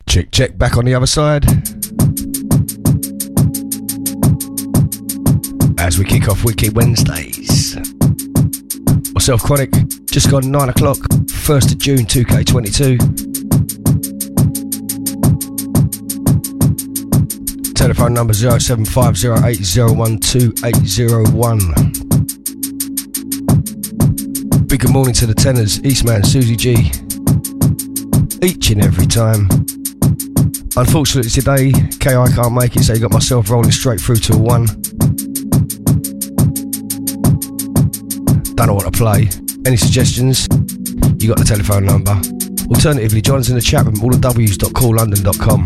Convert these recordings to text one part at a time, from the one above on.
Check, back on the other side. As we kick off Wicked Wednesdays. Myself, Chronic, just gone 9 o'clock, 1st of June 2K22. Telephone number 07508012801. Big good morning to the tenors, Eastman, Susie G. Each and every time. Unfortunately today, KI can't make it, so you got myself rolling straight through to a 1. Don't know what to play. Any suggestions? You got the telephone number. Alternatively, join us in the chat room, all the w's.callondon.com.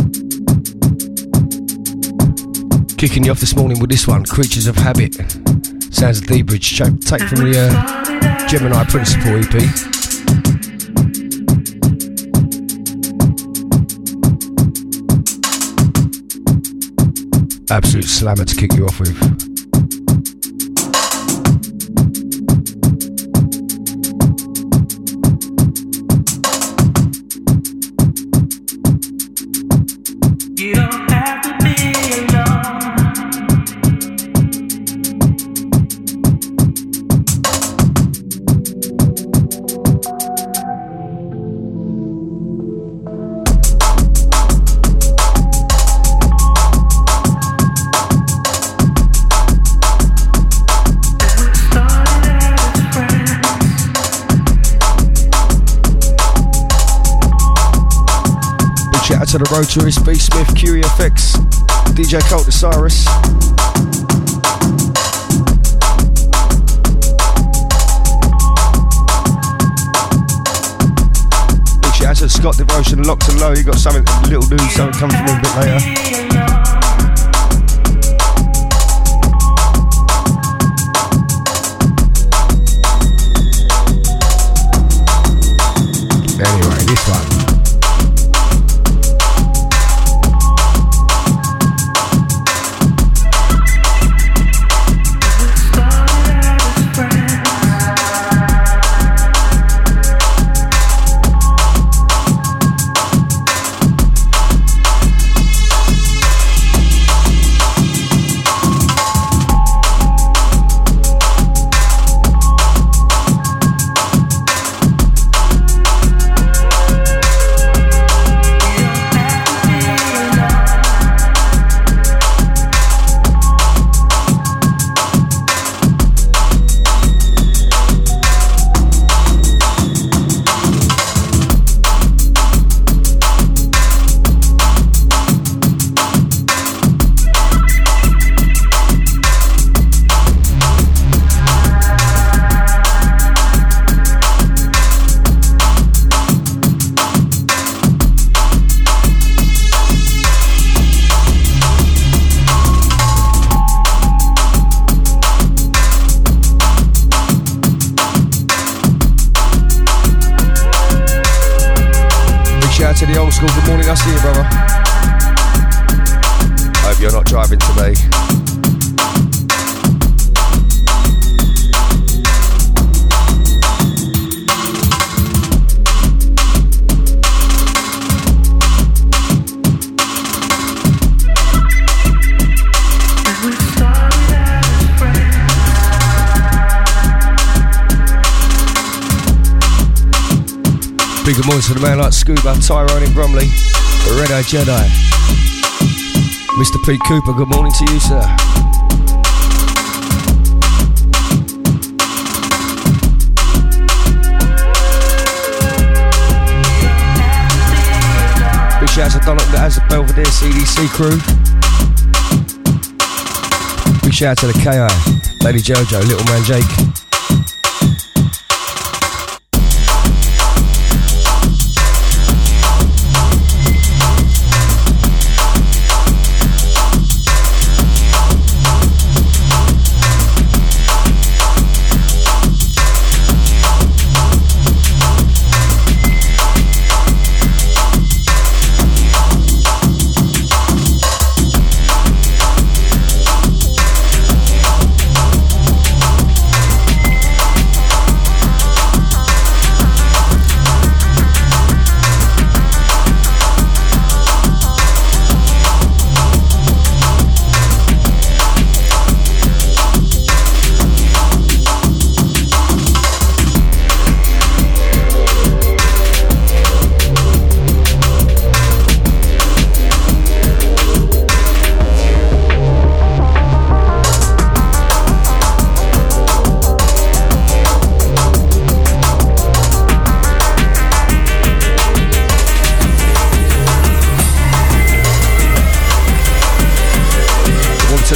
Kicking you off this morning with this one, Creatures of Habit. Sounds of D-Bridge, take from the Gemini Principle EP. Absolute slammer to kick you off with. To the Rotaries, B Smith, QEFX, DJ Colt Osiris. Big shout out to Scott Devotion, Locked and Low. You got something, a little news, something coming from him a bit later. Anyway, this one. To the old school, good morning, I see you, brother. Hope you're not driving today. Big good morning to the man like Scuba, Tyrone in Bromley, the Red Eye Jedi. Mr. Pete Cooper, good morning to you, sir. Big shout out to Donald that has the Belvedere CDC crew. Big shout out to the KI, Lady Jojo, Little Man Jake.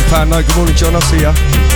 £5 note. Good morning, John. I'll see ya.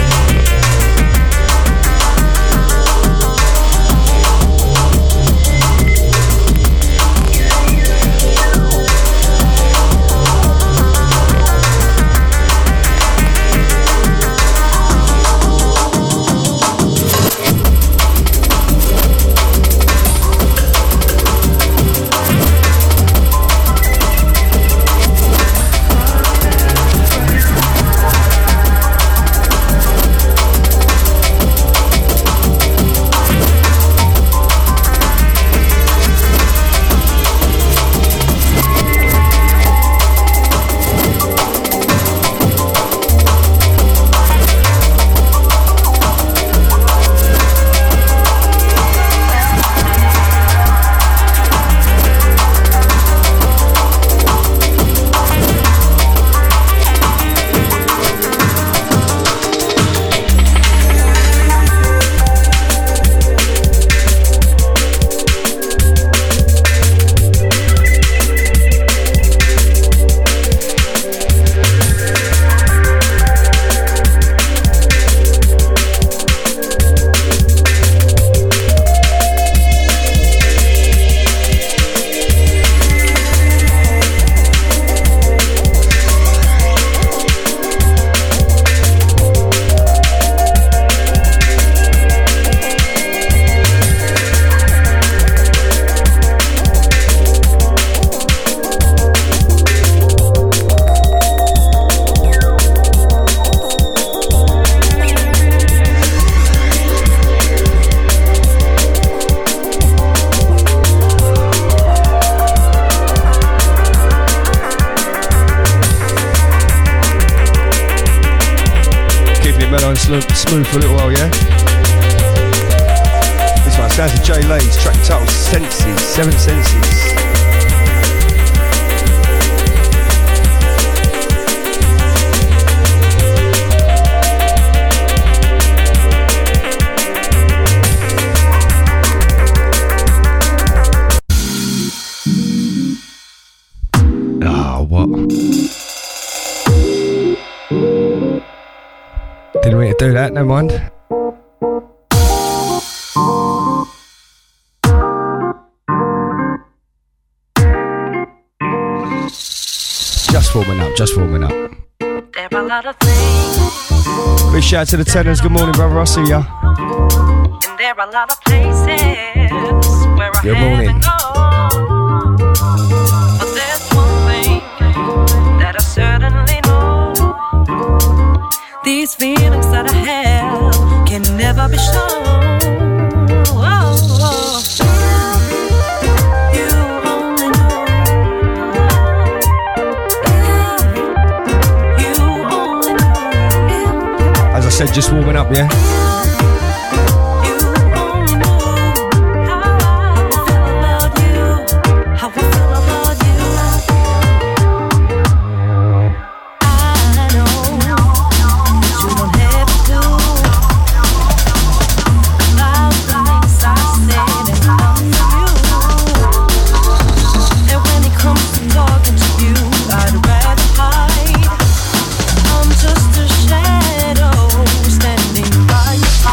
Smooth for a little while, yeah? This one sounds to Jay Lay's track titled Senses, Seven Senses. Didn't mean to do that, never mind. Just warming up. There are a lot of things. Big shout out to the tenors, good morning, brother, I'll see ya. And there are a lot of places where I good morning. But there's one thing that I certainly know. These feelings that I have can never be shown. You only know. You only know. As I said, just warming up, yeah? I'm just a shadow standing by your side.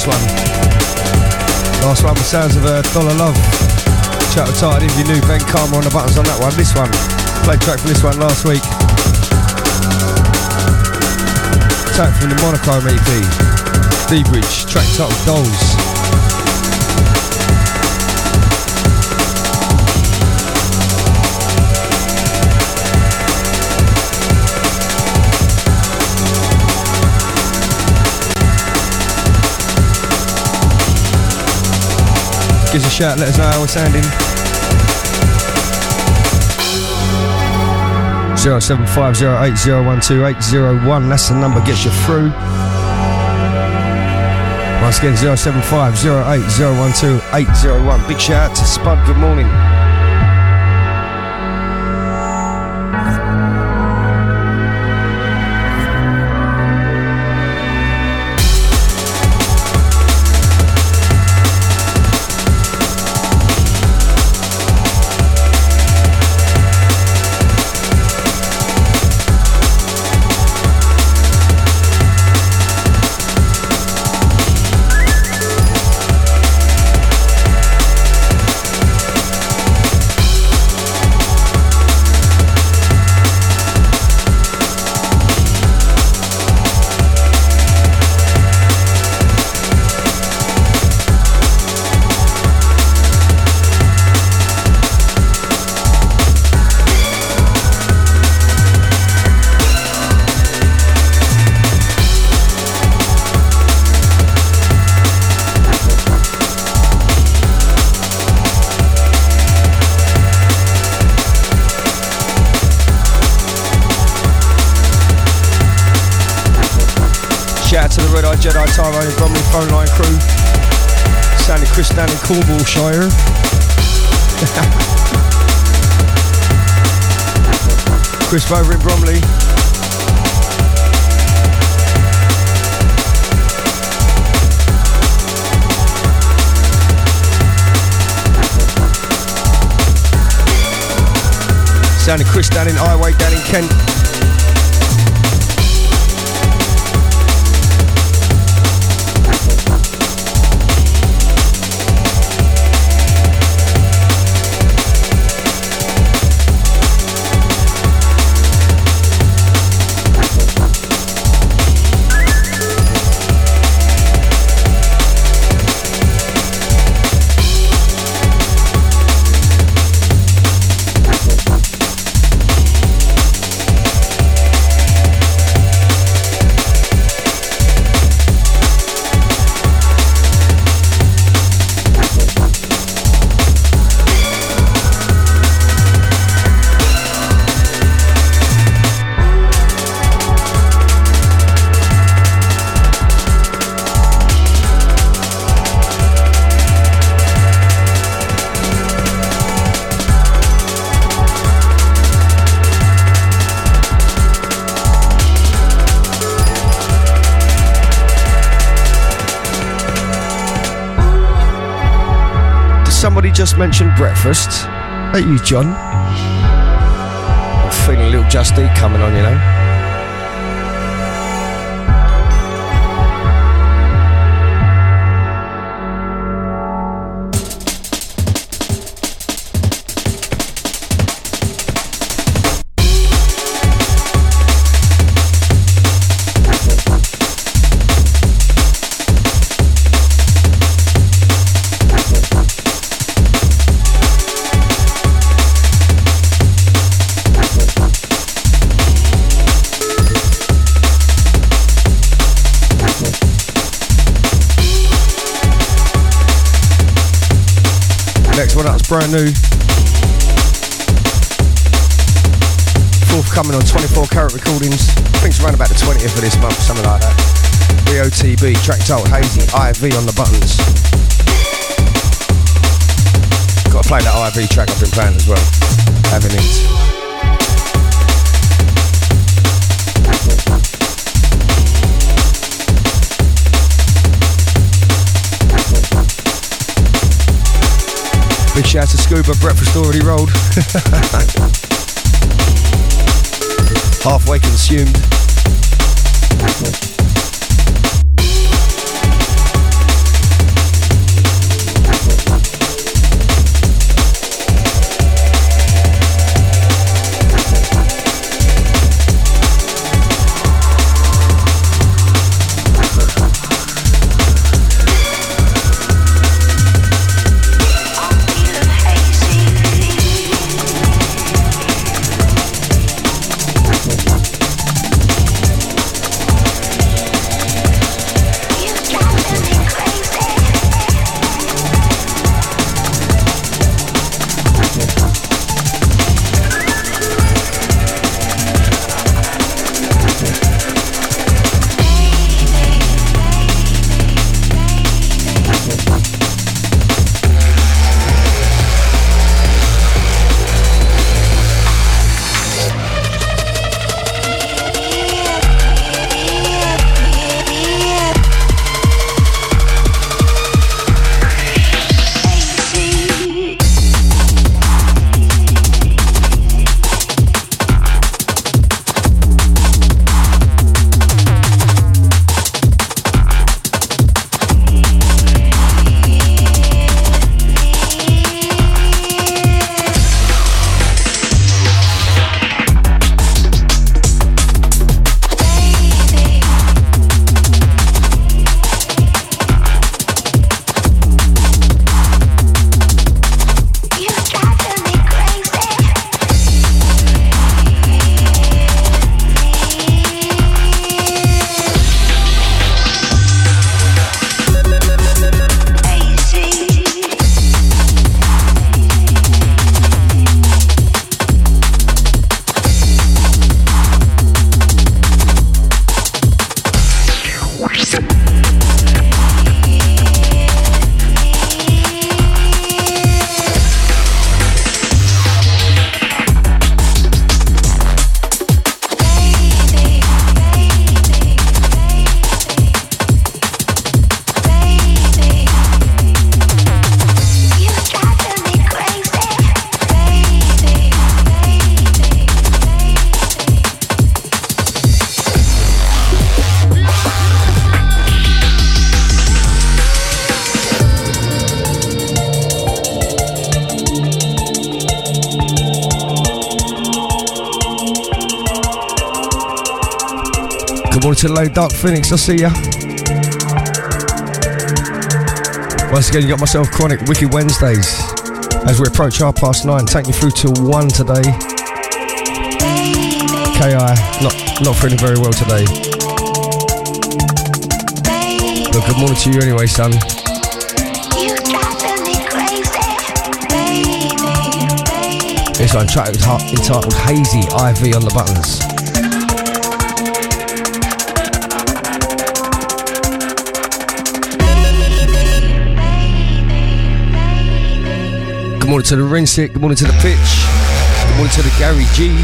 one. Last one with sounds of Dollar Love. Shout out to Tired if you knew Ben Karma on the buttons on that one. This one, played track from this one last week. Track from the Monochrome EP. D-Bridge, track titled Dolls. Give us a shout, let us know how we're sounding. 07508012801, that's the number, gets you through. Once again, 07508012801. Big shout out to Spud, good morning. Jedi Tyrone Bromley phone line crew. Sandy Chris down in Cornwallshire. Chris over in Bromley. Sandy Chris down in Highway down in Kent. Somebody just mentioned breakfast. Ain't you, John? I'm feeling a little Just Eat coming on, you know. Brand new, forthcoming on 24 Karat Recordings. I think it's around about the 20th of this month, something like that. BOTB, track titled Hazy, IV on the buttons. Got to play that IV track I've been playing as well. Having it. Big shout to Scuba, breakfast already rolled. Halfway consumed. Good morning to the late Dark Phoenix, I see ya. Once again, you got myself Chronic Wicked Wednesdays. As we approach 9:30, take you through till 1 today. KI, not feeling very well today. But good morning to you anyway, son. This one track entitled Hazy, IV on the buttons. Good morning to the Rinsick, good morning to the Pitch, good morning to the Gary G.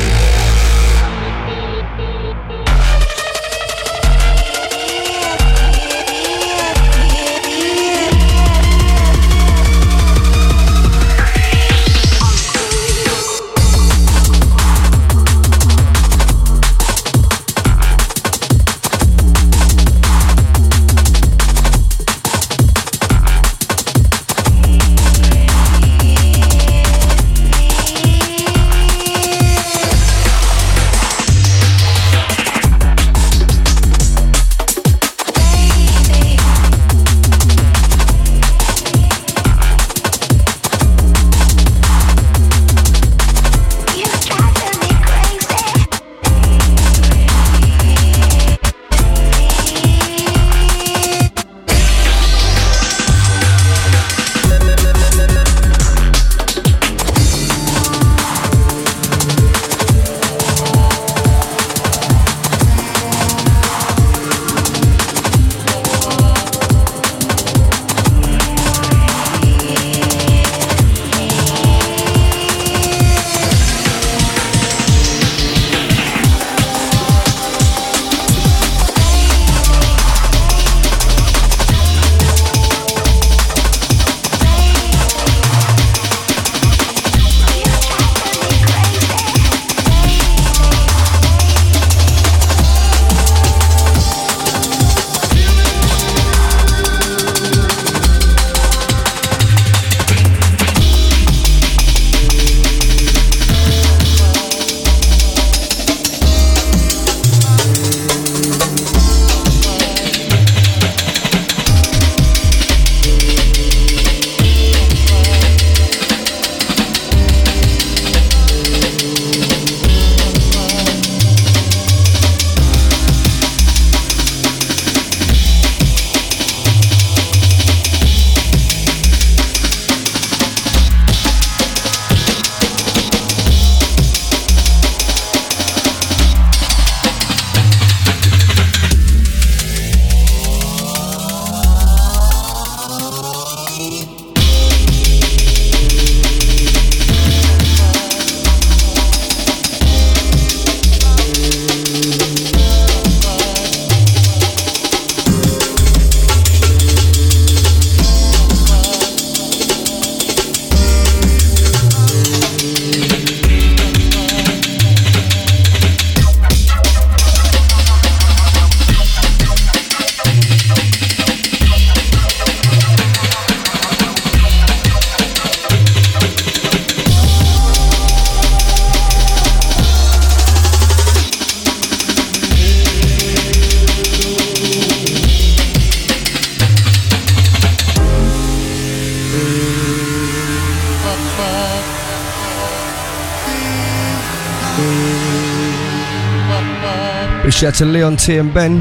Big shout out to Leon T and Ben,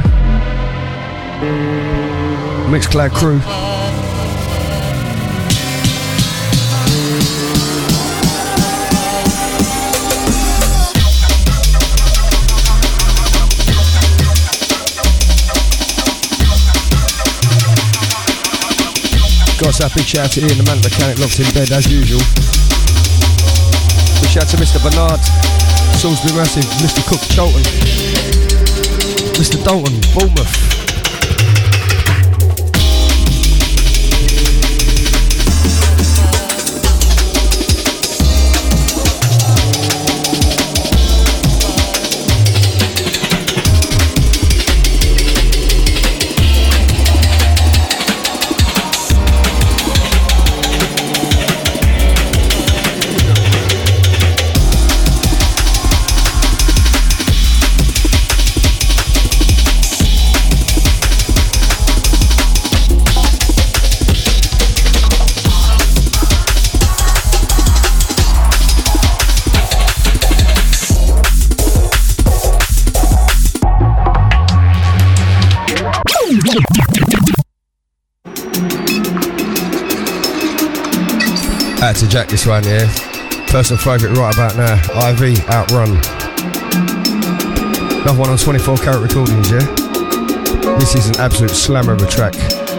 Mixcloud crew. Got a big shout out to Ian the Man Mechanic, locked in bed as usual. Big shout out to Mr. Bernard, Salisbury Massive, Mr. Cook Cholton, Mr. Dalton, Bournemouth. Out to Jack this one, yeah. Personal favourite right about now. IV, Outrun. Another one on 24 Karat recordings, yeah. This is an absolute slammer of a track.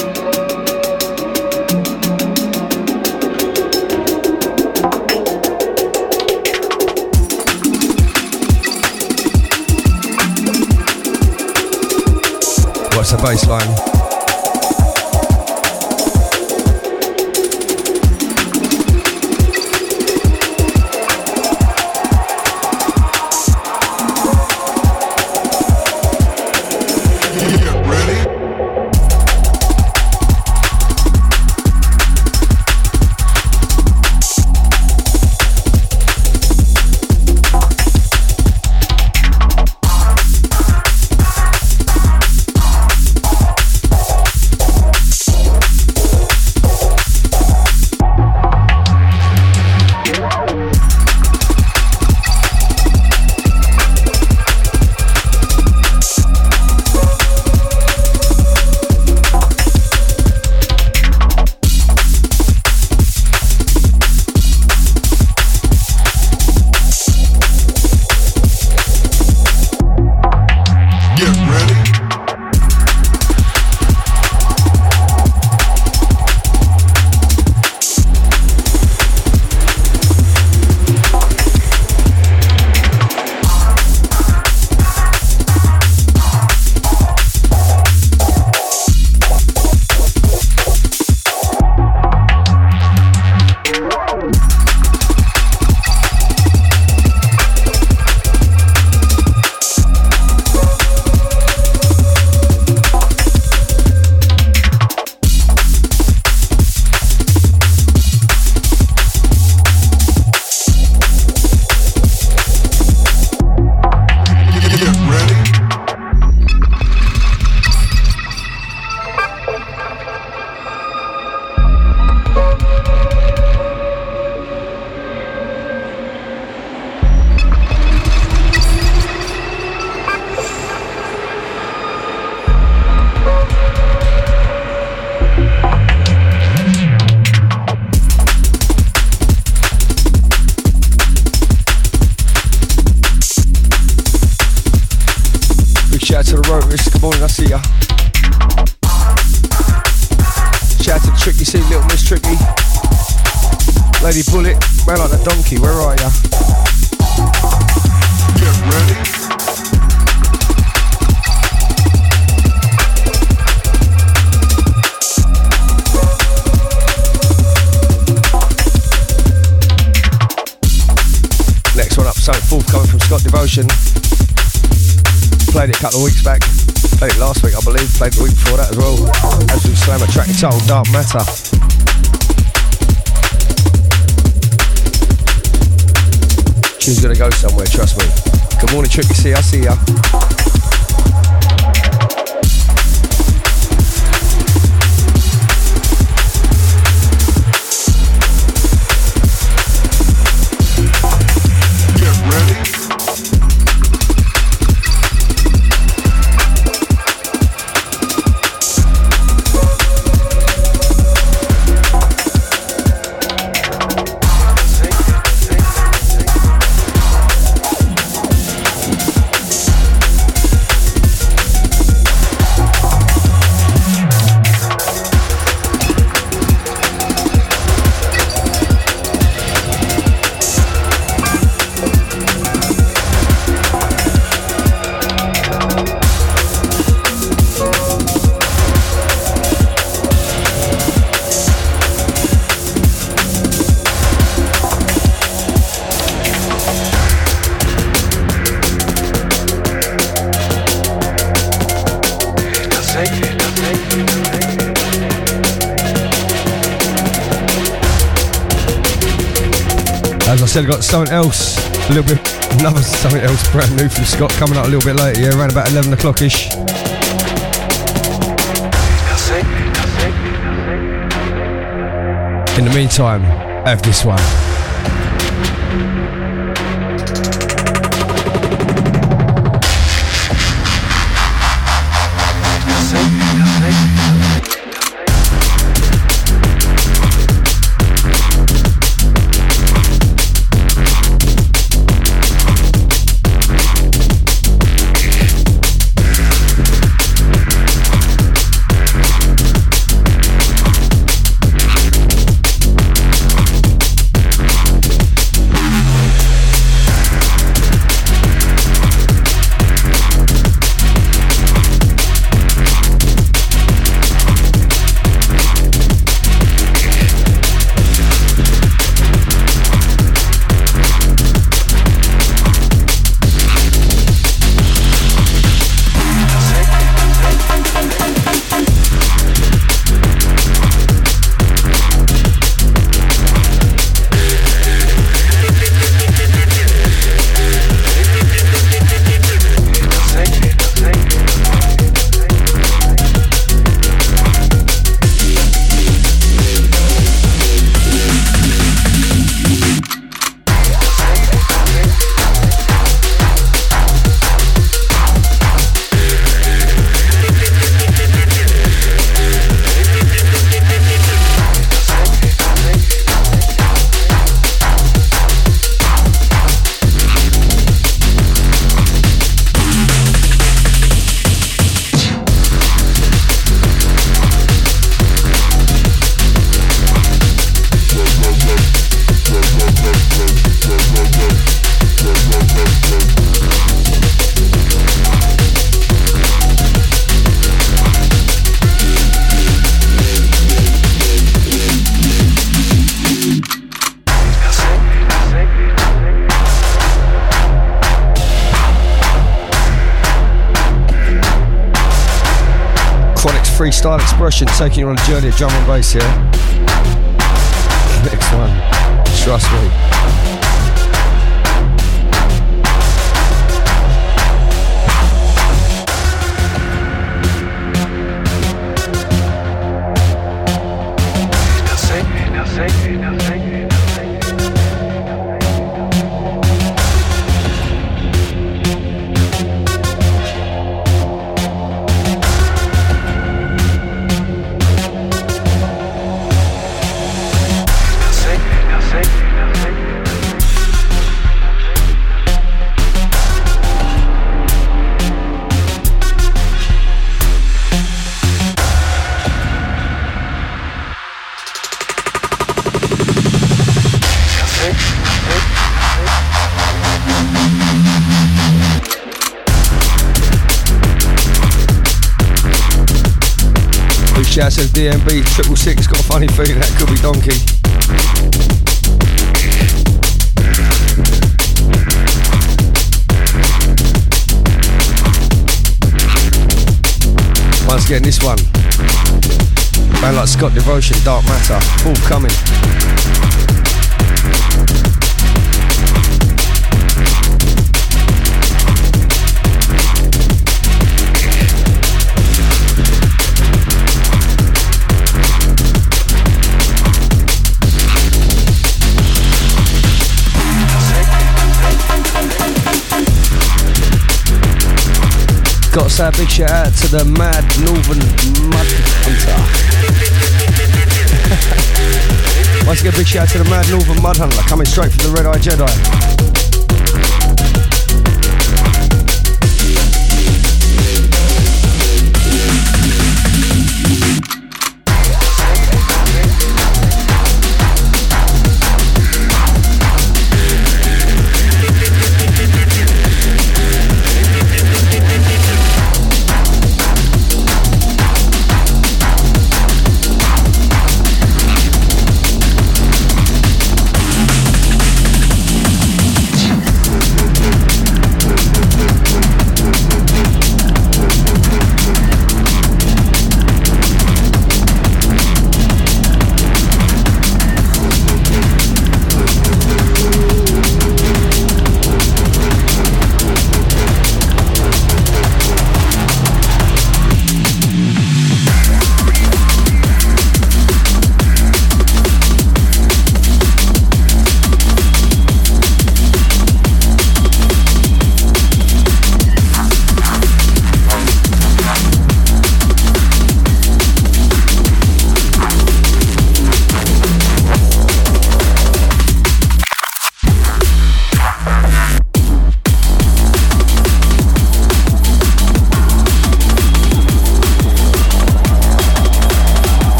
What's the bass line? Donkey, where are ya? Get ready. Next one up, something forthcoming from Scott Devotion. Played it a couple of weeks back. Played it last week, I believe. Played it the week before that as well. Absolute slammer track, it's old Dark Matter. She's gonna go somewhere, trust me. Good morning, Tricky C, I see ya. As I said, I got something else, another something else brand new from Scott coming up a little bit later, yeah, around about 11 o'clock-ish. In the meantime, have this one. Freestyle Expression, taking you on a journey of drum and bass here. Next one, trust me. Shout says DMB 666, got a funny feeling that could be Donkey. Once again, this one, man like Scott Devotion, Dark Matter, forthcoming. Got to say a big shout out to the Mad Northern Mud Hunter. Once again, big shout out to the Mad Northern Mud Hunter, coming straight from the Red Eye Jedi.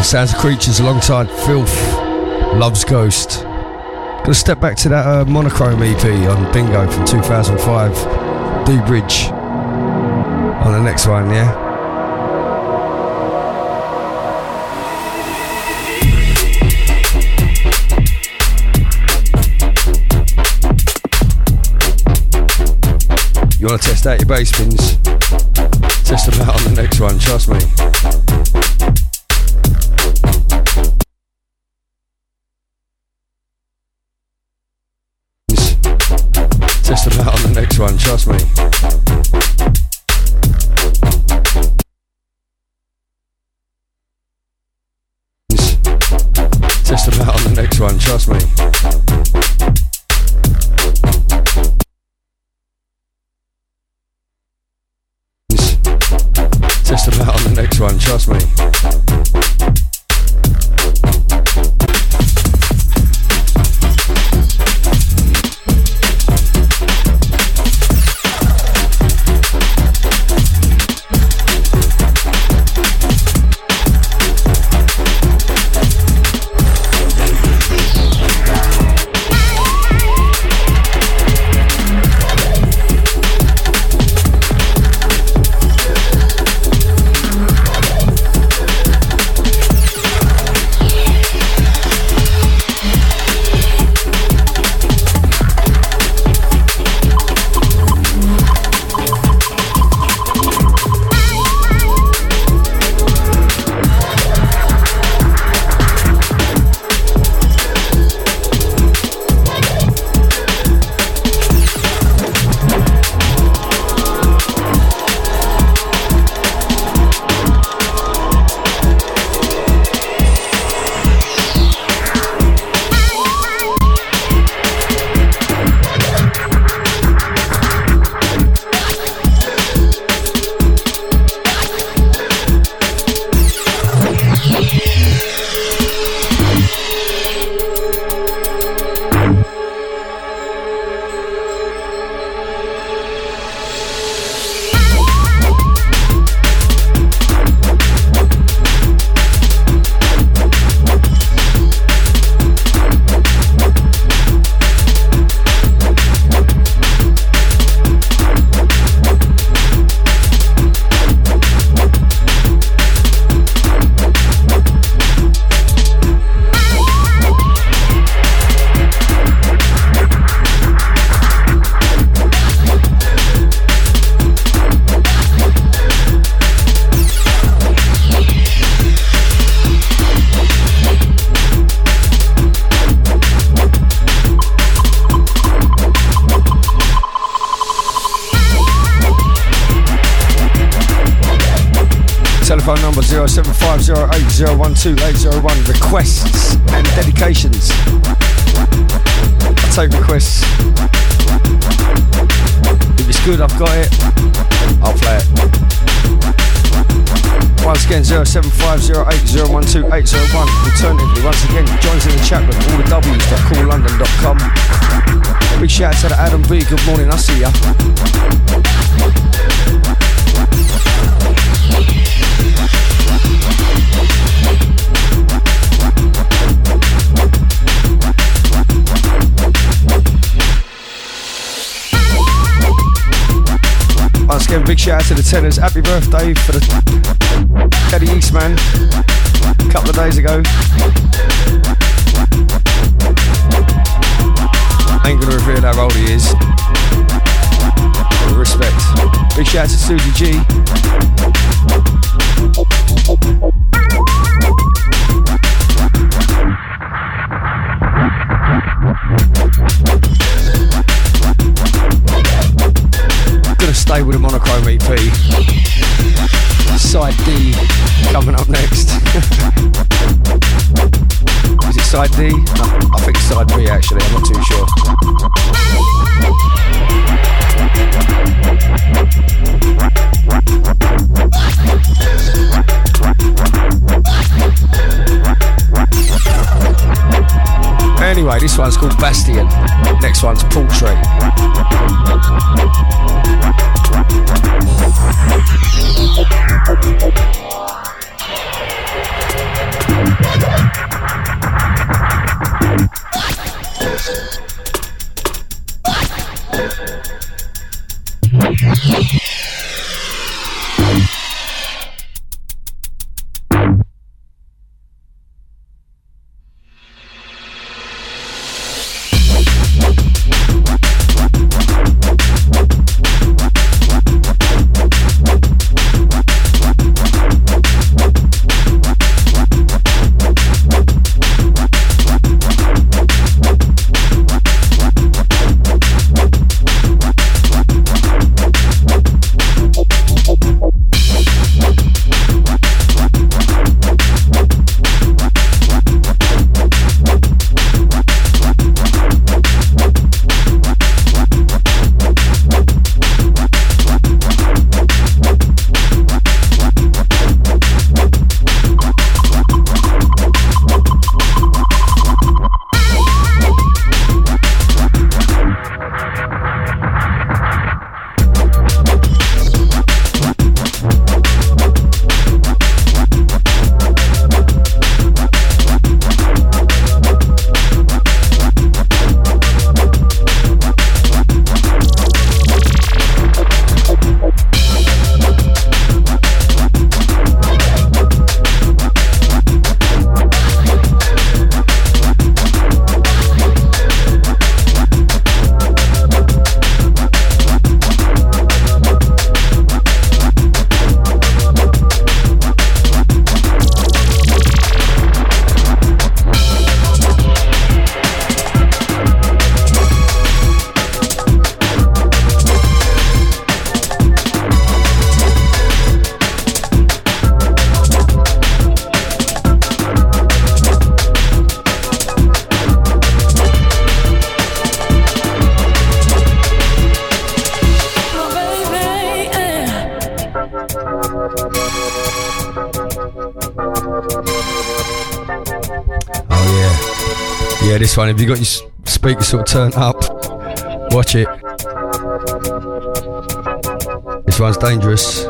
Sounds of Creatures alongside Filth, Love's Ghost. Gonna step back to that Monochrome EP on Bingo from 2005, D-Bridge on the next one, yeah? You want to test out your bass pins? Test them out on the next one, trust me. Test them out on the next one, trust me. Test them out on the next one, trust me. Test them out on the next one, trust me. Telephone number 07508012801. Requests and dedications. I take requests. If it's good, I've got it. I'll play it. Once again, 07508012801. Alternatively, once again, joins in the chat room. All the W's.coollondon.com. Big shout out to the Adam B. Good morning. I see ya. Once again, big shout out to the tenors. Happy birthday for the Teddy Eastman a couple of days ago. Ain't gonna reveal how old he is. With respect. Big shout out to Susie G. Gonna stay with the Monochrome EP. Side D coming up next. Is it side D? No, I think it's side B actually, I'm not too sure. Anyway, this one's called Bastion. Next one's Portrait. Yeah, this one, if you got your speakers sort of turned up, watch it. This one's dangerous.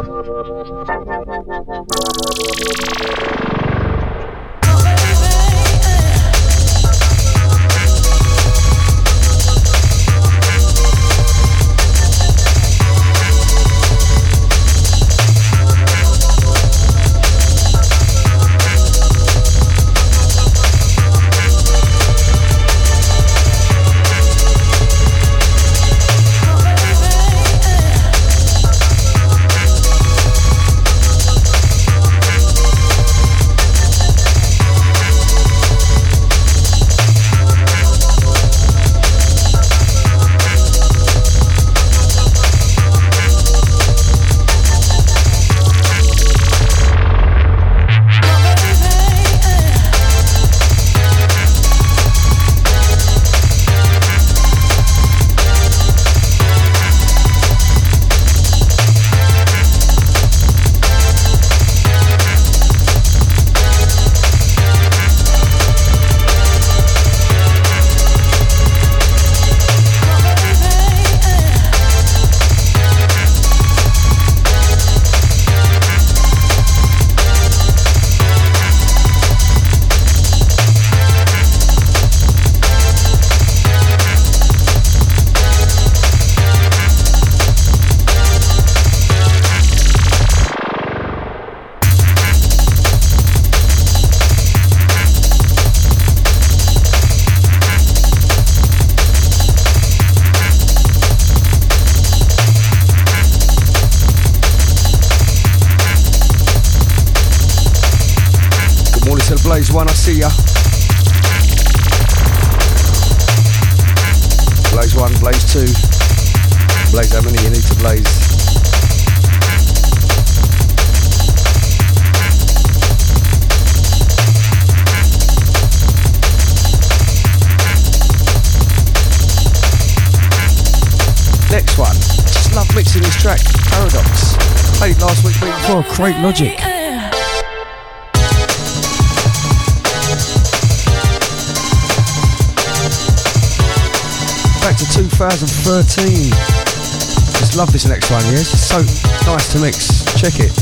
Blaze 1, I see ya. Blaze 1, Blaze 2. Blaze how many you need to blaze. Next one. Just love mixing this track. Paradox. Played last week before. Crate Logic. Back to 2013. Just love this next one, yeah? It's just so nice to mix. Check it.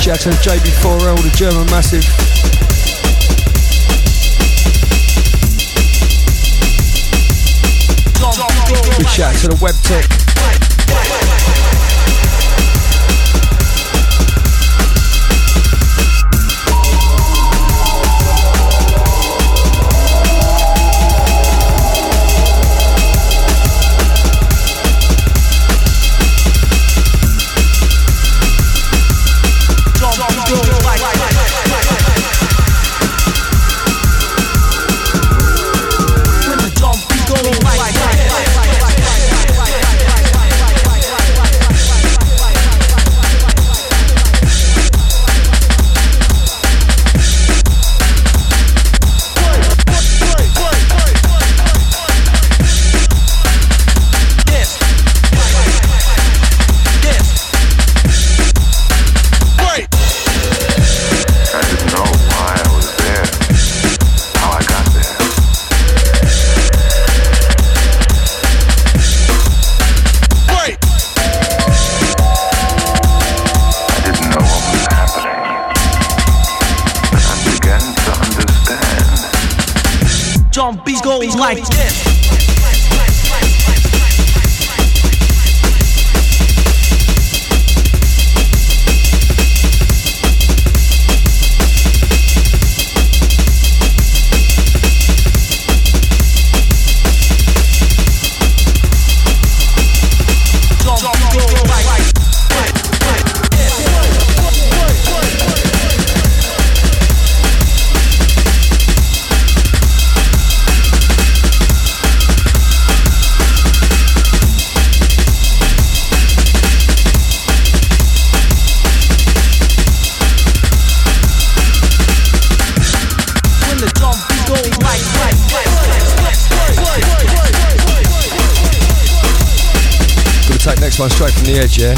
shout to JB4L, the German Massive. Big shout to the Web Tech. Like this. One straight from the edge, yeah.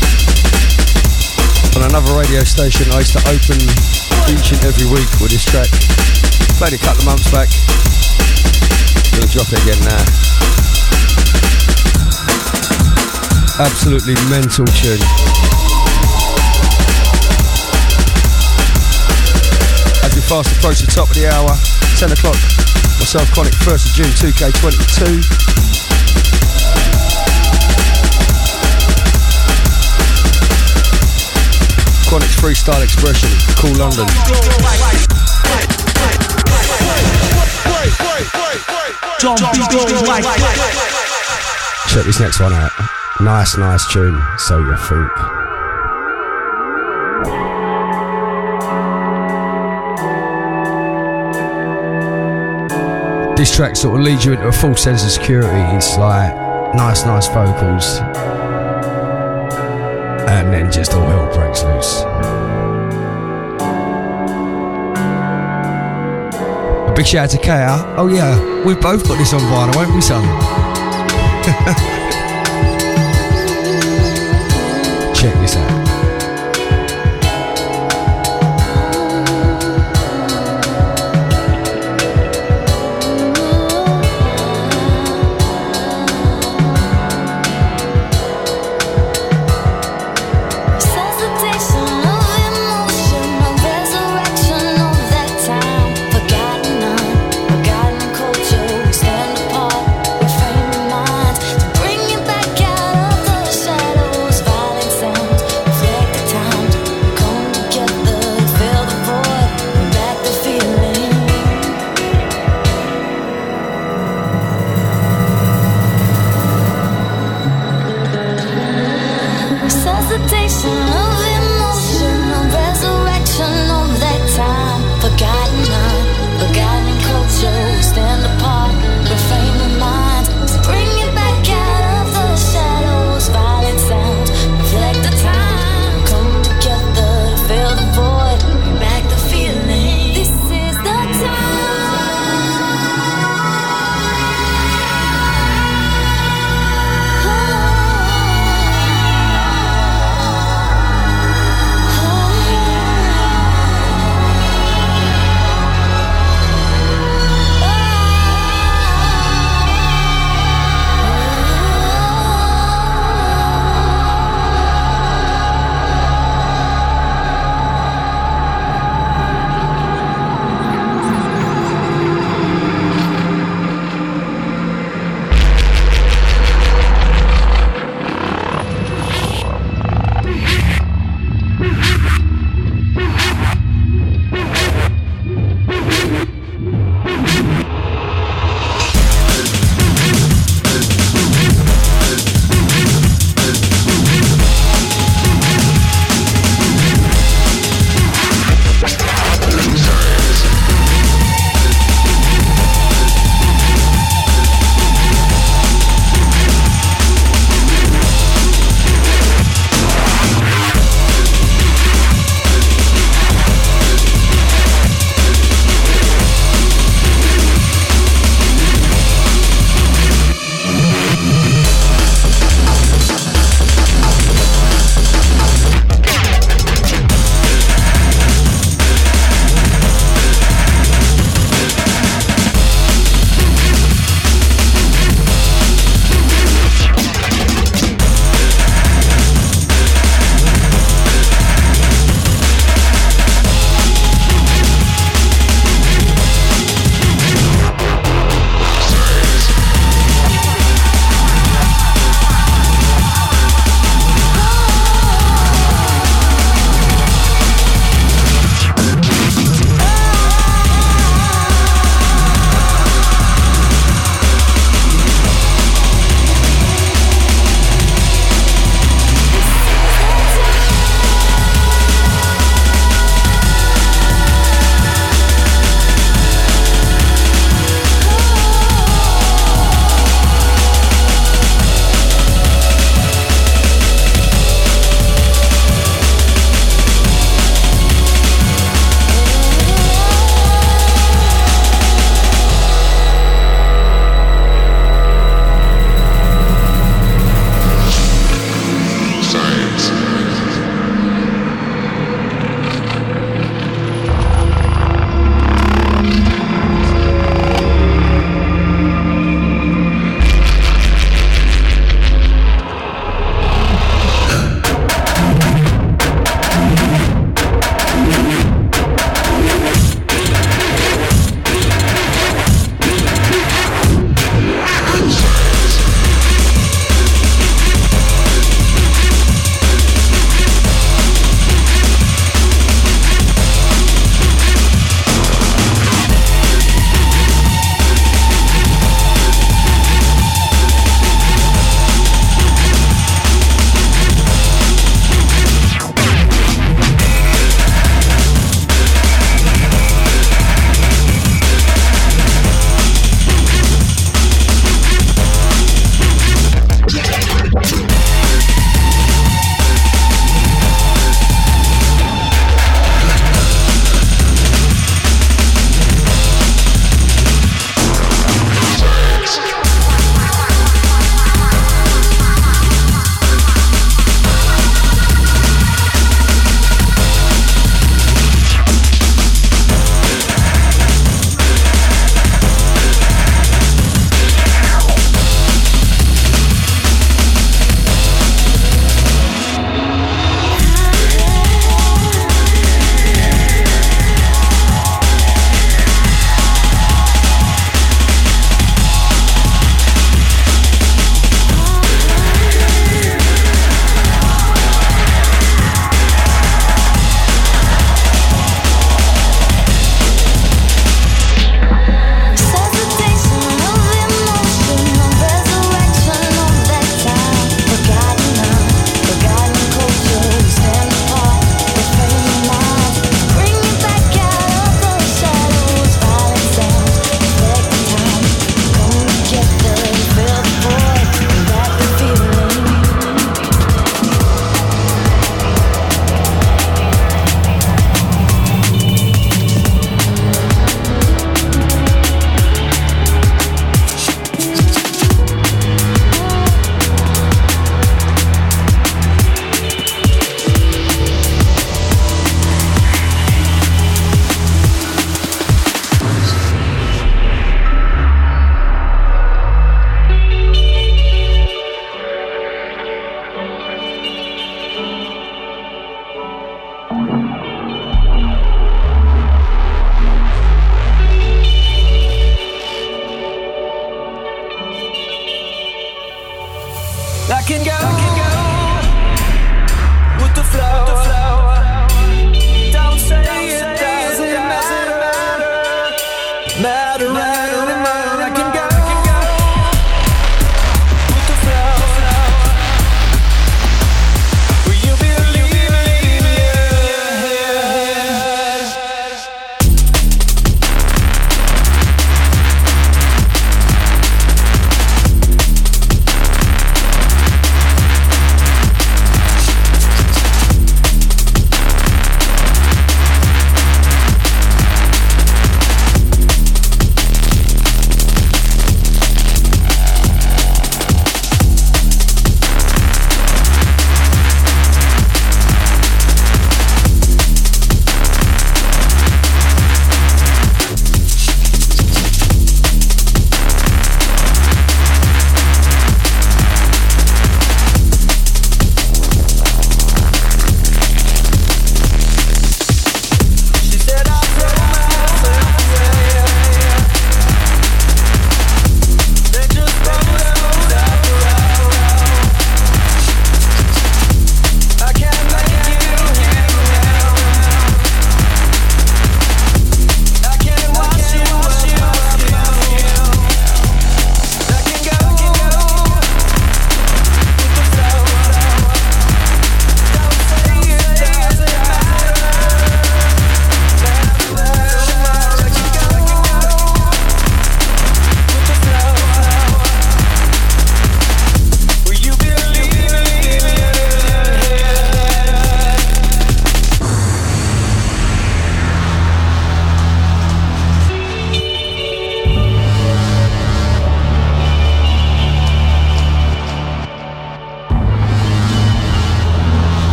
On another radio station, I used to open each and every week with this track. Played it a couple of months back. Gonna drop it again now. Absolutely mental tune. As we fast approach the top of the hour, 10 o'clock. Myself, Chronic, 1st of June, 2K22. Chronic's freestyle expression, Cool London. Check this next one out. Nice tune, So You Think. This track sort of leads you into a full sense of security. It's like nice vocals. And then just all hell breaks loose. A big shout out to KR. Oh yeah, we've both got this on vinyl, won't we, son? Check this out. Bring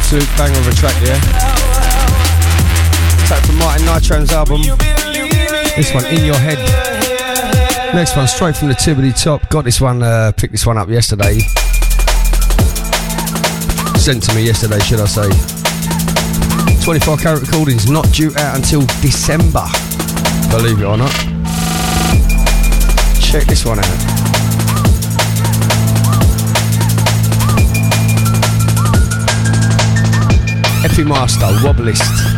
Absolute banger of a track, yeah. Track from Martin Nitram's album. This one, In Your Head. Next one, straight from the Tibbity Top. Got this one, picked this one up yesterday. Sent to me yesterday, should I say. 24 Karat Recordings, not due out until December. Believe it or not. Check this one out. Effie Master, Wobblist.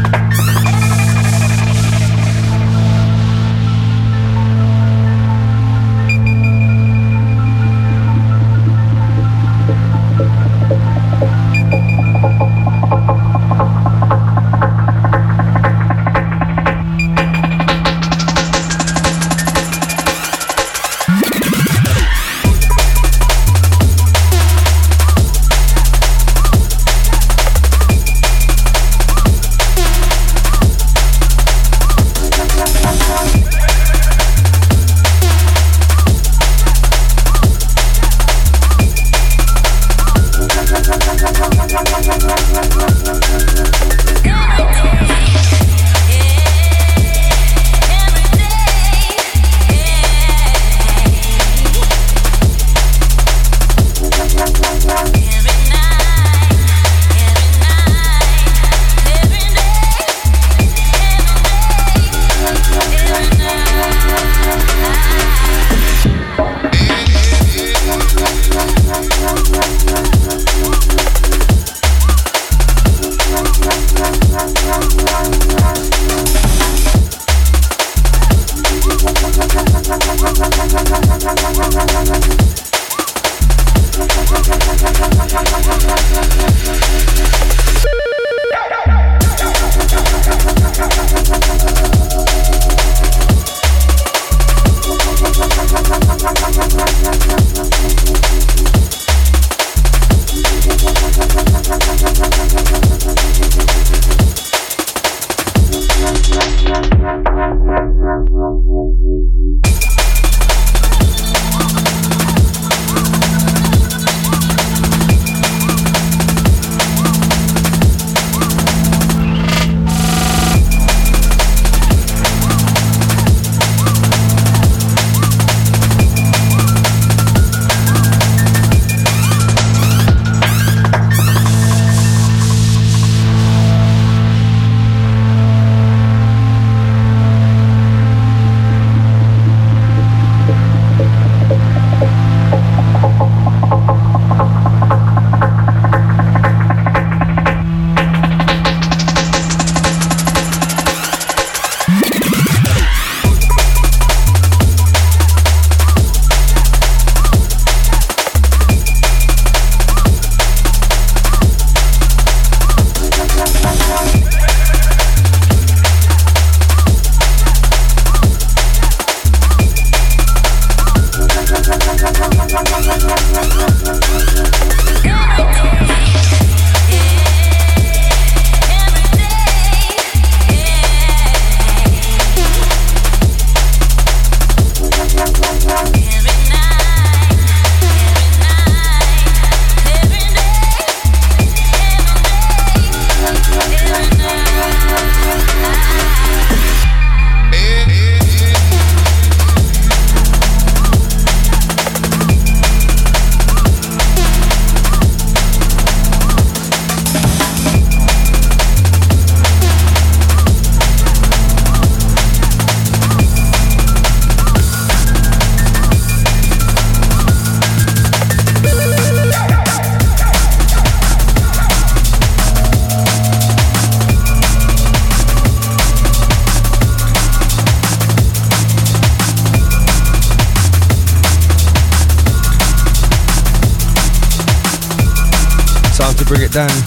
Bring it down.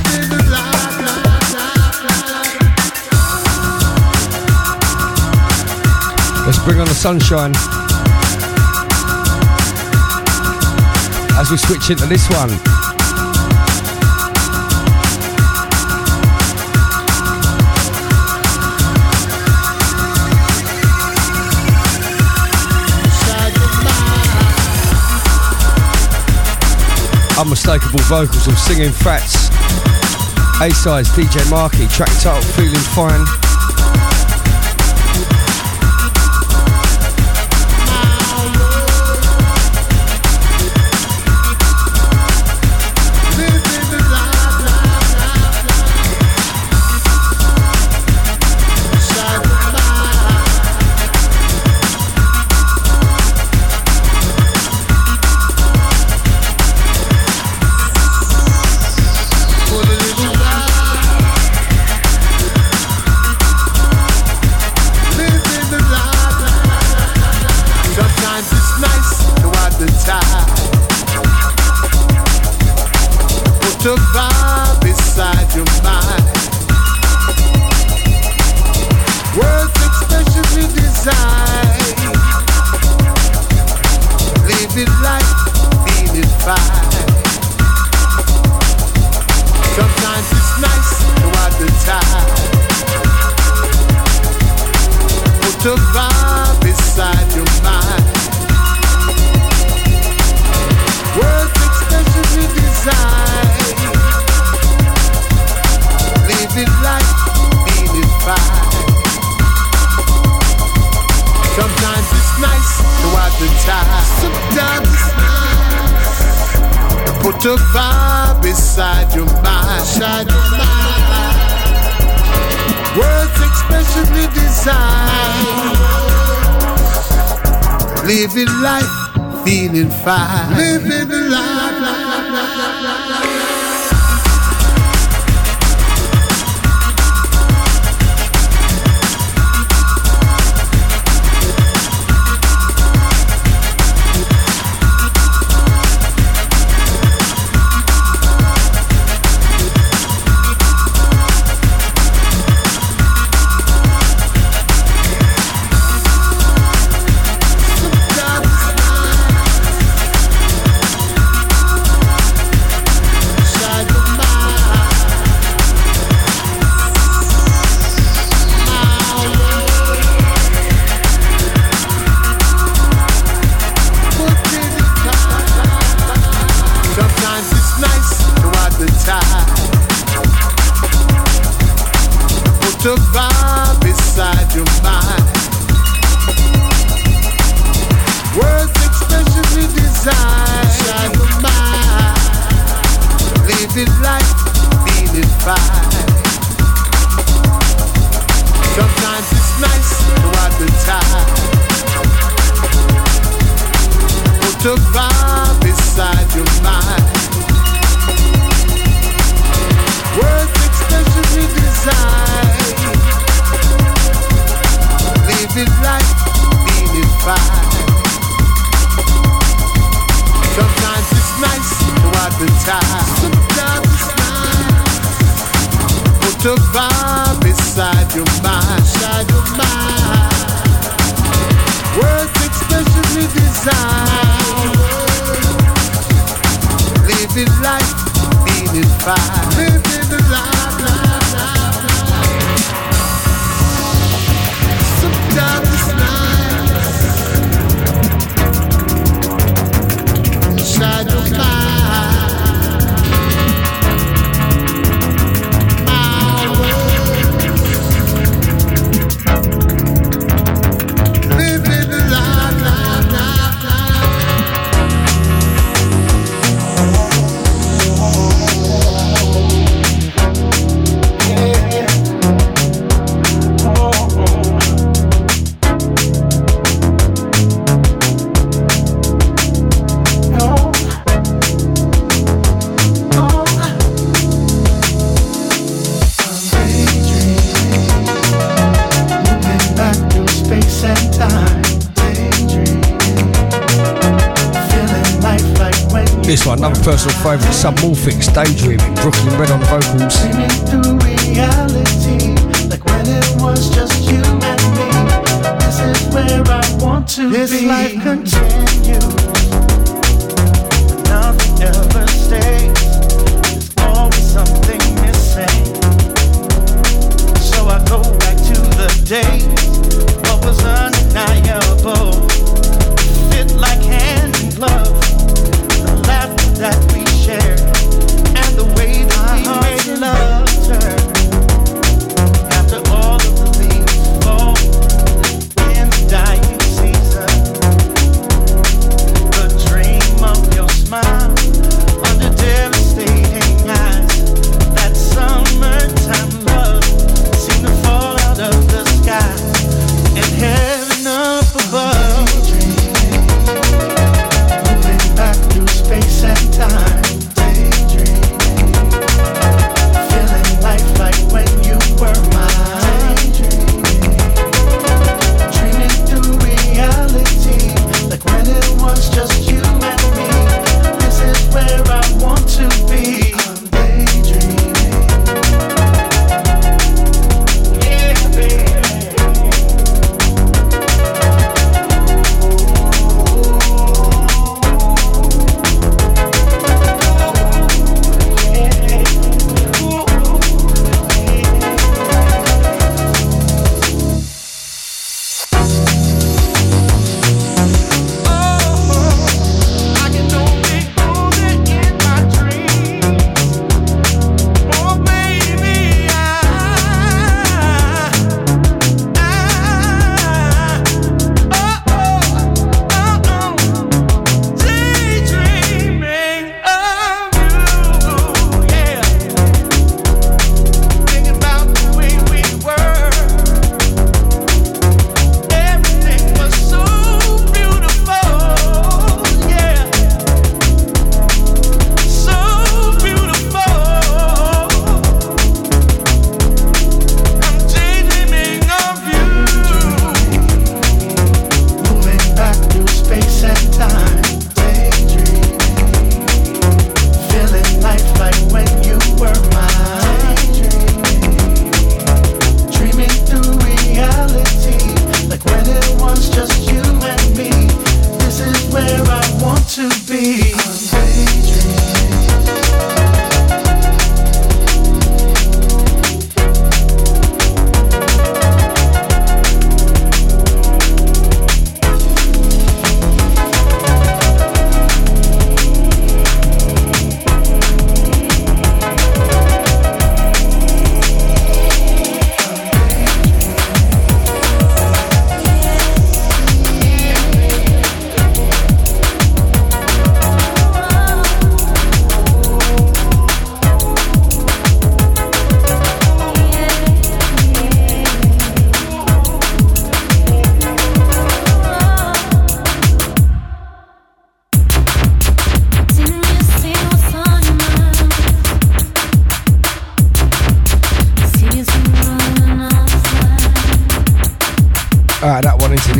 Let's bring on the sunshine as we switch into this one. Unmistakable vocals of Singing Fats. A-sides, DJ Marky, track title Feeling Fine. To vibe beside your mind, words expressionly designed. Living life, feeling fine. Living the life. To vibe beside your mind, words expressionly designed. Your mind, living life, feeling fine. Sometimes it's nice throughout the time. To vibe beside your mind, words expressionly designed. Living life, feeling fine. Sometimes it's nice throughout the time. Sometimes it's nice. Put a vibe beside your mind. Beside your mind. Words expressionly designed. Living life, feeling fine. Living the life. Sometimes it's nice inside your mind. My words, living the life. This one, another personal favourite, Submorphics, Daydreaming, Brooklyn Red on the vocals. Dreaming through reality, like when it was just you and me. This is where I want to be. This life continues, nothing ever stays. There's always something missing. So I go back to the days, what was undeniable. Fit like hand in glove. That we shared and the way that we made love.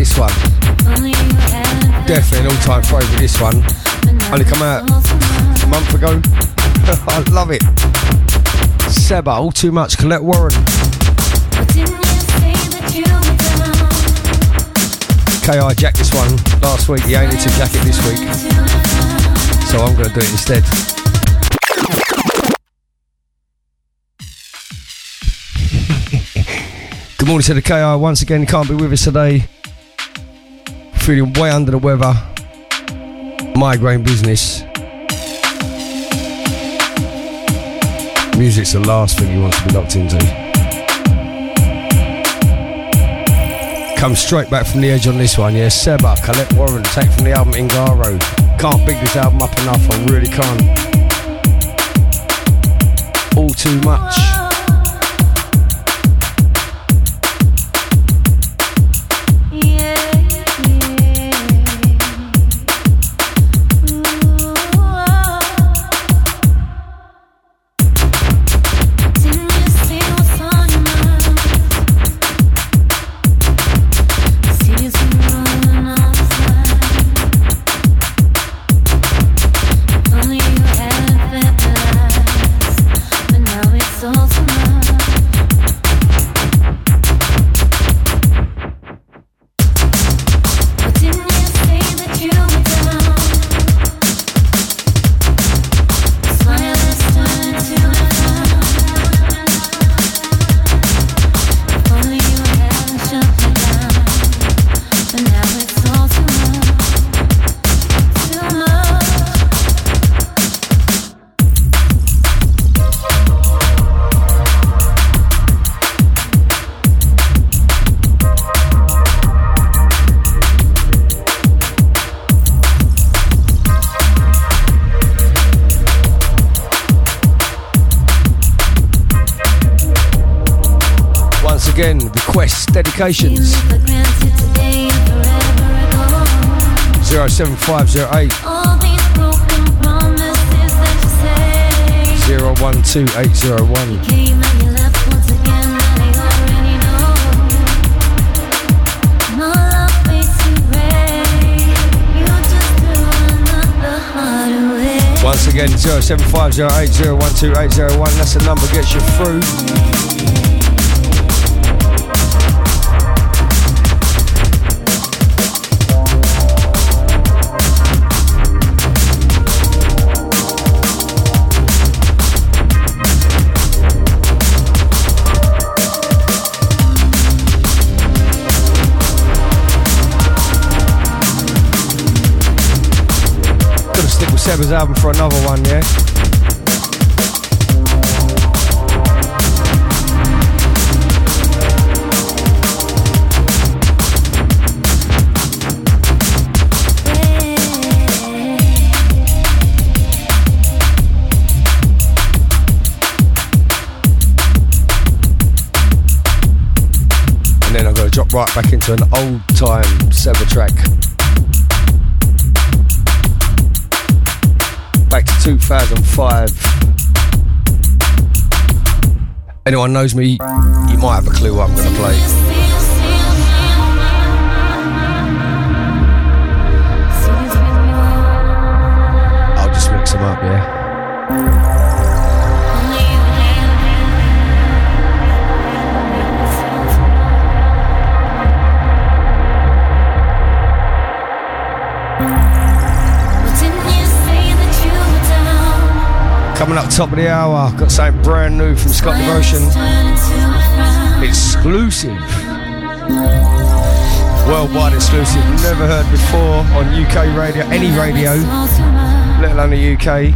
this one. Definitely an all-time favourite, this one. Only come out a month ago. I love it. Seba, All Too Much, Colette Warren. KI jacked this one last week. He ain't need to jack it this week, so I'm going to do it instead. Good morning to the KI once again. He can't be with us today. Feeling way under the weather. Migraine business. Music's the last thing he wants to be locked into. Come straight back from the edge on this one, yeah. Seba, Colette Warren, take from the album Ingaro. Can't big this album up enough, I really can't. All Too Much. Again, requests, dedications. 07508 012801. Once again, 07508 012801. That's the number gets you through. Seba's album for another one, yeah? And then I'm going to drop right back into an old time Seba track. Back to 2005. Anyone knows me, you might have a clue what I'm going to play. I'll just mix them up, yeah. Coming up top of the hour, got something brand new from Scott Devotion. Exclusive. Worldwide exclusive. Never heard before on UK radio, any radio, let alone the UK.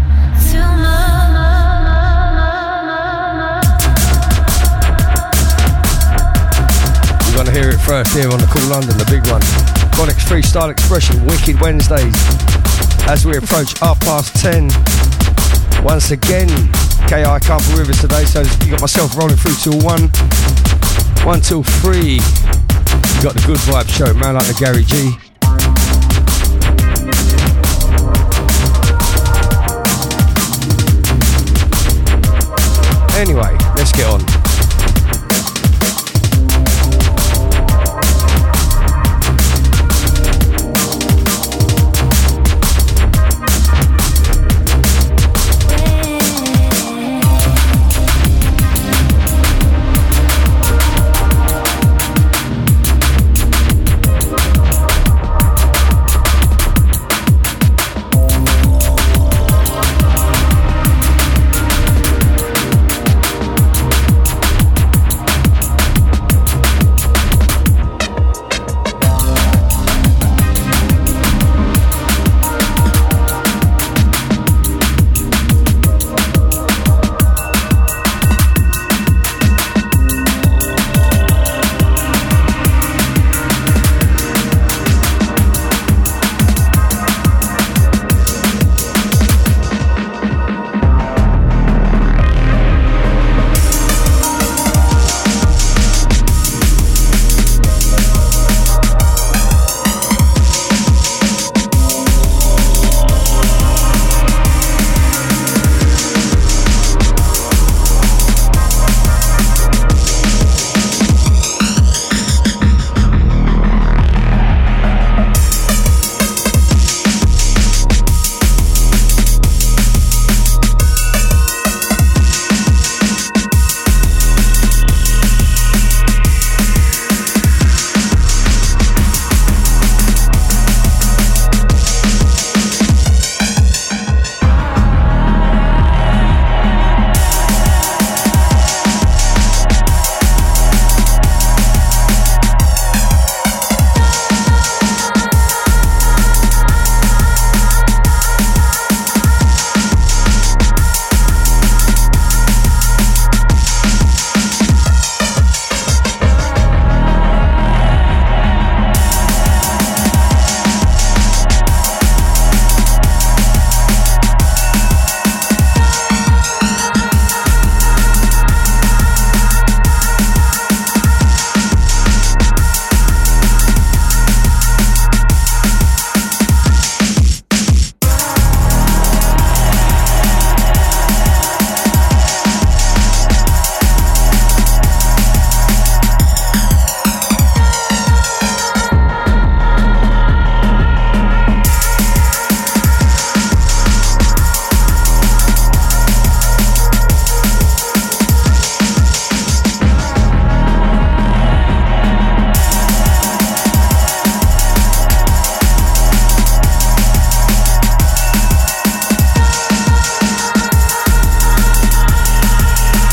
You're going to hear it first here on the Cool London, the big one. Phonics Freestyle Expression, Wicked Wednesdays. As we approach 10:30. Once again, KI can't be with us today, so you got myself rolling through till 1 till 3. You got the Good Vibe Show, man like the Gary G. Anyway, let's get on.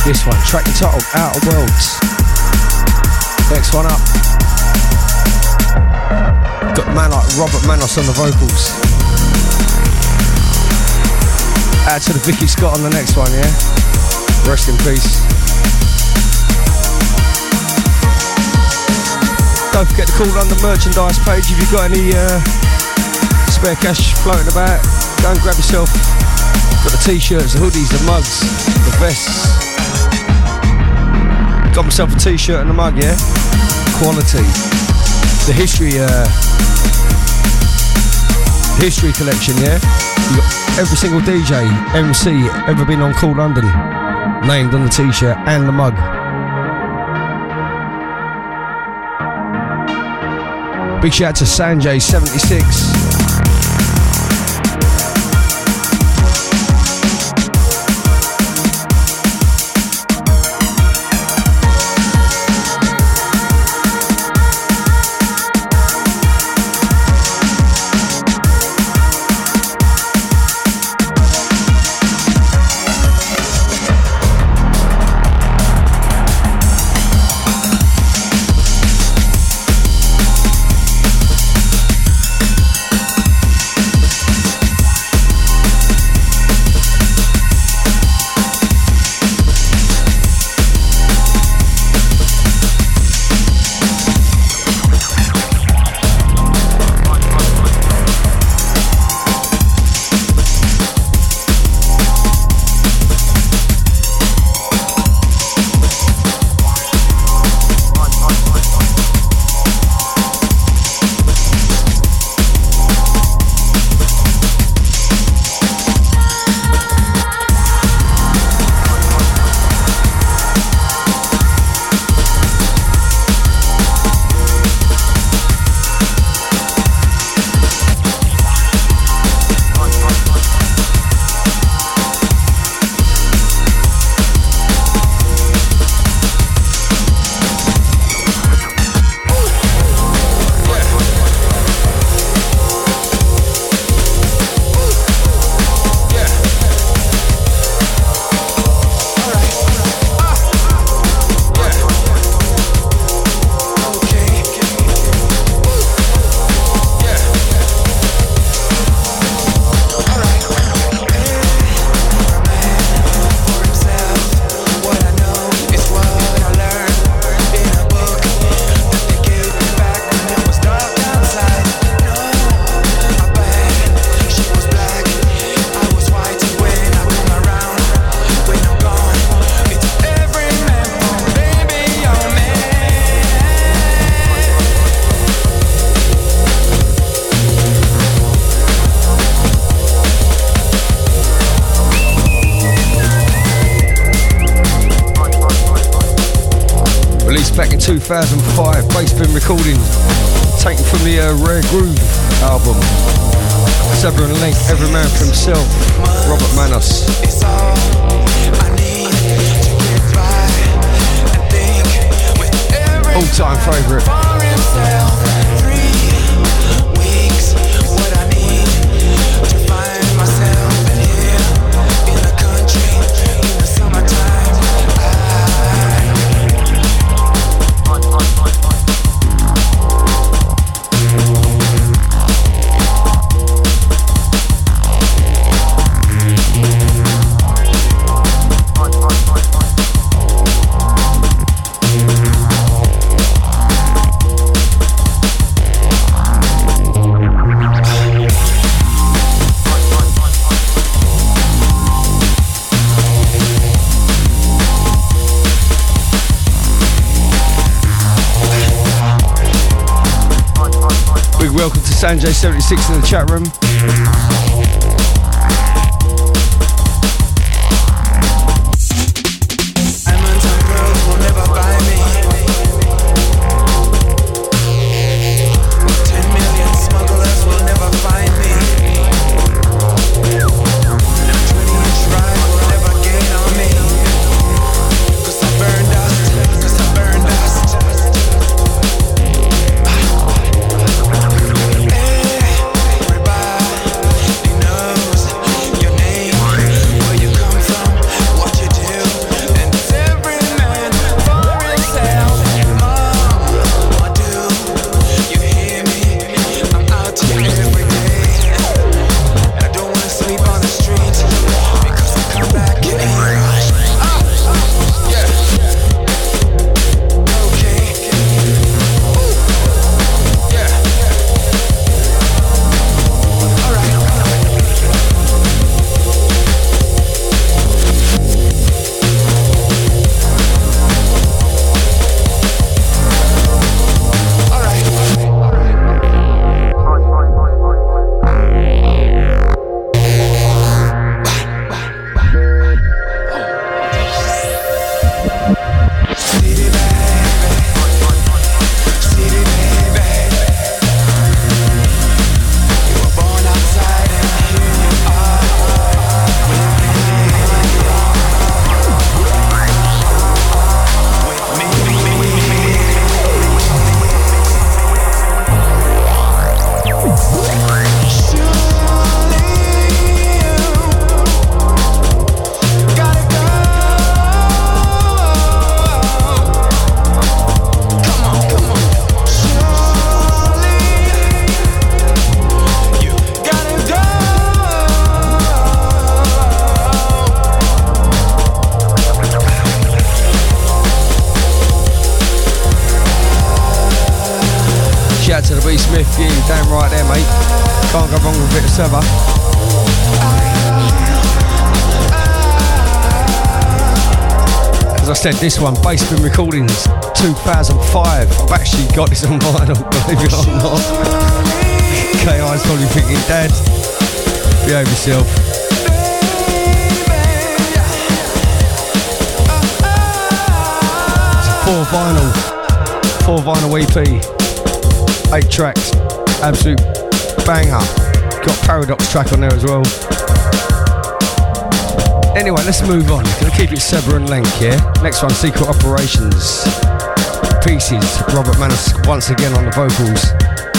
This one, track entitled Outer Worlds. Next one up. Got a man like Robert Manos on the vocals. Add to the Vicky Scott on the next one, yeah? Rest in peace. Don't forget to call on the merchandise page if you've got any spare cash floating about. Go and grab yourself. Got the t-shirts, the hoodies, the mugs, the vests. Got myself a t-shirt and a mug, yeah? Quality. The history collection, yeah? You got every single DJ, MC ever been on Cool London named on the t-shirt and the mug. Big shout out to Sanjay76. Back in 2005, Bassbin recording, taken from the Rare Groove album. Several length, Every Man for Himself, Robert Manos. All-time favourite. Welcome to Sanjay76 in the chat room. Everybody Smith, yeah, you're damn right there, mate. Can't go wrong with a bit of Sever. As I said, this one, Basement Recordings, 2005. I've actually got this on vinyl, believe it or not. KI's probably thinking, Dad, behave yourself. It's a 4 vinyl EP, 8 tracks, absolute banger. Got Paradox track on there as well. Anyway, let's move on. Gonna keep it Sever and Link, yeah? Next one, Secret Operations. Pieces, Robert Manus once again on the vocals.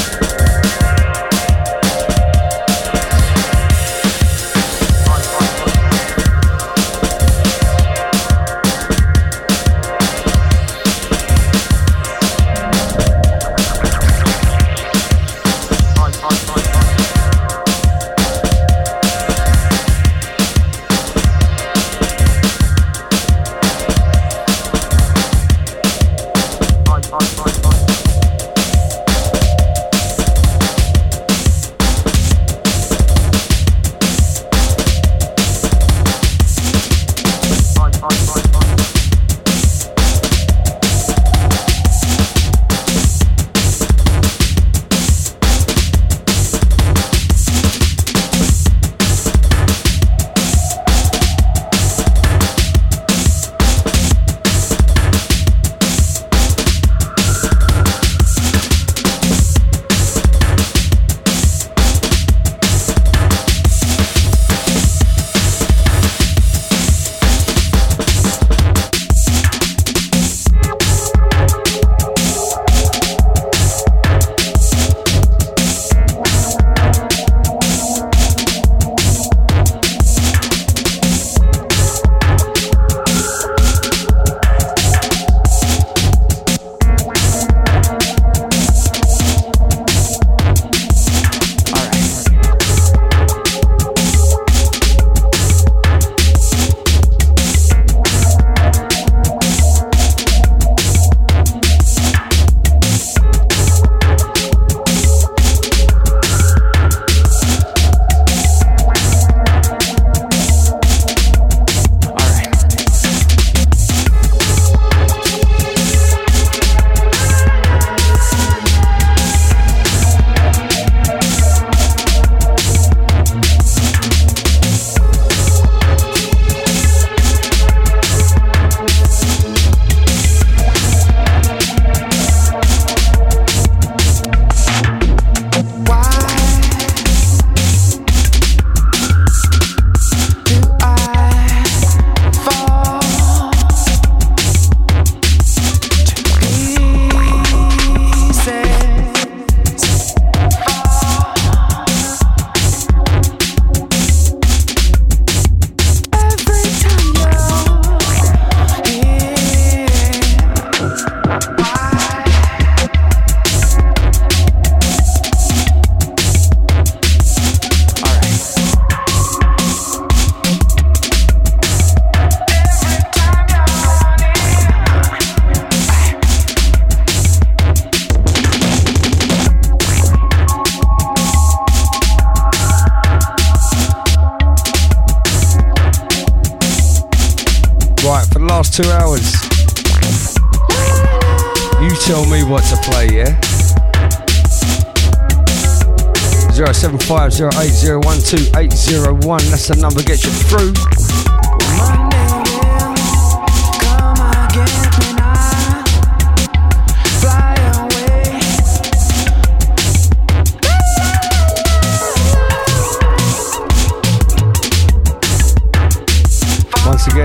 Right, for the last 2 hours, you tell me what to play, yeah? 07508012801, that's the number, get you through. Once again,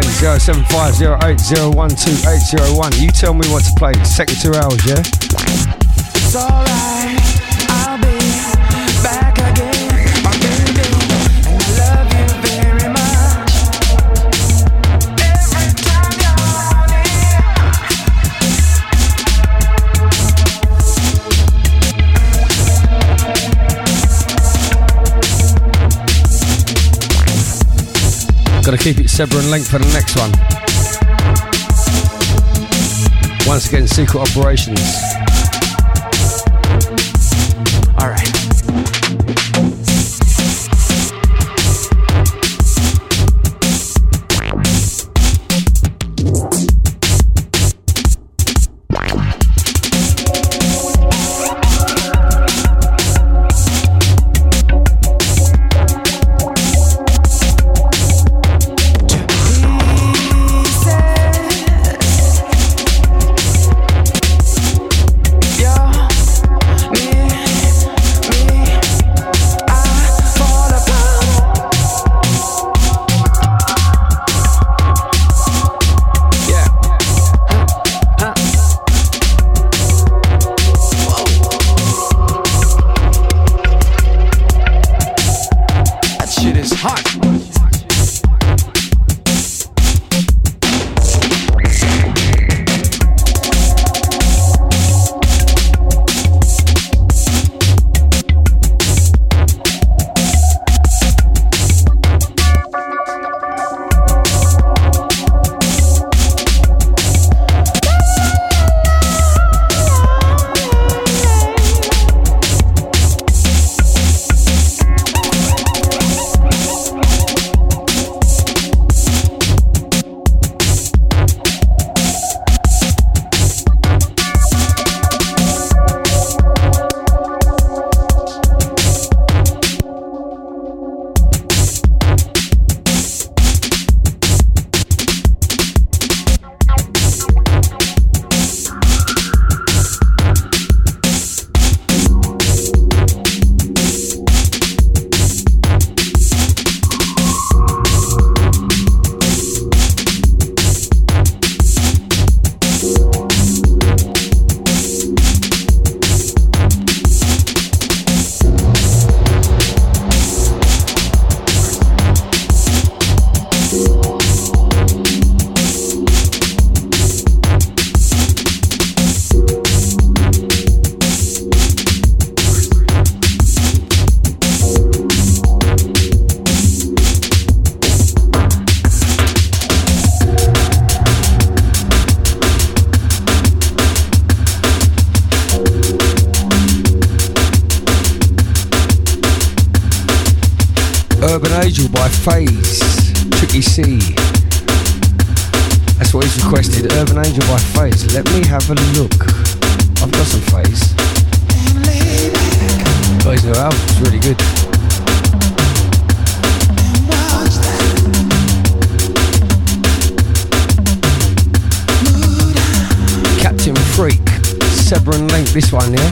07508012801. You tell me what to play. Second 2 hours, yeah? It's alright, I'll be back again, my baby, and I love you very much. Every time you're Gotta keep it Sever and Link for the next one. Once again, Secret Operations. Urban Angel by FaZe, Tricky C. That's what he's requested, Urban Angel by FaZe. Let me have a look. I've got some FaZe. Got his new album, it's really good. Captain Freak, Severin Link, this one, yeah?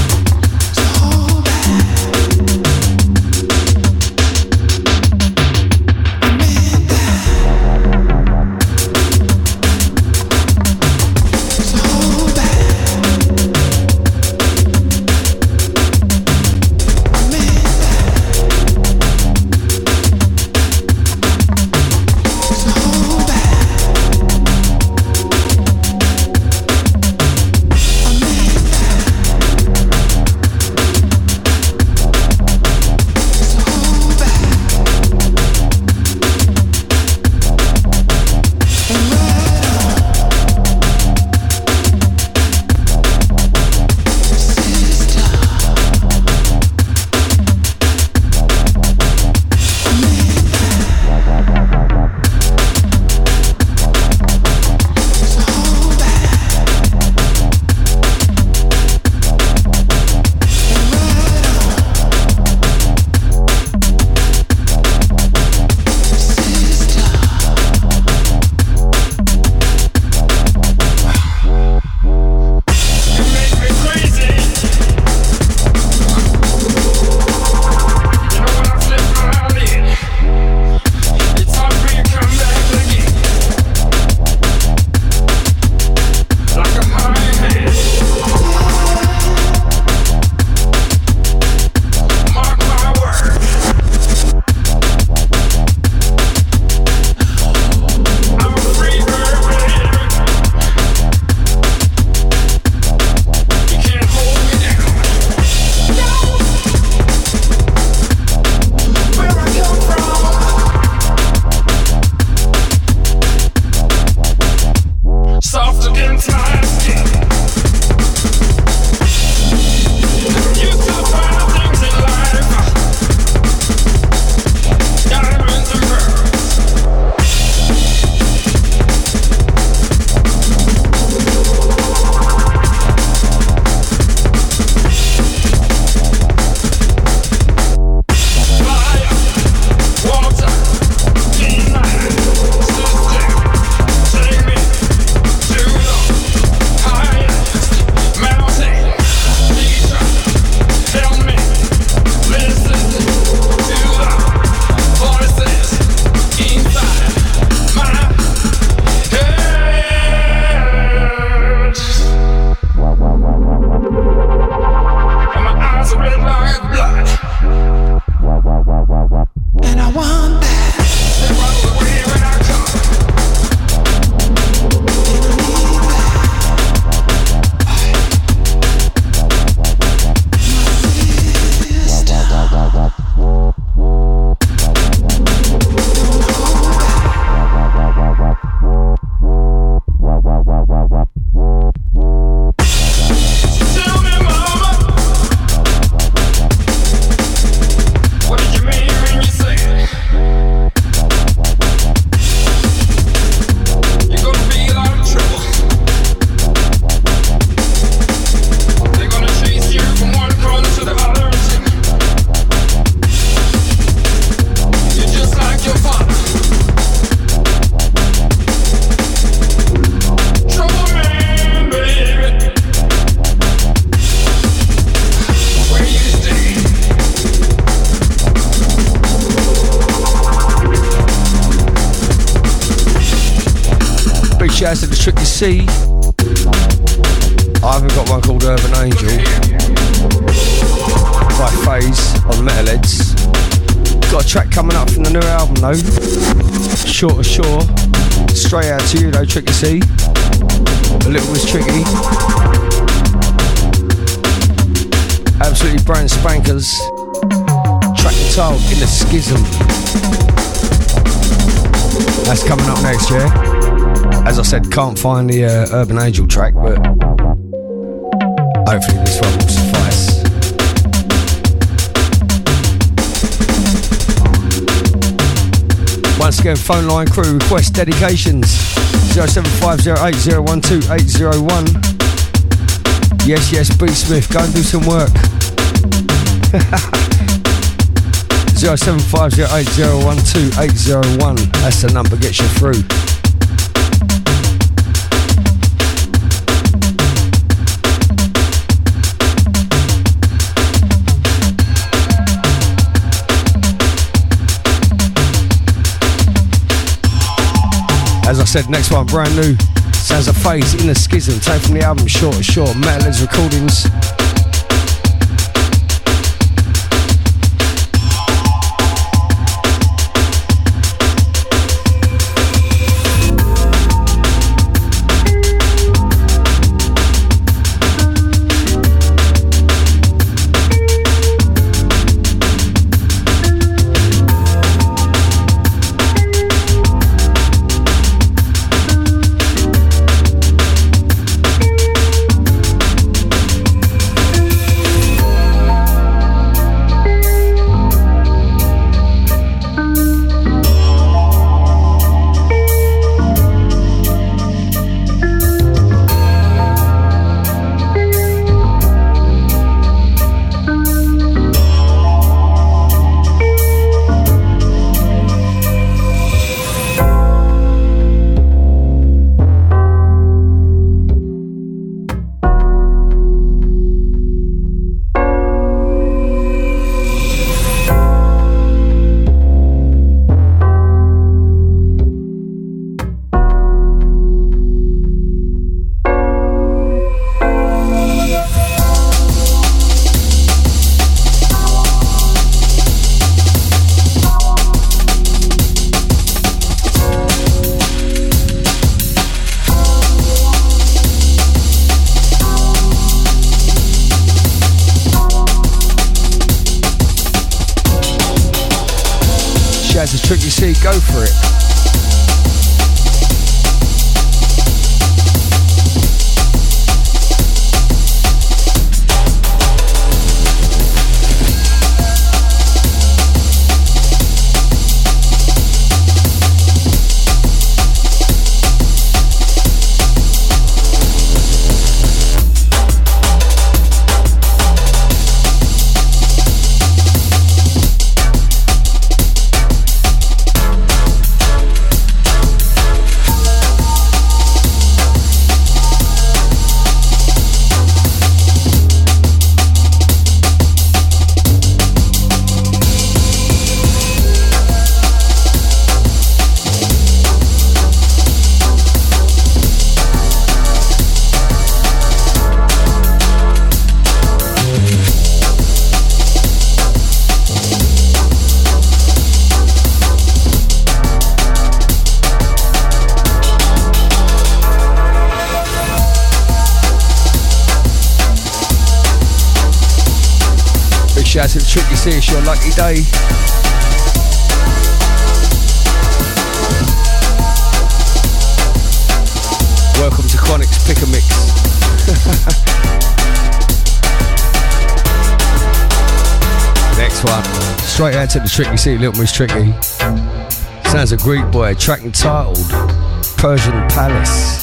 Shouts to the Tricky C. I haven't got one called Urban Angel by FaZe on Metalheads. Got a track coming up from the new album though. Short of Shore. Straight out to you though, Tricky C. A little was tricky. Absolutely brand spankers. Track entitled In the Schism. That's coming up next, yeah? As I said, can't find the Urban Angel track, but hopefully this one will suffice. Once again, phone line crew request dedications 07508012801. Yes, Beatsmith, go and do some work. 07508012801. That's the number, gets you through. As I said, next one, brand new. Sounds of Phase in a Schism, taken from the album Short to Short, Metalheads Recordings. Tricky C, go for it. Shout out to the Tricky C, it's your lucky day. Welcome to Chronic's Pick a Mix. Next one, straight out to the Tricky C, Little Miss Tricky. Sounds a Greek boy, track entitled Persian Palace.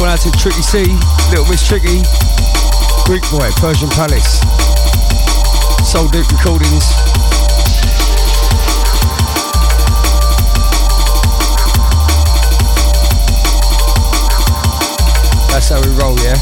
one out to Tricky C, Little Miss Tricky, Greek Boy, Persian Palace, Soul Deep Recordings. That's how we roll, yeah?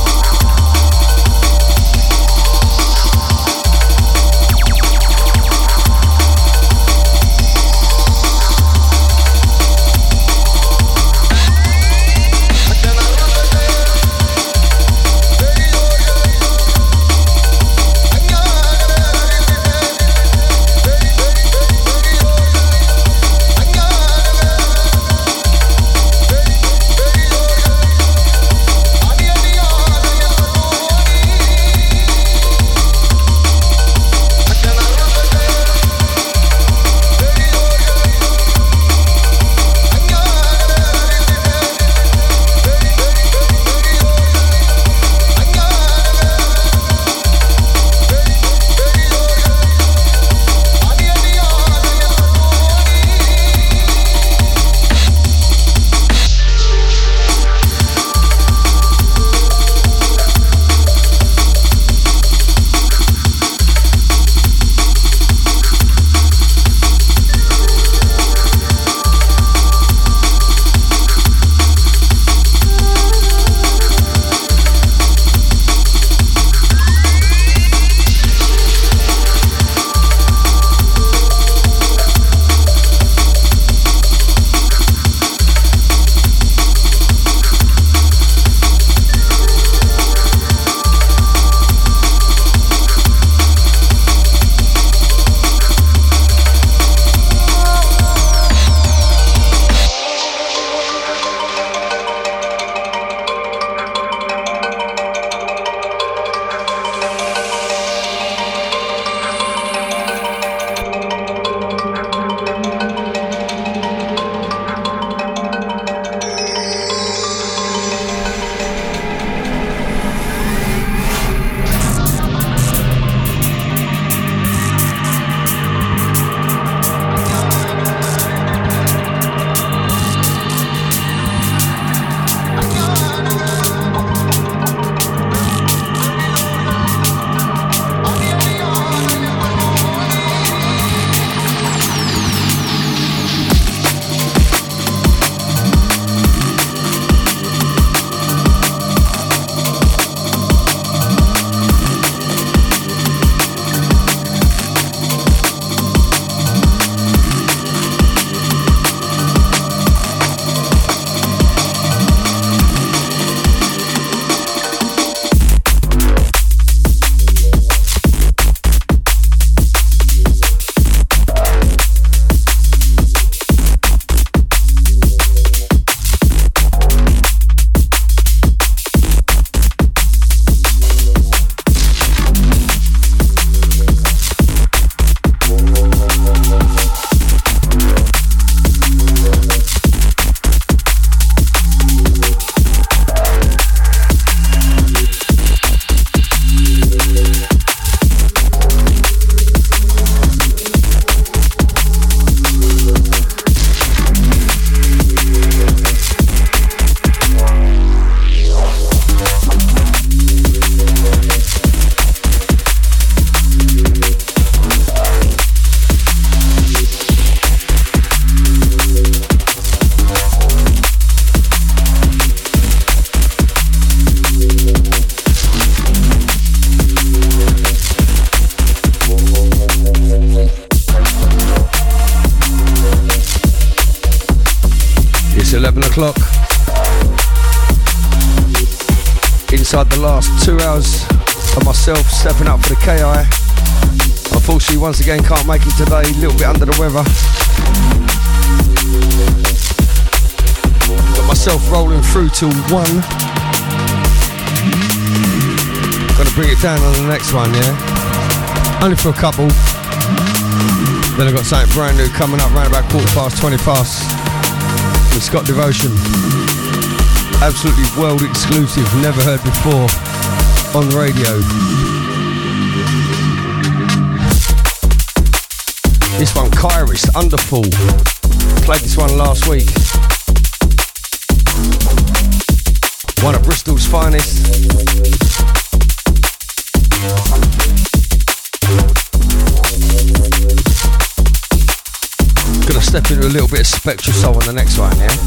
o'clock. Inside the last 2 hours of myself stepping up for the KI. Unfortunately, once again, can't make it today. A little bit under the weather. Got myself rolling through till 1. Gonna bring it down on the next one, yeah? Only for a couple. Then I've got something brand new coming up around about 20:15 with Scott Devotion. Absolutely world exclusive, never heard before on the radio. This one, Kairos, Underfall. Played this one last week. One of Bristol's finest. Gonna step into a little bit of Spectral Soul on the next one, yeah?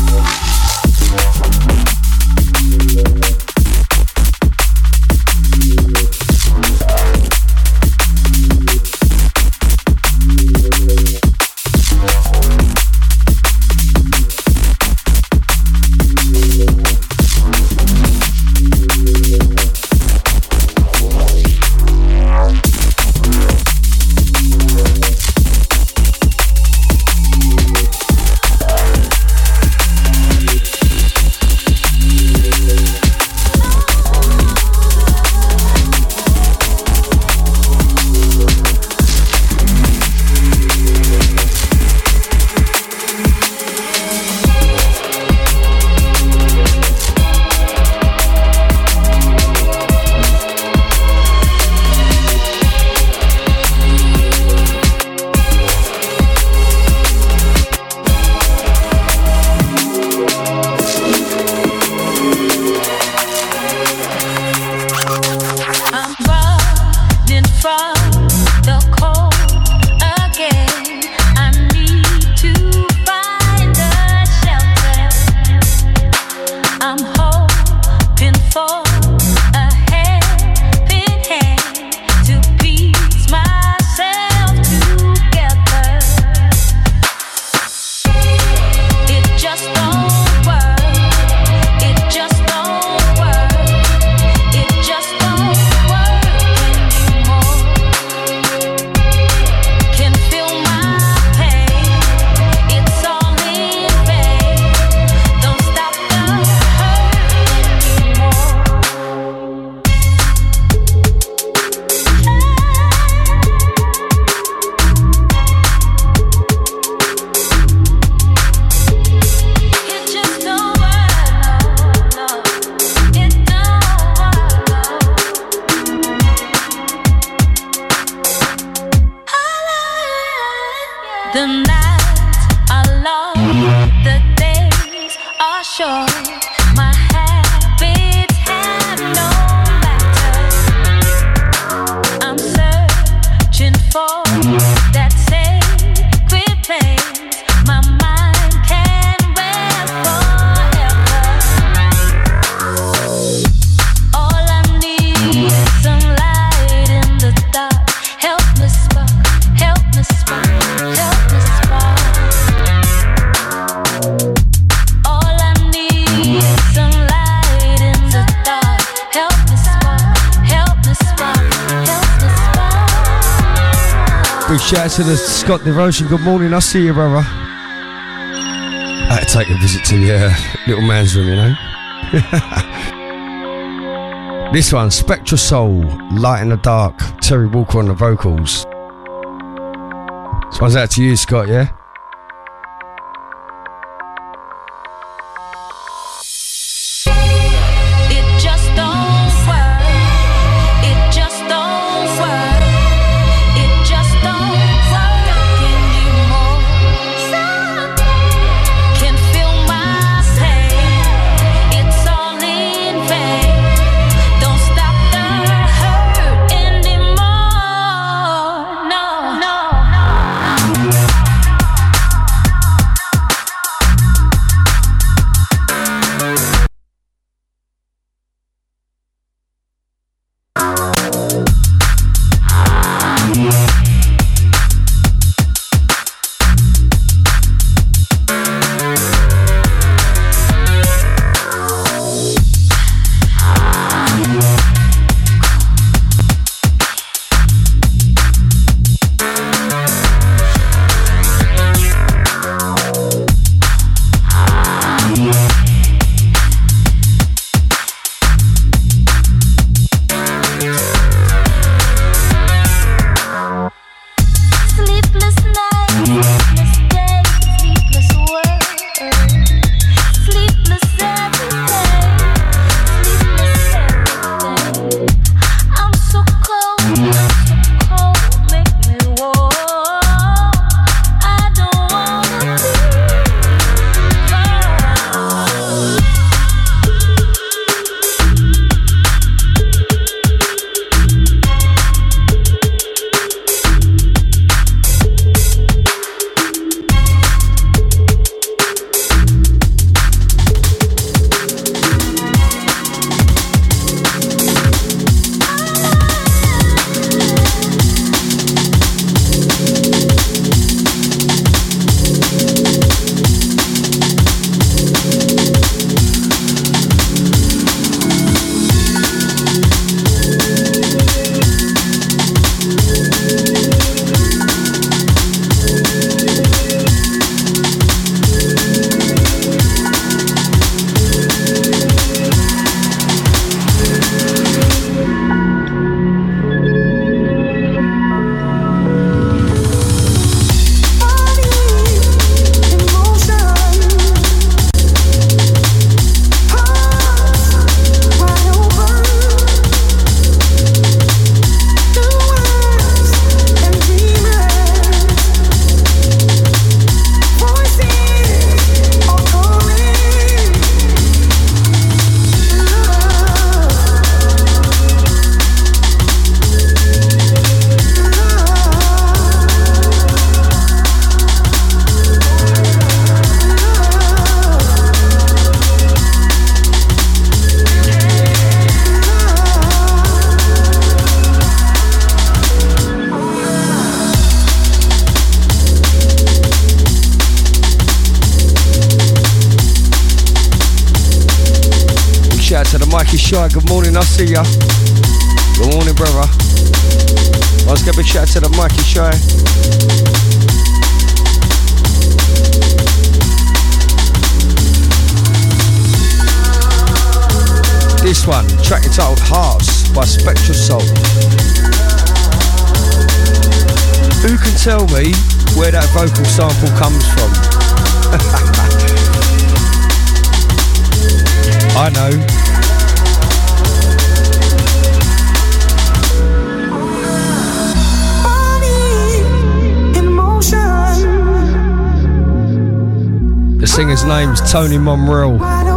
Shout out to the Scott Devotion. Good morning. I see you, brother. I had to take a visit to the little man's room, you know. This one, Spectral Soul, Light in the Dark. Terry Walker on the vocals. This one's out to you, Scott, yeah? Mikey Shy, good morning, I see ya. Good morning, brother. Let's get a big shout out to the Mikey Shy. This one, track entitled Hearts by Spectral Soul. Who can tell me where that vocal sample comes from? I know. The singer's name's Tony Monreal.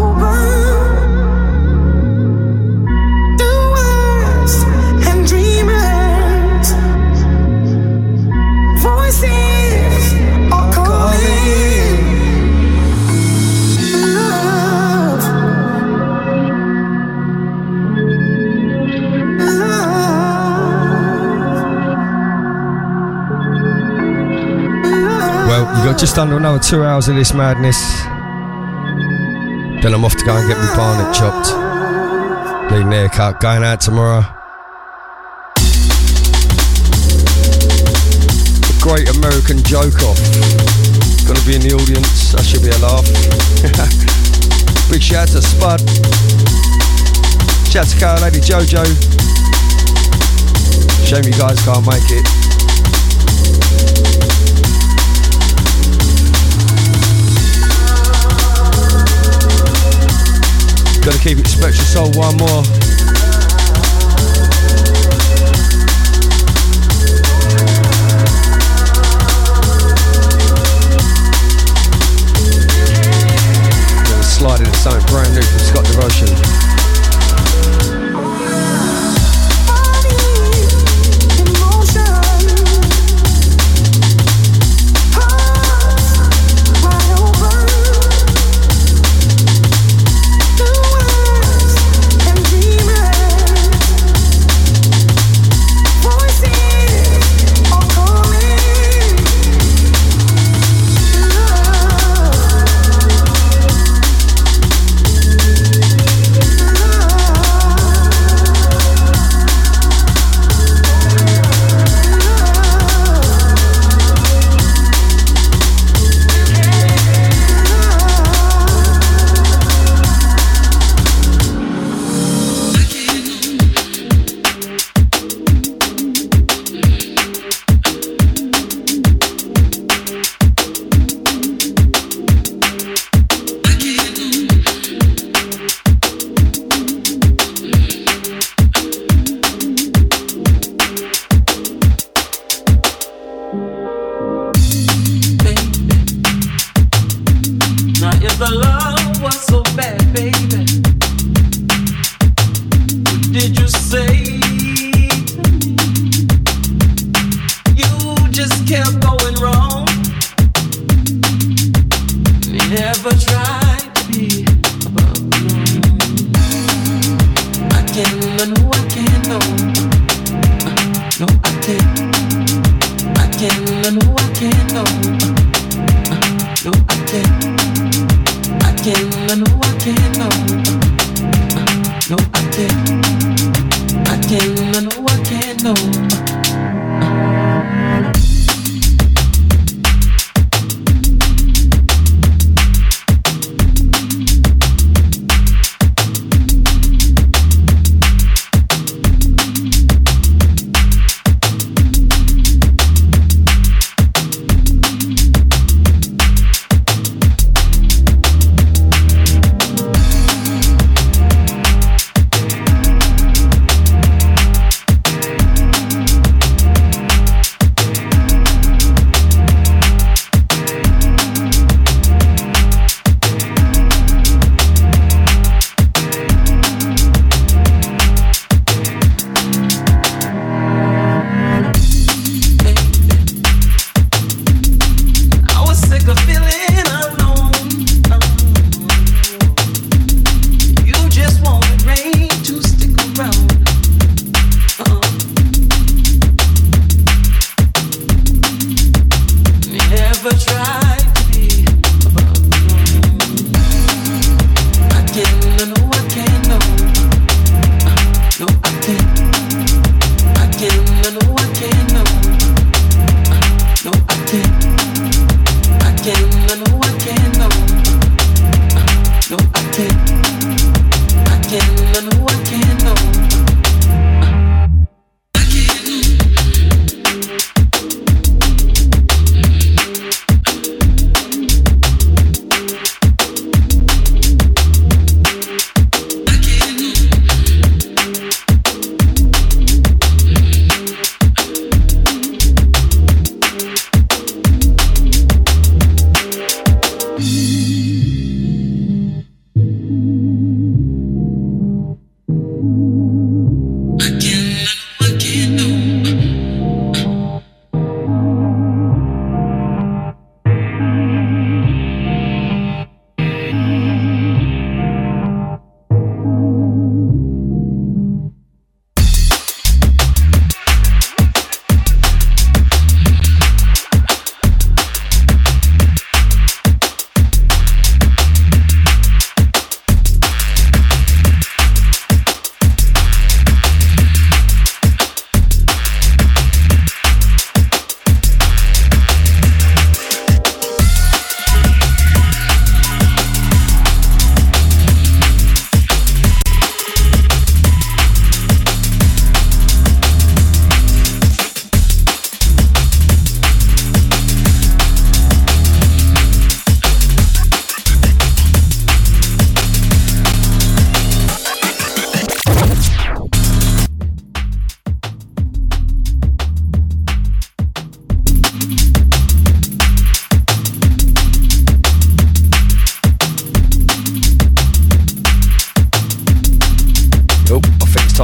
You got just under another 2 hours of this madness. Then I'm off to go and get my barnet chopped. Leaving the haircut, going out tomorrow. The Great American Joke Off. Gonna be in the audience, that should be a laugh. Big shout out to Spud. Shout out to Carol Lady Jojo. Shame you guys can't make it. Gotta keep it Spectral Soul one more. Gonna slide into something brand new from Scott Devotion. I can't know.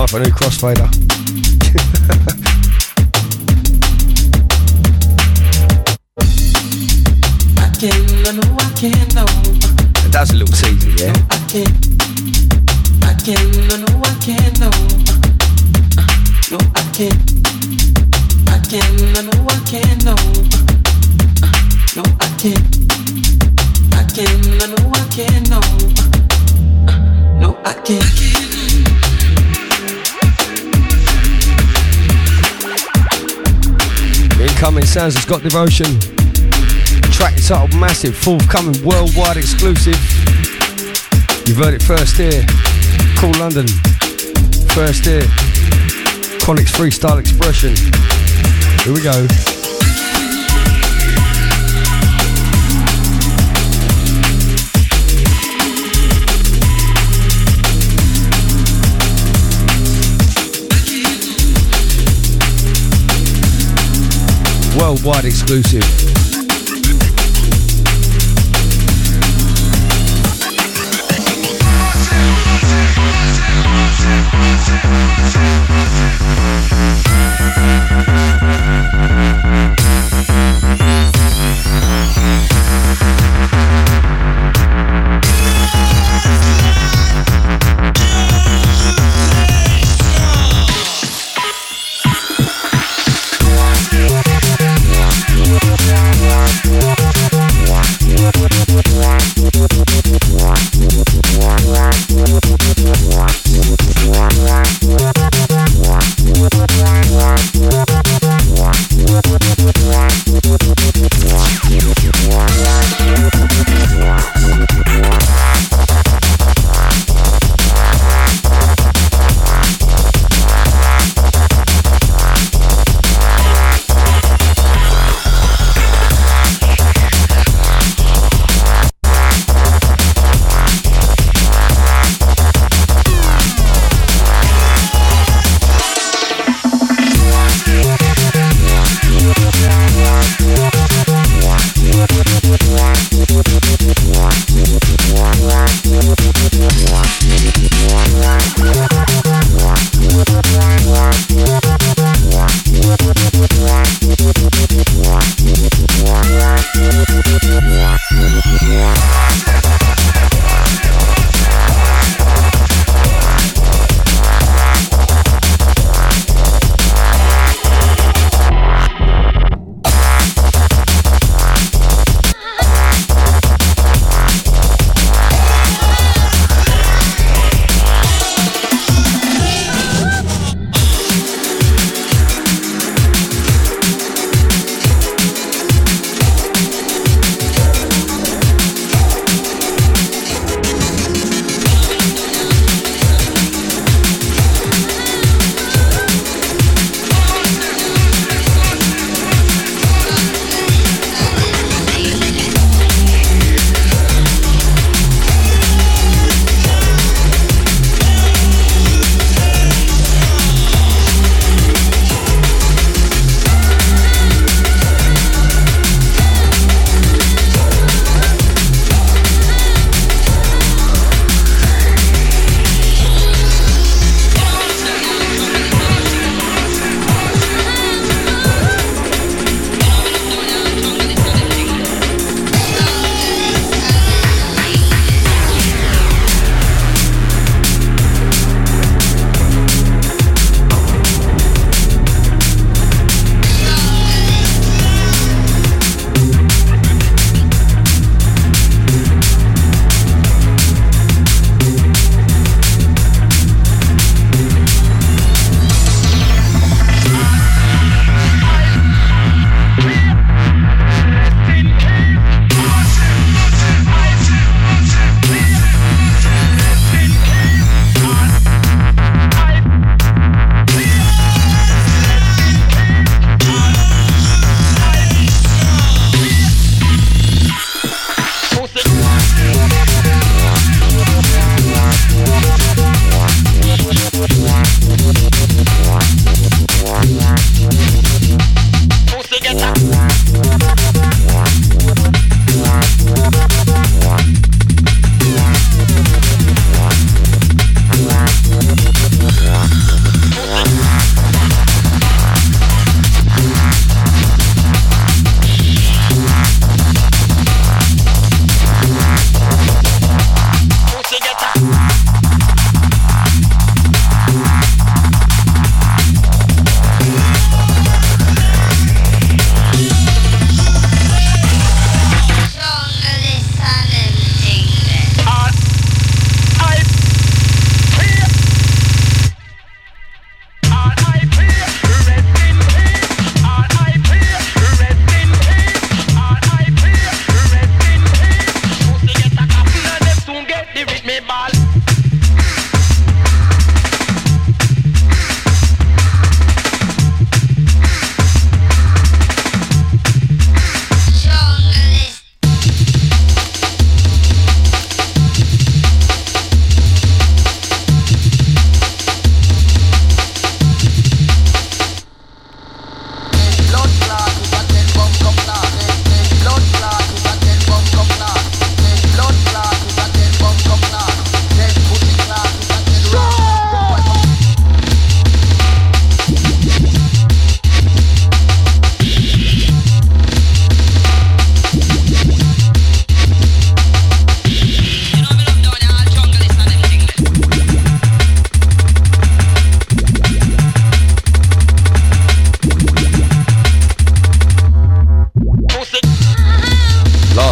up a new crossfader. That's a little teaser, yeah? Incoming sounds has got devotion. Track titled Massive, forthcoming worldwide exclusive. You've heard it first here. Cool London, first here. Chronic's Freestyle Expression. Here we go. Worldwide exclusive.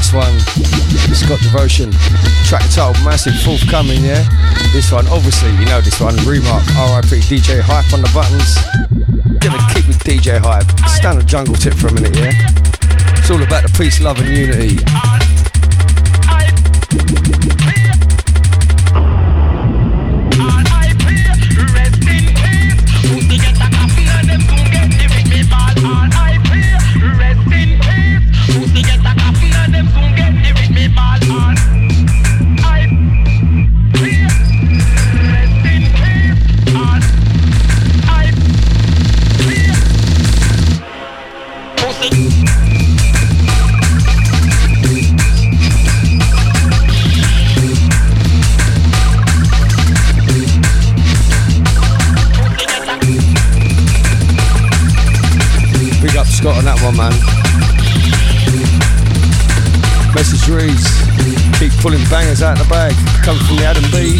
last one, Scott Devotion. Track title, massive, forthcoming, yeah? This one, obviously, you know this one, Remark, RIP, DJ Hype on the buttons. Gonna kick with DJ Hype. Stand on Jungle Tip for a minute, yeah? It's all about the peace, love and unity. Scott on that one, man. Message reads, keep pulling bangers out of the bag. Come from the Adam B.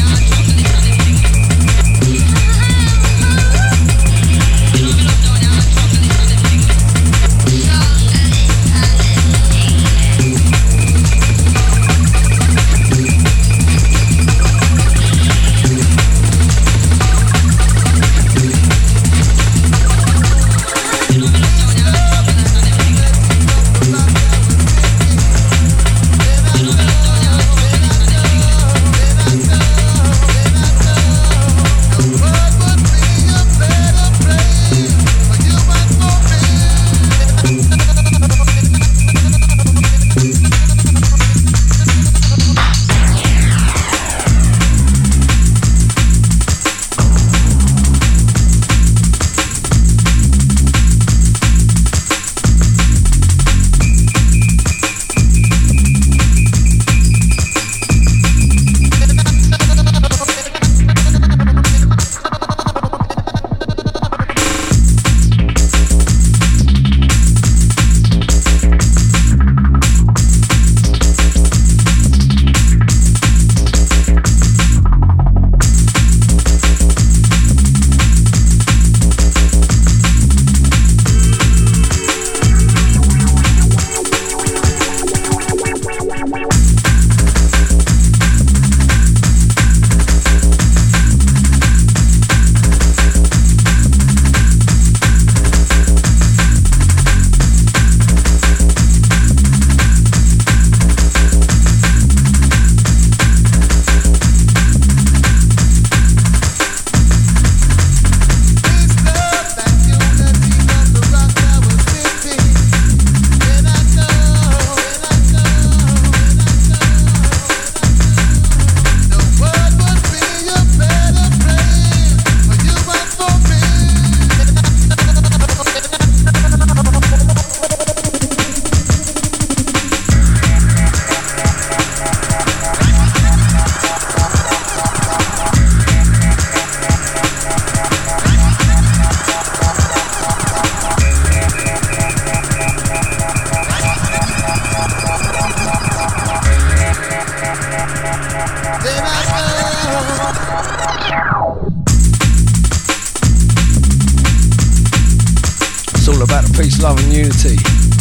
Love and unity.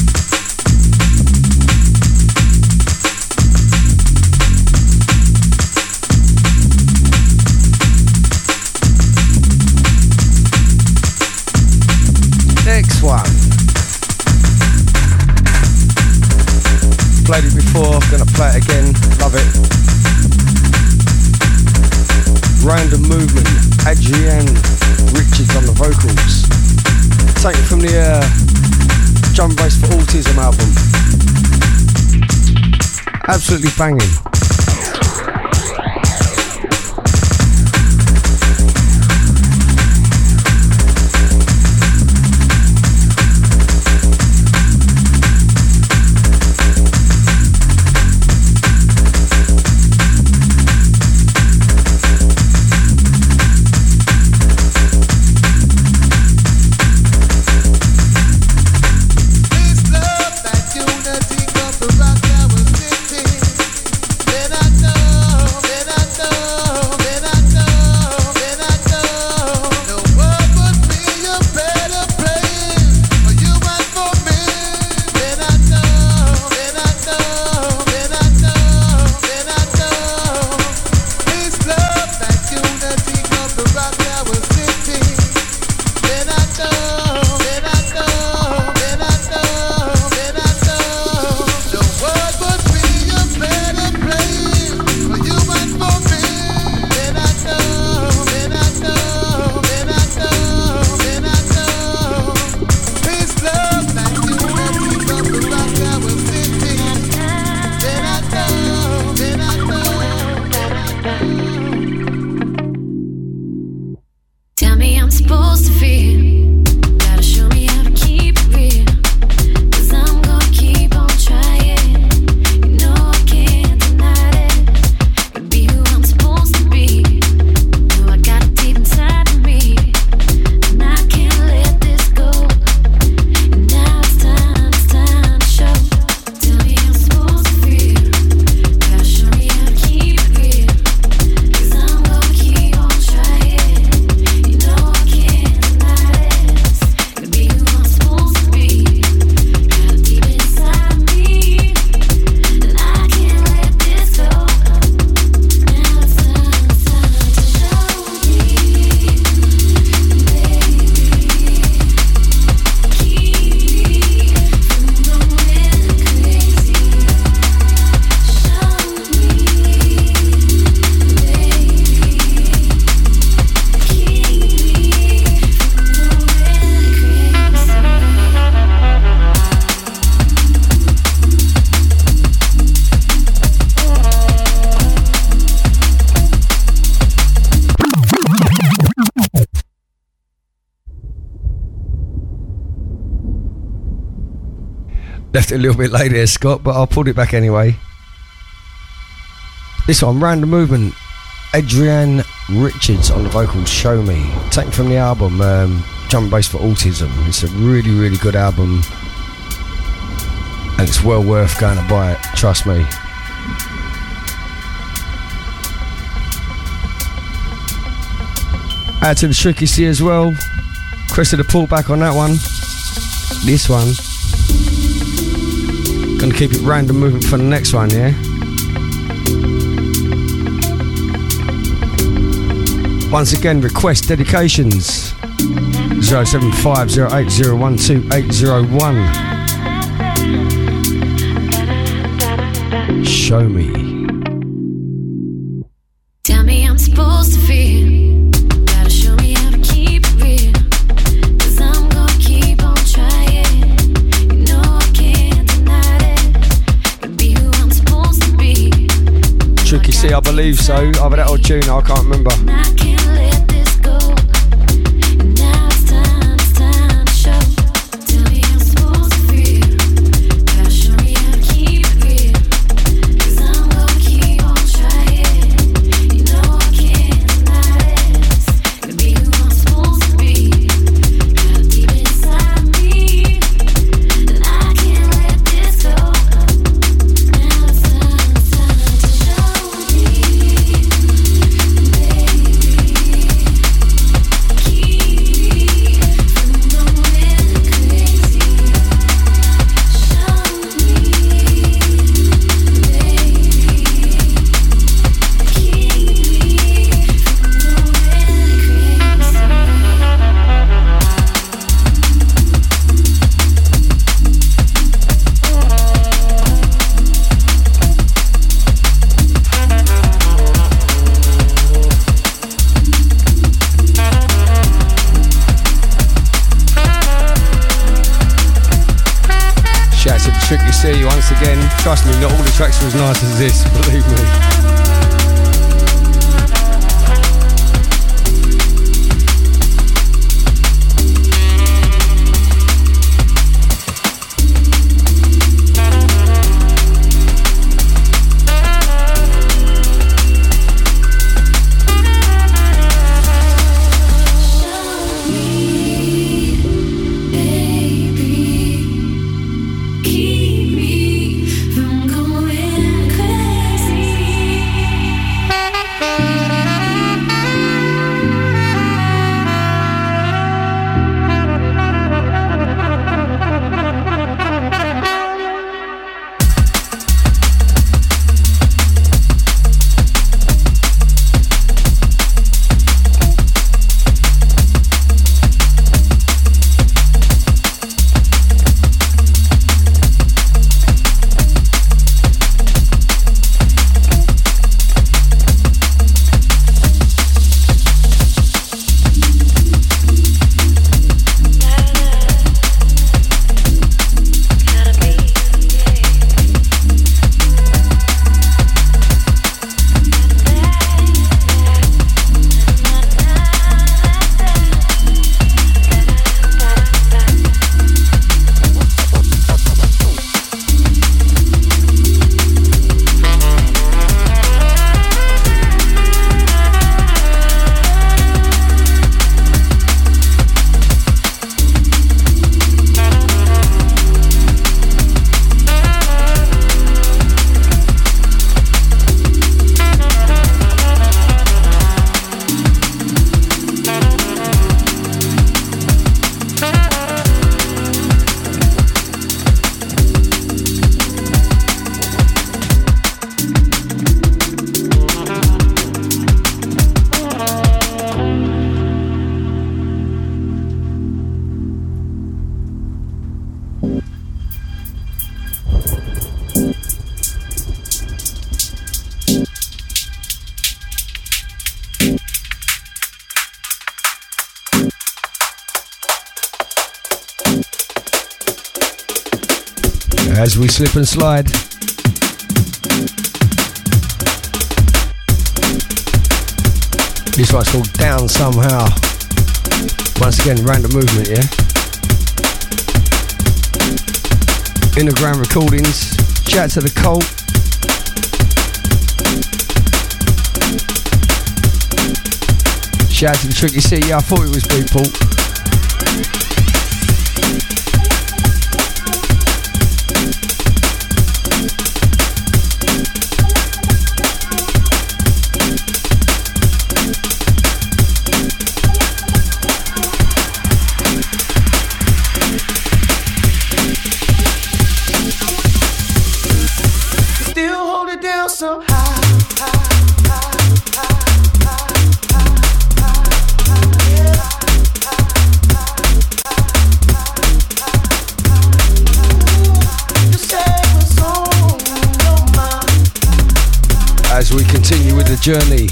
Next one. Played it before, gonna play it again. Love it. Random Movement. Adrienne Richards on the vocals. Taken from the Drum Bass for Autism album. Absolutely banging. left it a little bit late there, Scott, but I pulled it back anyway. This one, Random Movement, Adrienne Richards on the vocals, Show Me. Taken from the album Drum and Bass for Autism. It's a really, really good album, and it's well worth going to buy it, trust me. Out to the Tricky C as well. Chris did a pullback on that one. This one. Gonna keep it Random Movement for the next one, yeah? Once again, request dedications 07508012801. Show me. Tell me I'm supposed to feel. Gotta show me how to keep it real. 'Cause I'm gonna keep on trying. You know I can't deny it. Gotta be who I'm supposed to be. Tricky C, I believe so. Either that or Juno, I can't remember. I can't let this go. And now it's time to show. Tell me I'm supposed to feel. Gotta show me how to keep it real. 'Cause I'm gonna keep on trying. You know I can't deny this. Gotta be who I'm supposed to be. Gotta keep it inside me. And I can't let this go. Now it's time to show me. Shout out to the Tricky C once again. Trust me, not all the tracks are as nice as this, believe me. Keep me from going crazy. as we slip and slide. This one's called Down Somehow. Once again, random movement, yeah? Innerground Recordings. Shout out to the Cult. Shout out to the Tricky City. I thought it was Blueport. As we continue with the journey.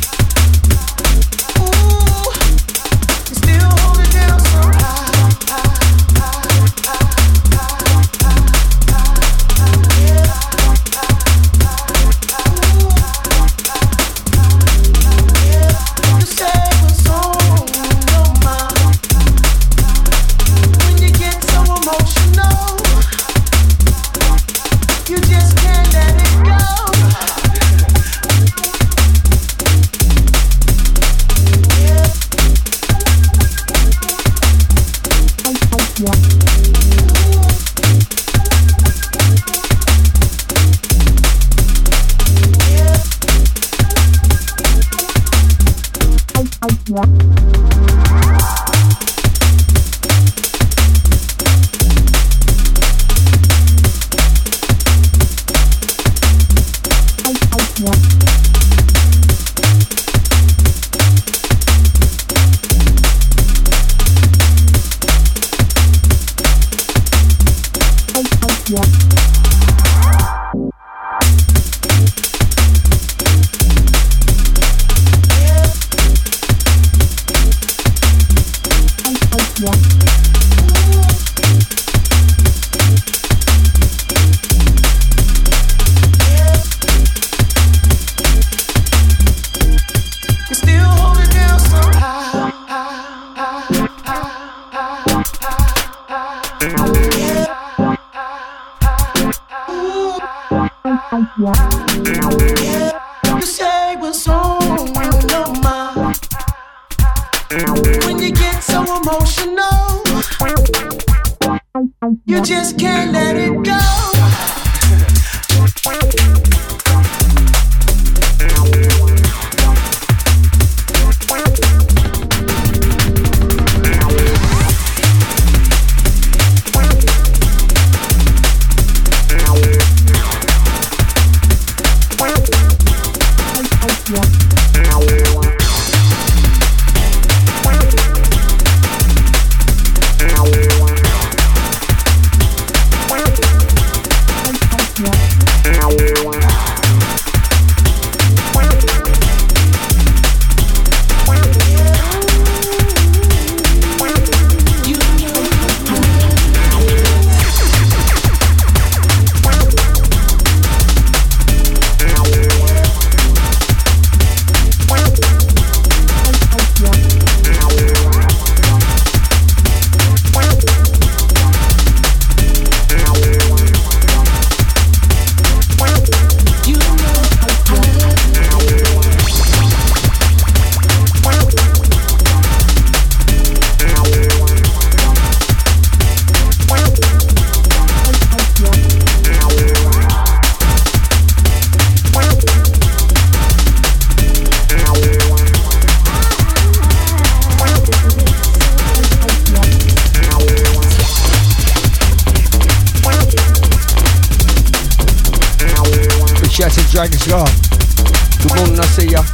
Dragon Scar. Good morning, I see ya.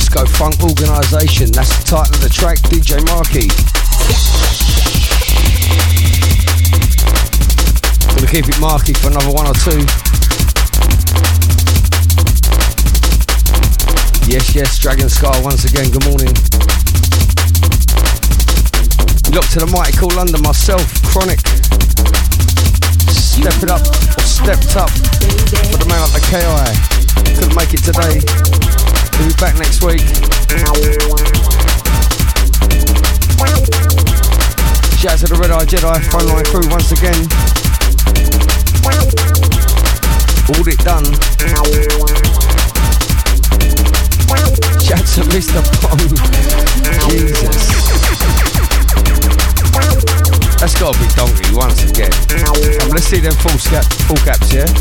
Disco Funk Organisation. That's the title of the track, DJ Marky. Gonna keep it Marky for another one or two. Yes, Dragon Scar once again, good morning. Look to the mighty cool London, myself, Chronic. Step it up, or stepped up for the man like the KI. Couldn't make it today. He'll be back next week. Shout out to the Red Eye Jedi phone line crew once again. All it done. Shout out to Mr. Pong. Jesus. That's gotta be Donkey once again. Let's see them full caps, yeah?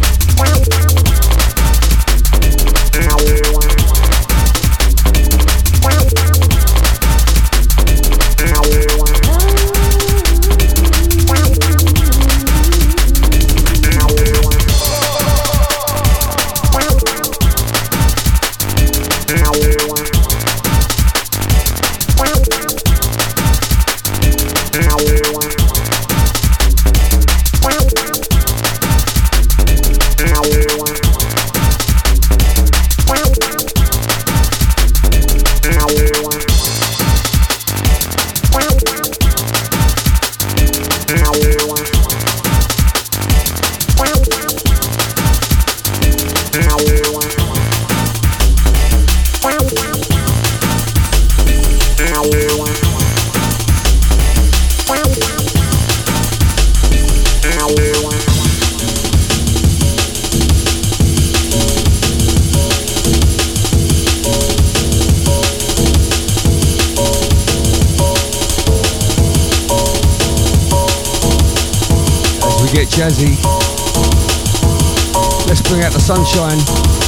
Jazzy. Let's bring out the sunshine.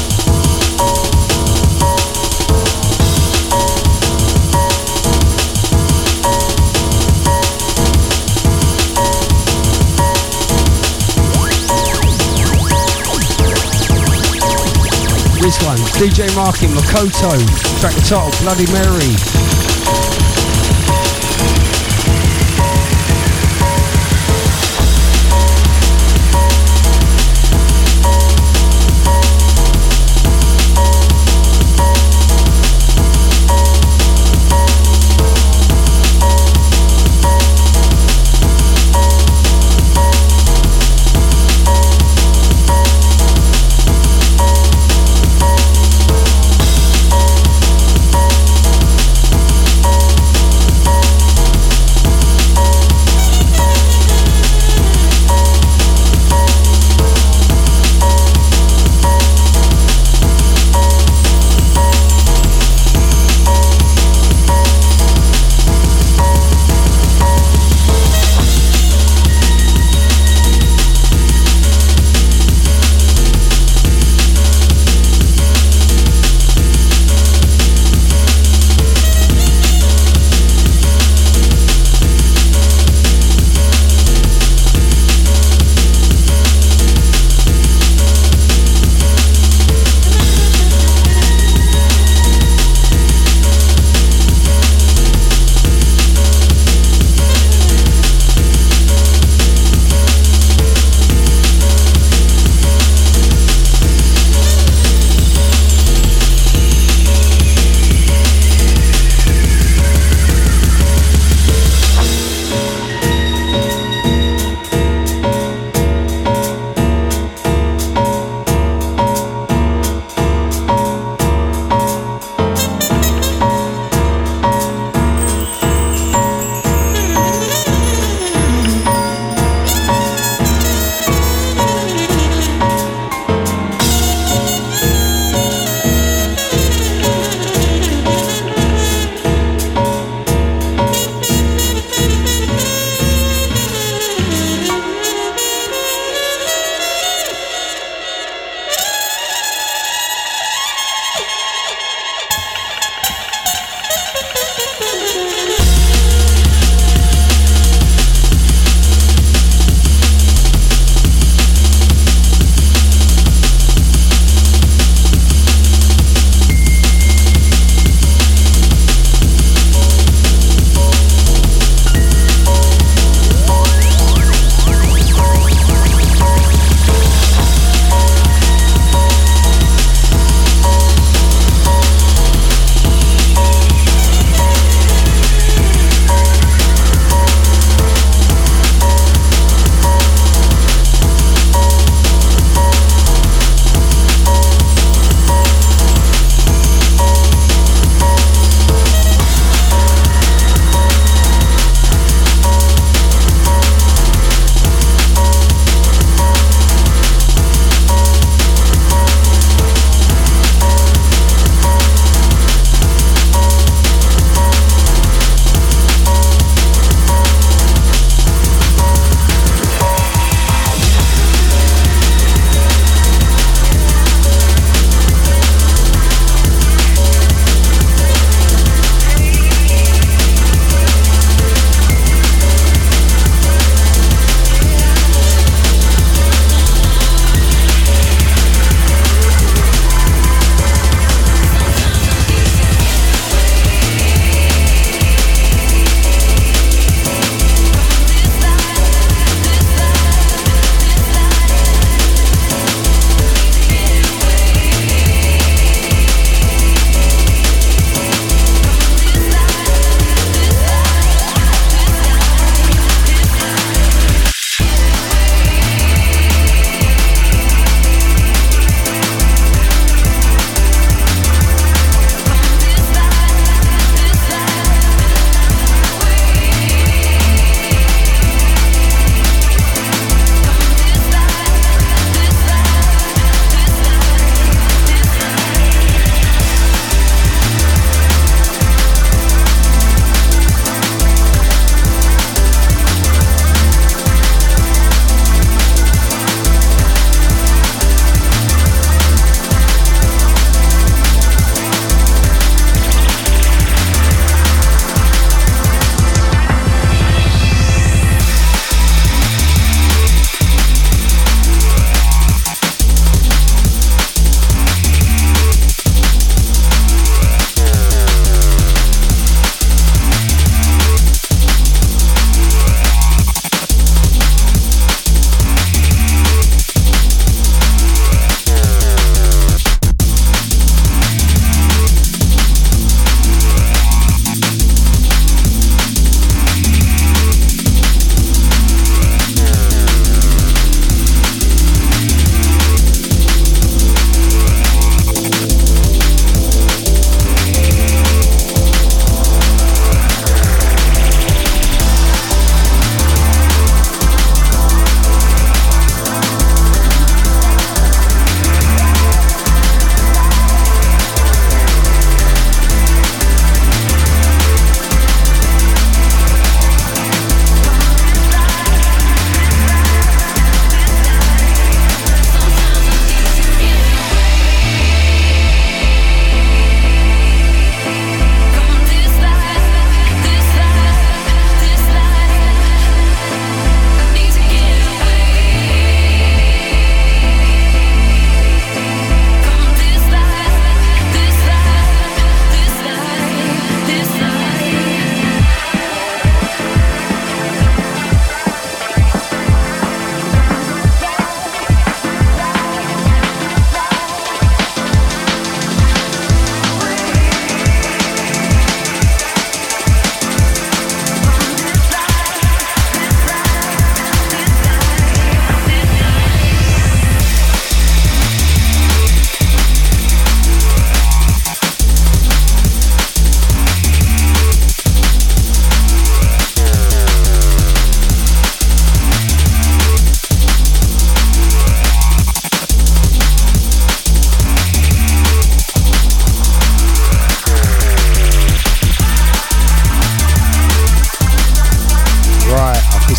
This one, DJ Marky Makoto, track the title Bloody Mary.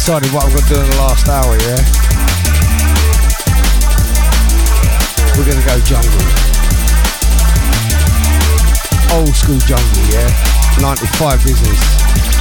decided what I'm going to do in the last hour, yeah? We're going to go jungle. Old school jungle, yeah? 95 business.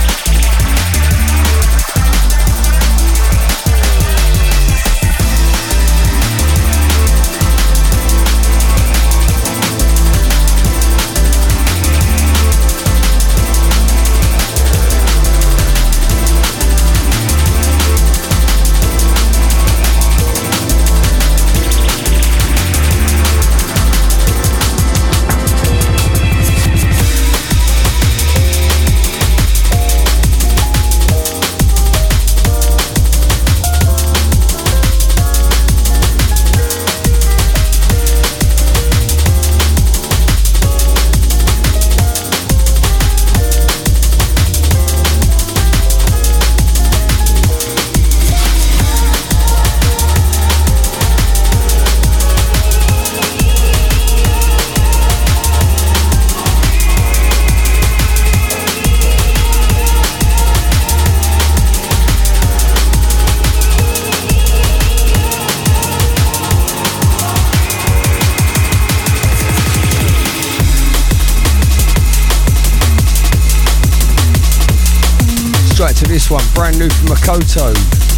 To this one, brand new from Makoto.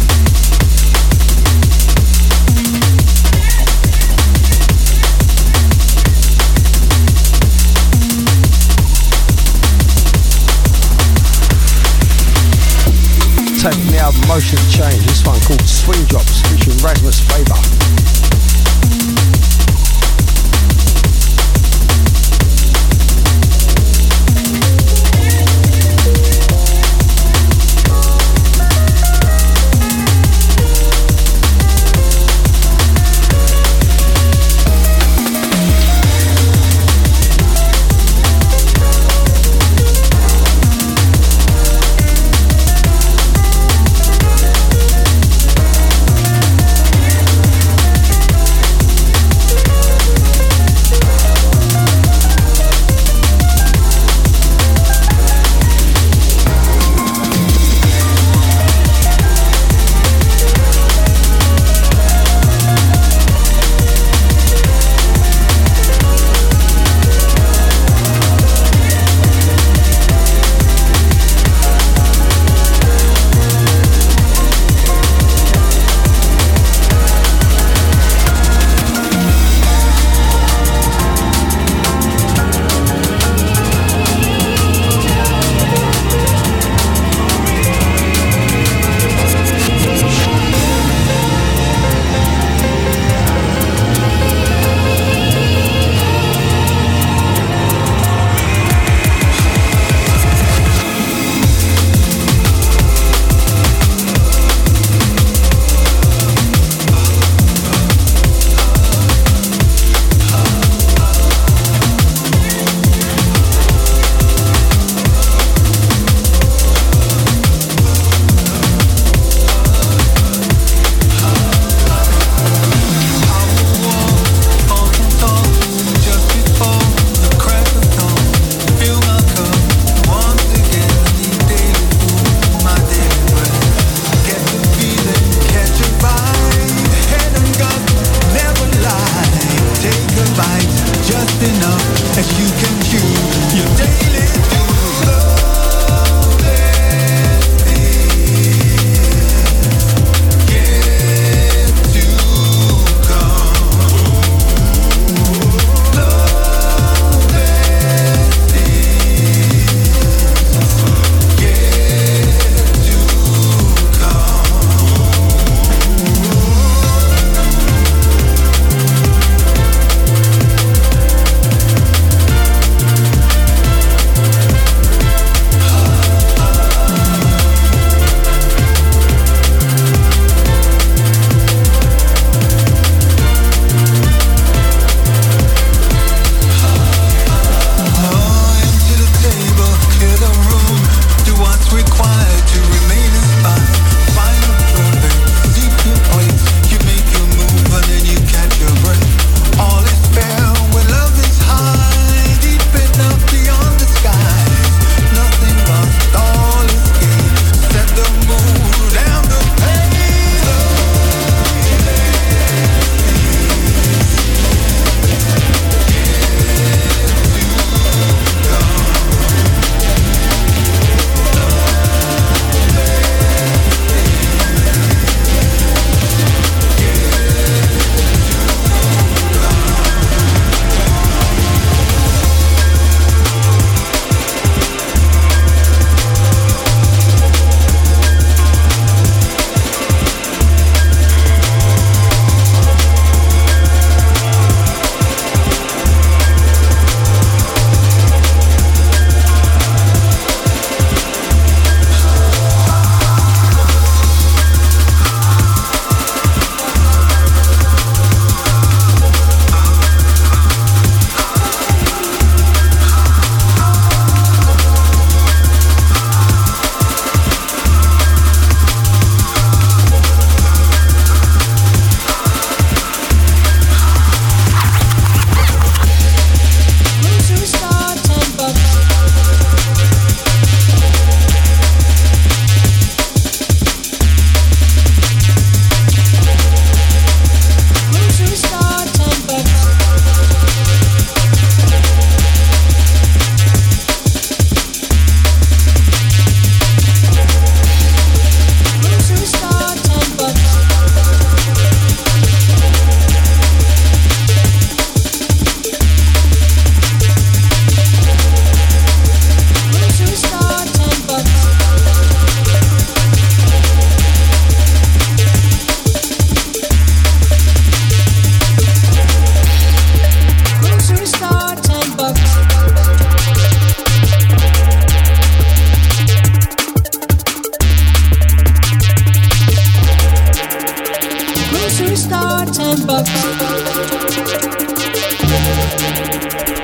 Taking the album Motion Change, this one called Swing Drops featuring Rasmus Faber.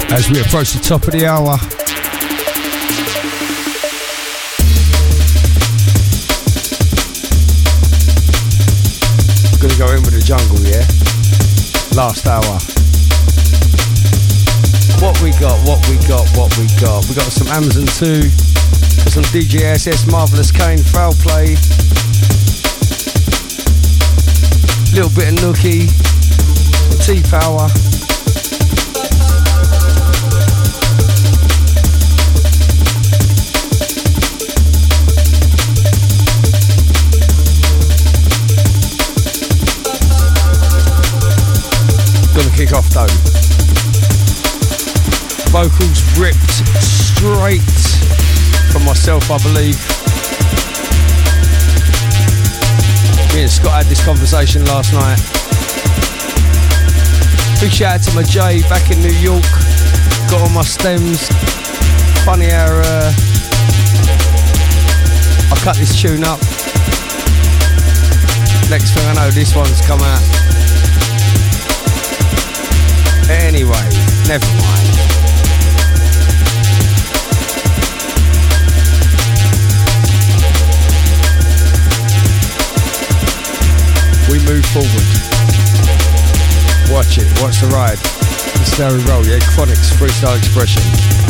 as we approach the top of the hour. Gonna go in with the jungle, yeah? Last hour. What we got? We got some Amazon 2, got some DJ SS, Marvelous Kane, Foul Play, little bit of Nookie, T-Power. Gonna kick off though. Vocals ripped straight from myself, I believe. Me and Scott had this conversation last night. Big shout out to my Jay back in New York. Got all my stems. Funny how I cut this tune up. Next thing I know, this one's come out. Anyway, never mind. We move forward. Watch it, watch the ride. This is how we roll, yeah? Chronix, freestyle expression.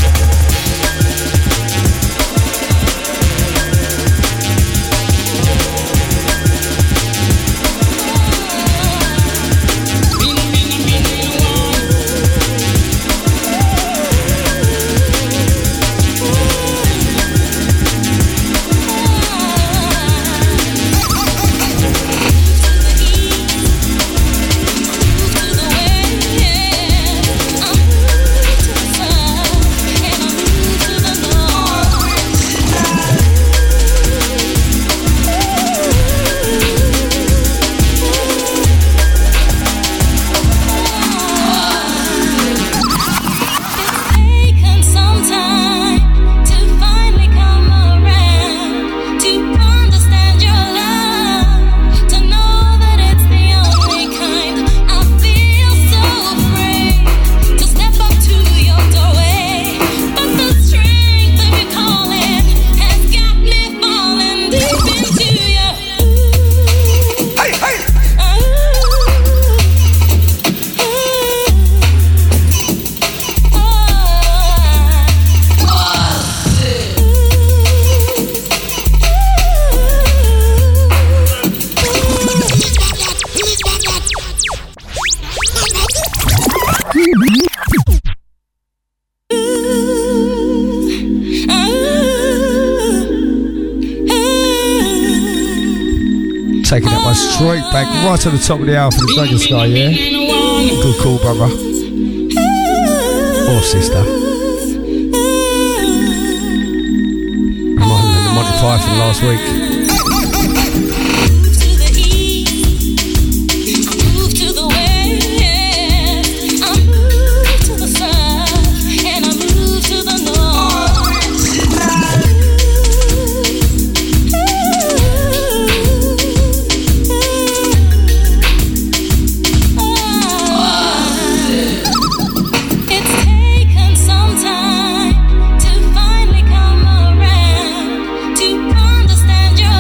Taking that one straight back, right to the top of the hour for the Dragon Sky, yeah? Good call, brother. Or sister. Reminding me of the Monty Python last week. Understand your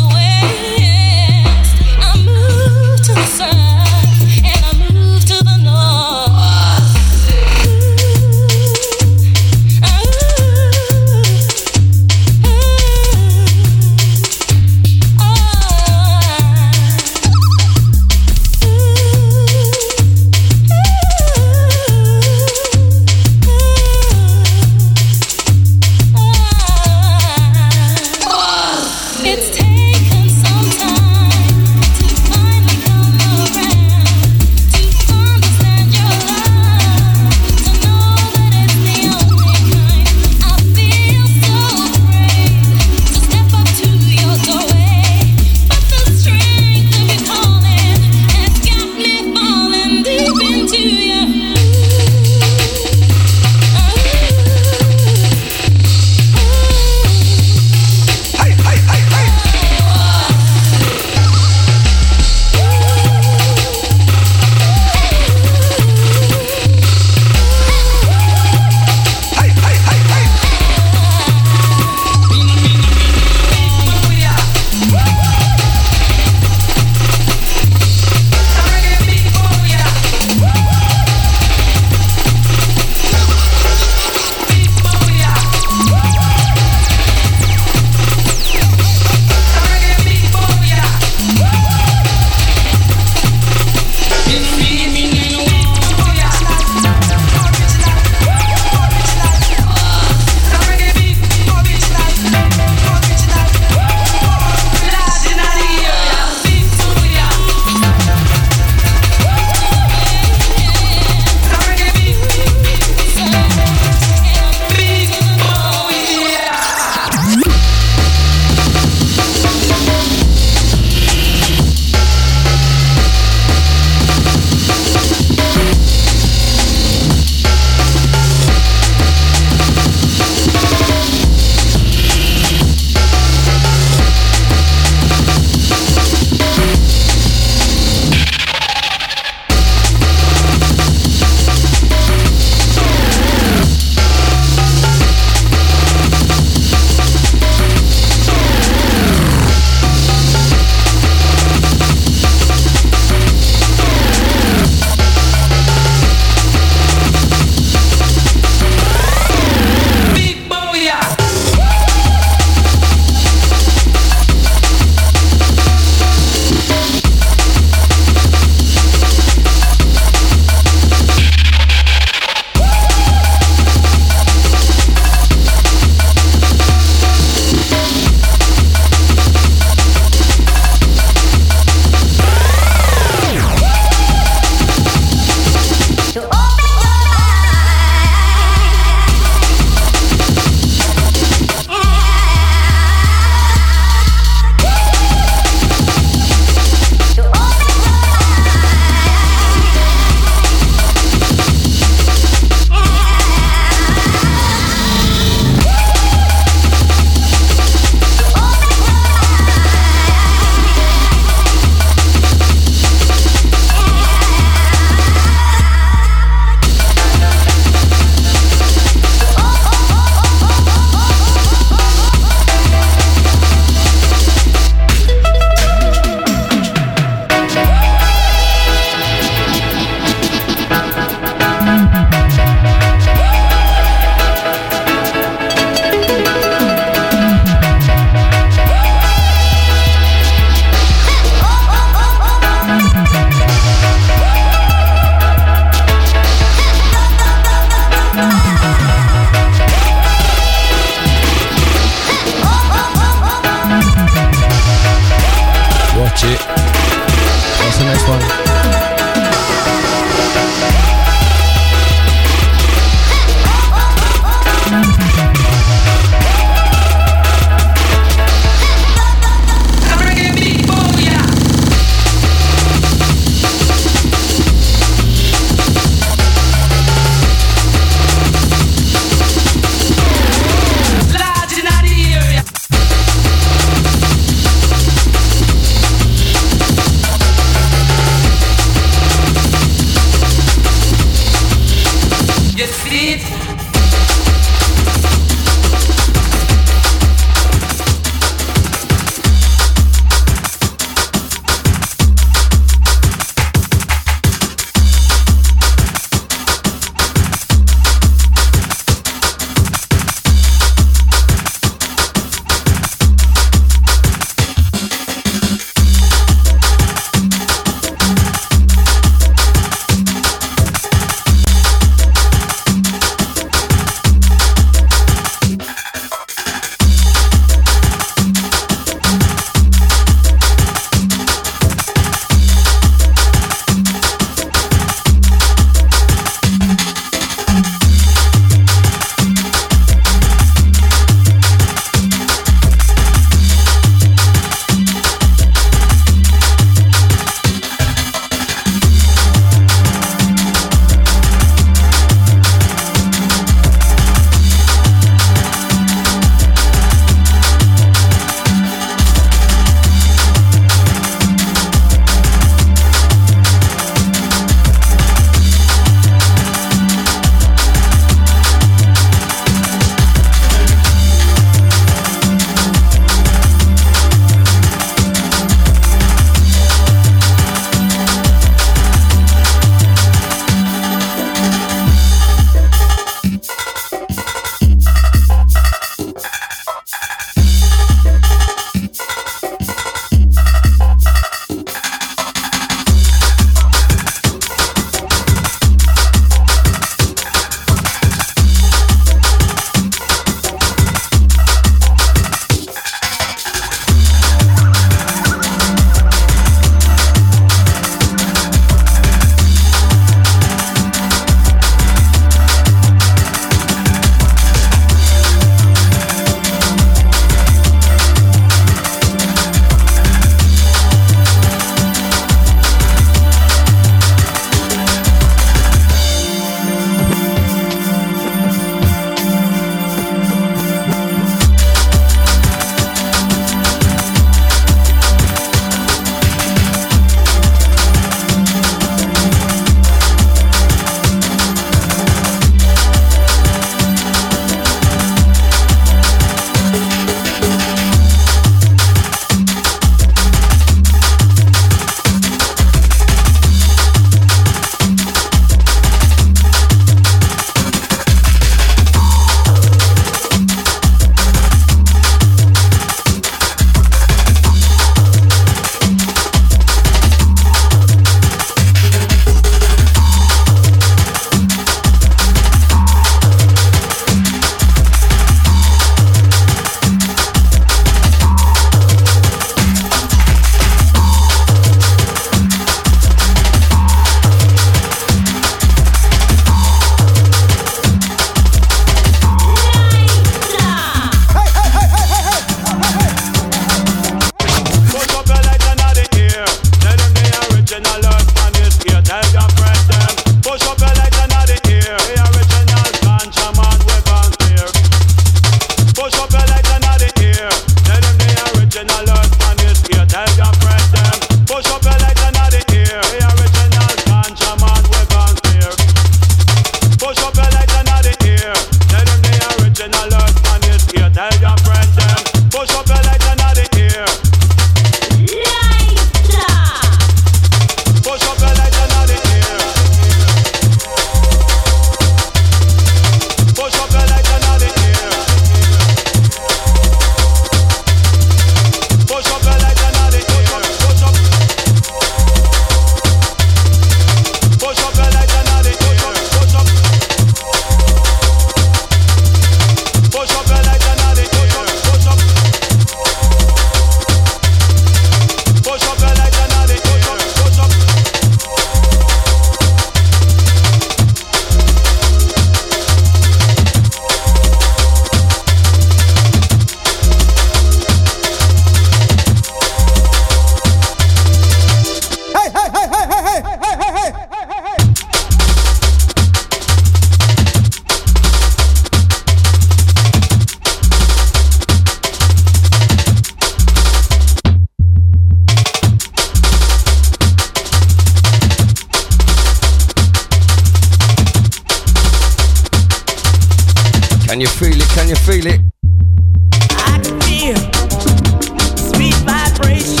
Can you feel it? I can feel sweet vibrations.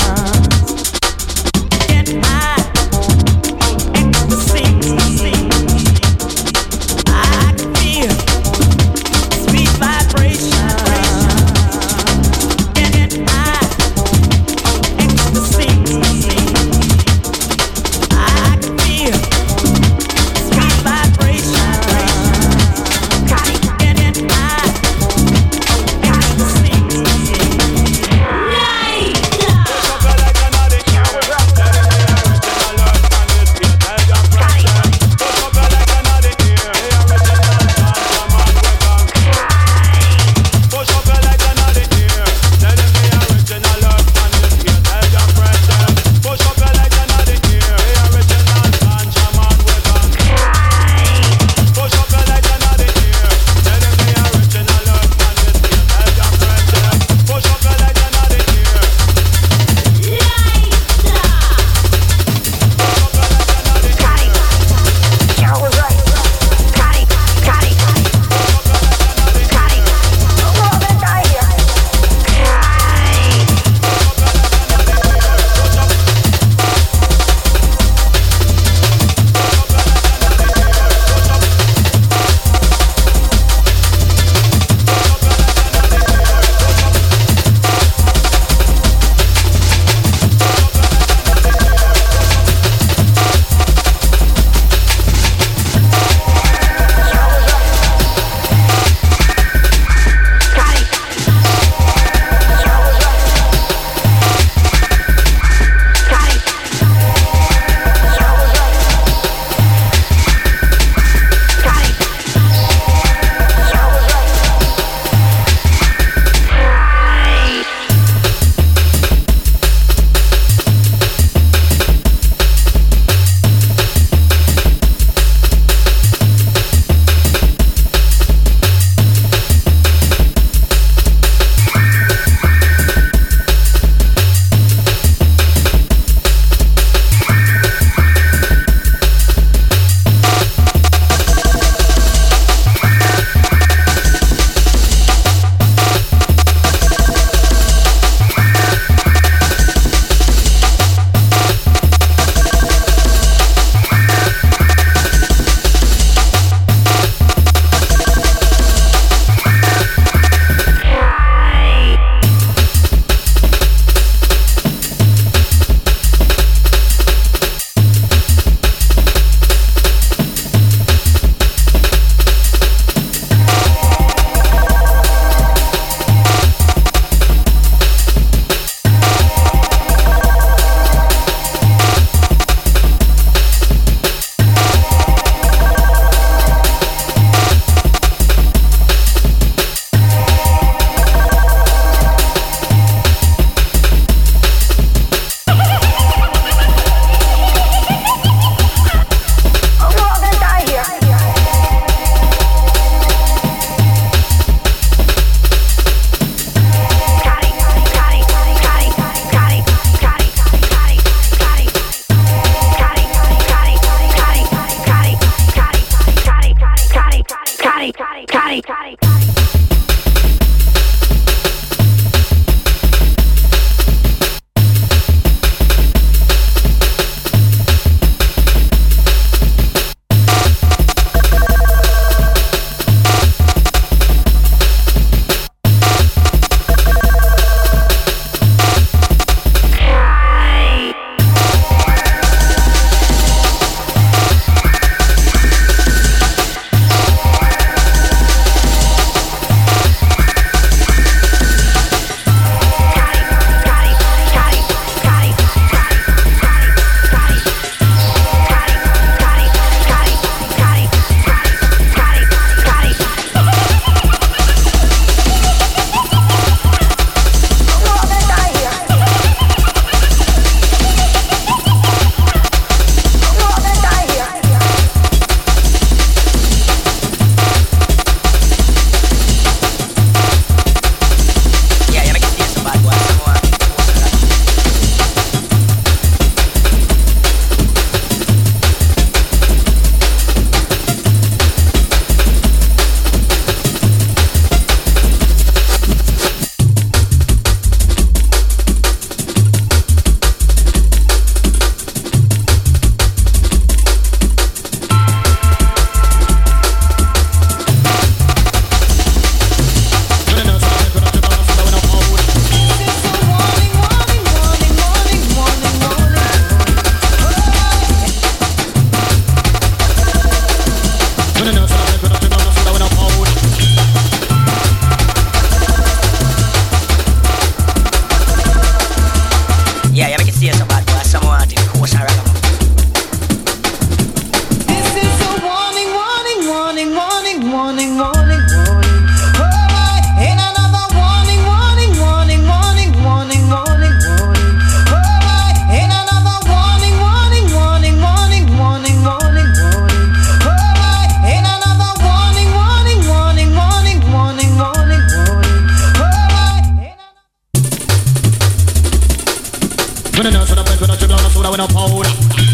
Get high on ecstasy. I can feel sweet vibrations. Get high on ecstasy. I can feel sweet vibrations. Get high. When the nurse on the bed, when I dribble on the soda, when I powder.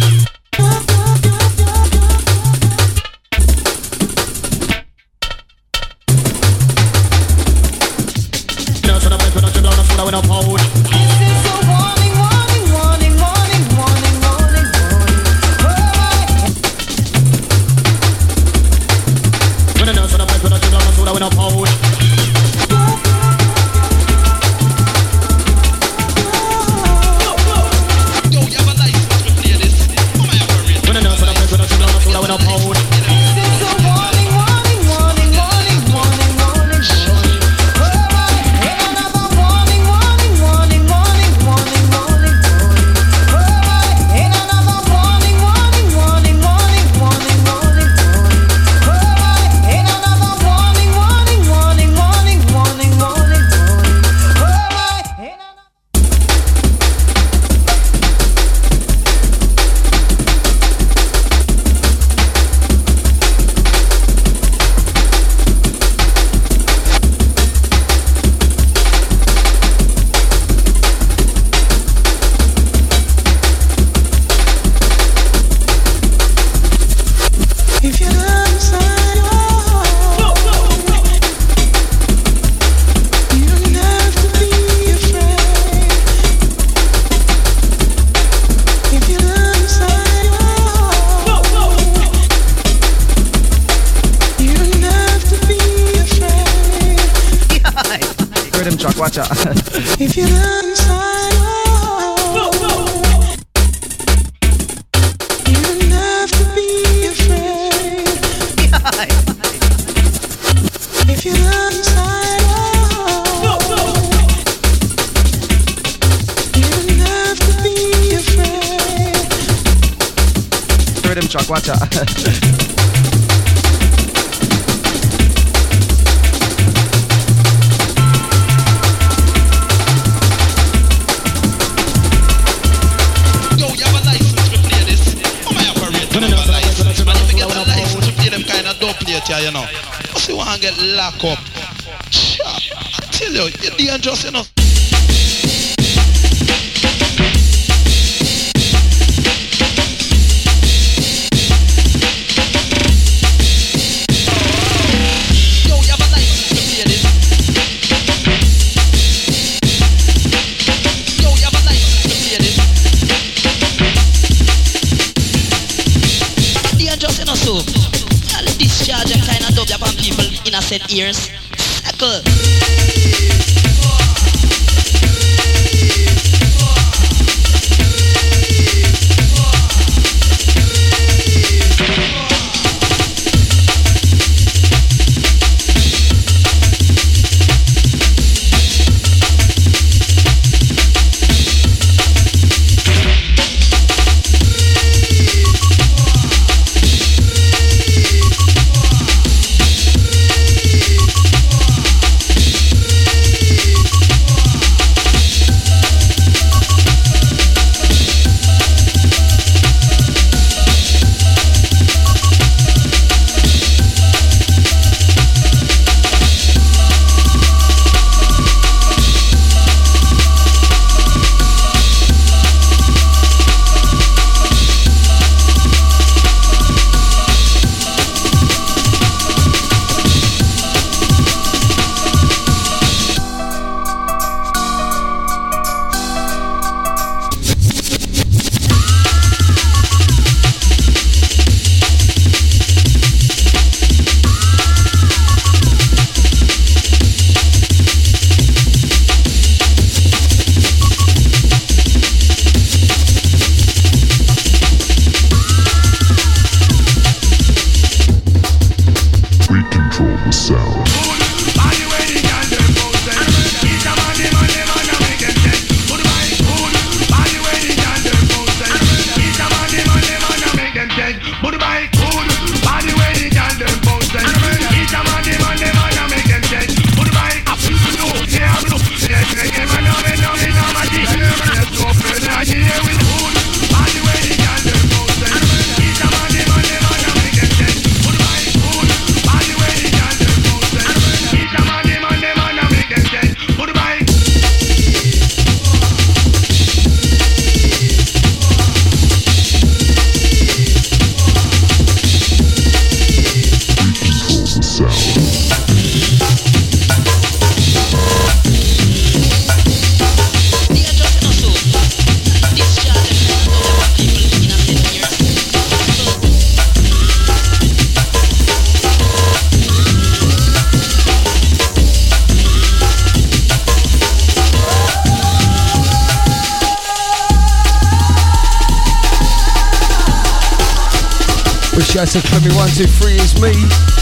Nurse on the bed, when I dribble on the soda, when I powder. This is a warning, warning, warning, warning, warning, warning, warning. When the nurse on the bed, when I dribble on the soda, when I powder. When I'm old. This is a warning, warning, warning, warning, warning, warning, warning. Oh, another warning, warning, warning, warning, warning, warning, warning. Oh, another warning, warning, warning, warning, warning, warning, warning. Oh, another warning, warning, warning, warning, warning, warning, warning. If you're inside, you don't have to be afraid. If you're inside, you don't have to be afraid. Rhythm truck, watch out. If you're inside, you don't have to be afraid. If you're inside, you don't have to be afraid. Rhythm truck, watch out. Yo, you have a license to play this? Oh my operator, you have a license, man. If you get a license to play them kind of dope plate here, you know. What's you want to get locked up? Sure, I tell you, you're dangerous, you know. Yo, you have a license to play this? Yo, you have a license to play this? Dangerous, you know, so. I'll discharge and kind of dub upon people in a set ears. Circle. Big shout to Clemmy123 is me.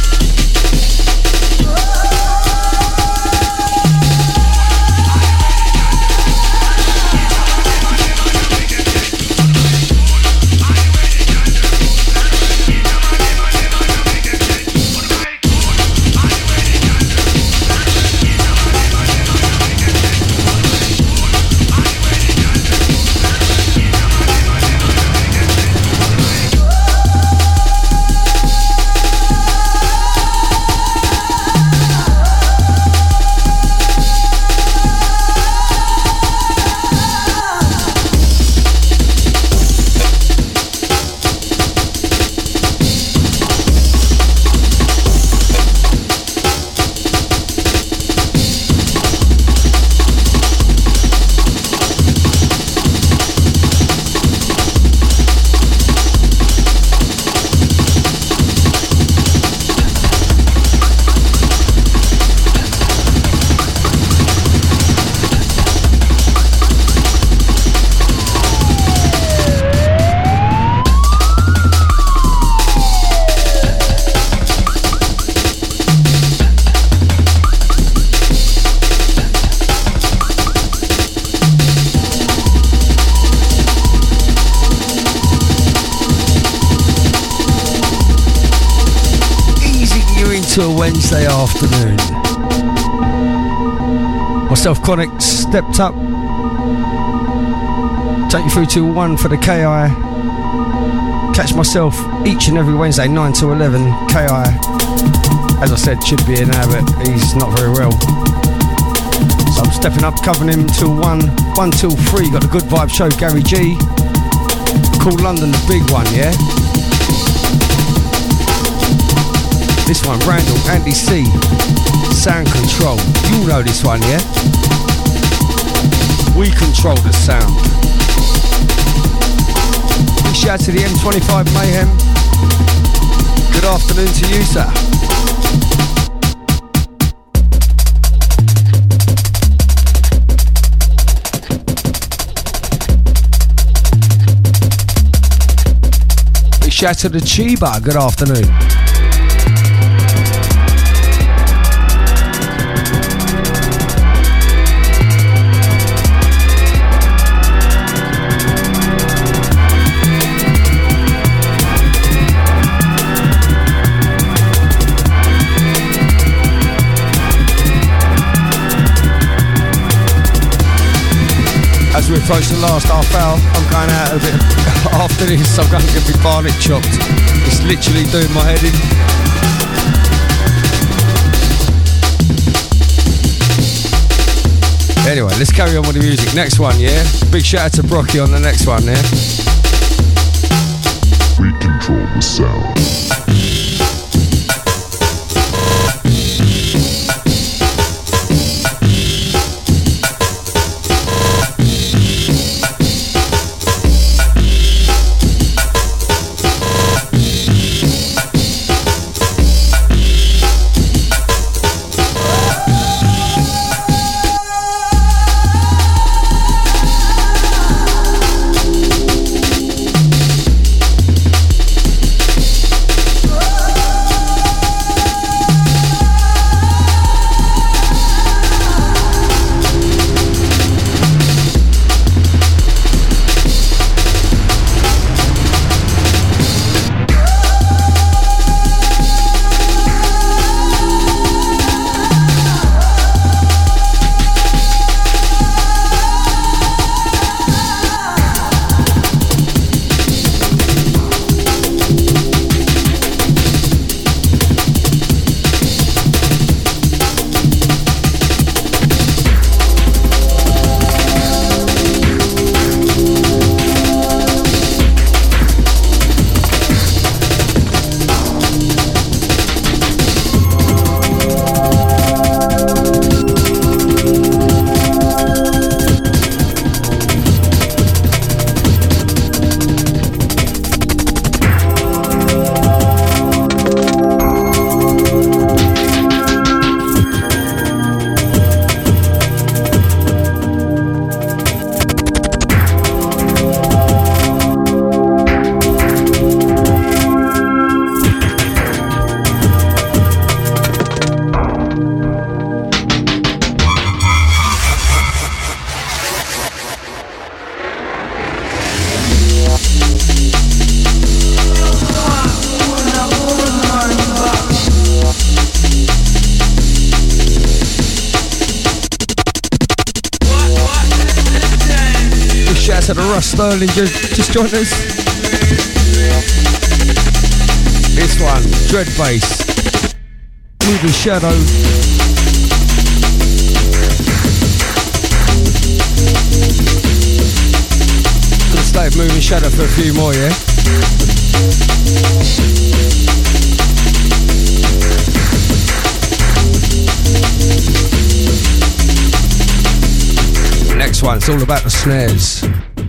To a Wednesday afternoon. Myself, Chronic, stepped up. Take you through to 1 for the KI. Catch myself each and every Wednesday, 9 to 11. KI, as I said, should be in there, but he's not very well. So I'm stepping up, covering him till 1 till 3. Got the Good Vibe Show, Gary G. Call London the big one, yeah? This one, Randall, Andy C, Sound Control. You know this one, yeah? We control the sound. Big shout to the M25 Mayhem. Good afternoon to you, sir. Big shout to the Chiba. Good afternoon. As we approach the last half hour, I'm going out a bit after this. I'm going to get my barnet chopped. It's literally doing my head in. Anyway, let's carry on with the music. Next one, yeah? Big shout out to Brocky on the next one, yeah? We control the sound. Shout out to the Russ Sterling, just joined us. This one, Dread Bass, Moving Shadow. Gonna stay with Moving Shadow for a few more, yeah? Next one, it's all about the snares.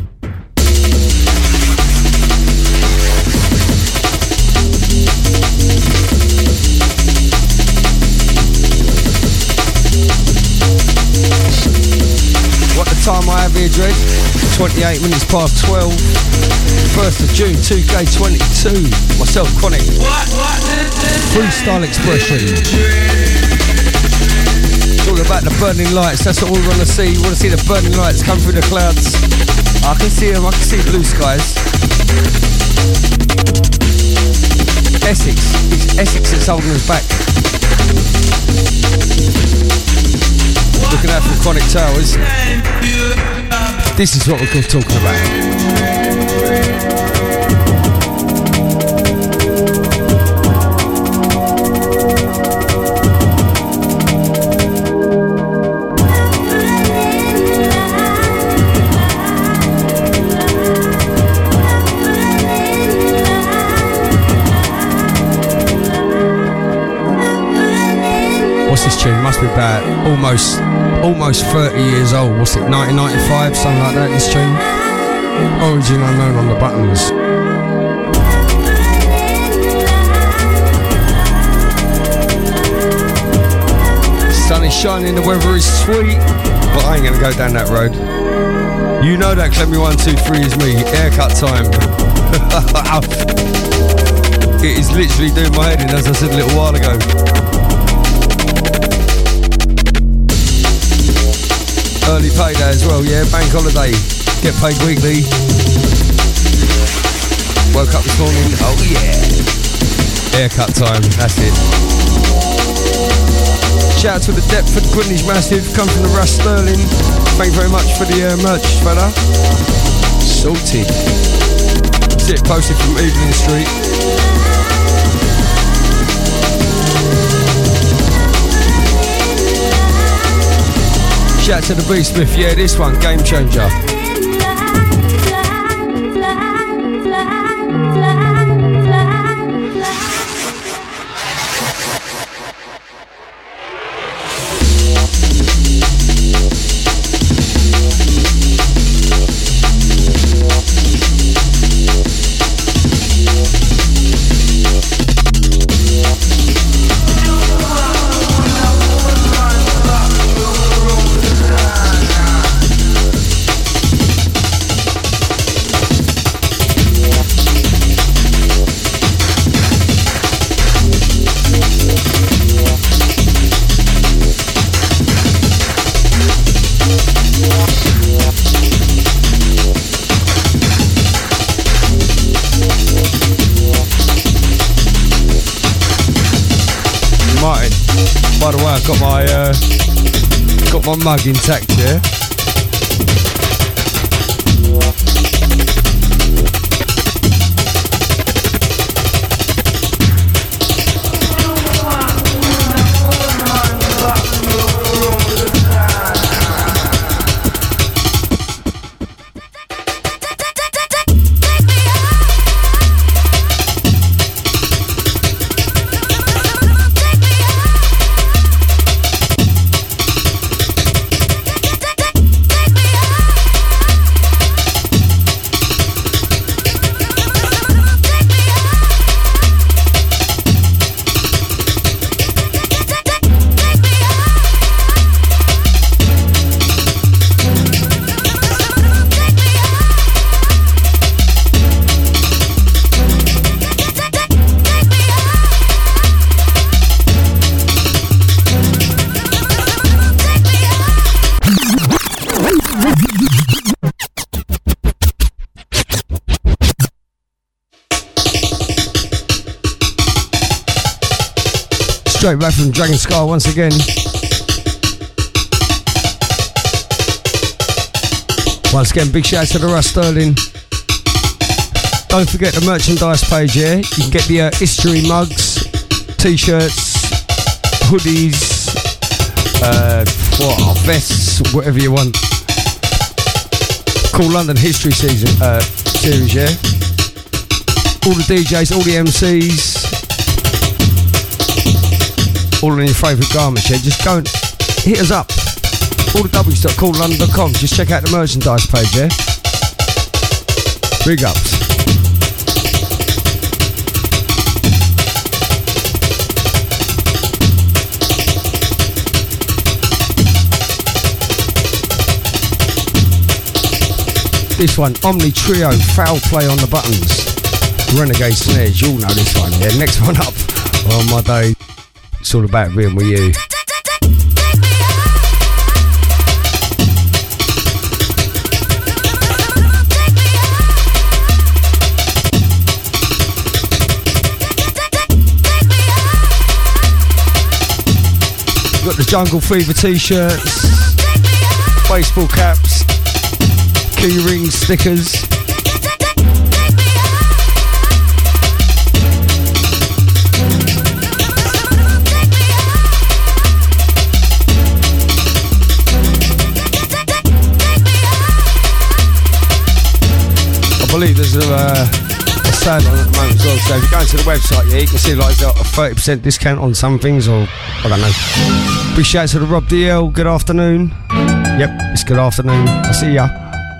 What the time I have here, Dread? 28 minutes past 12. 1st of June 2K22. Myself, Chronic. Freestyle expression. It's all about the burning lights, that's what we want to see. We want to see the burning lights come through the clouds. I can see them, I can see blue skies. Essex, it's Essex that's holding us back. Looking out from Chronic Towers. This is what we're talking about. What's this tune? Must be about almost 30 years old. What's it, 1995, something like that, this tune? Origin unknown on the buttons. Sun is shining, the weather is sweet, but I ain't gonna go down that road. You know that Clemmy 123 is me, haircut time. It is literally doing my head in, as I said a little while ago. Early payday as well, yeah, bank holiday, get paid weekly. Woke up this morning, oh yeah. Haircut time, that's it. Shout out to the Deptford Greenwich Massive, come from the Russ Sterling. Thank you very much for the merch, fella. Sorted. See it posted from Evelyn Street. Shout out to the B-Smith, yeah, this one, Game Changer. By the way, I've got my mug intact, yeah? Straight back from Dragon Scar once again. Once again, big shout out to the Russ Sterling. Don't forget the merchandise page, yeah? You can get the history mugs, t-shirts, hoodies, vests, whatever you want. Cool London History series, yeah? All the DJs, all the MCs, all in your favourite garments, yeah? Just go and hit us up. All the w's.coollondon.com. Just check out the merchandise page, yeah? Big ups. This one, Omni Trio, Foul Play on the Buttons, Renegade Snares, you'll know this one, yeah? Next one up on my day, it's all about being with you. Got the Jungle Fever t-shirts, baseball caps, key ring stickers. I believe there's a sale on at the moment as well, so if you go into the website, yeah, you can see like a 30% discount on some things, or I don't know. Big shout out to the Rob DL, good afternoon. Yep, it's good afternoon, I'll see ya.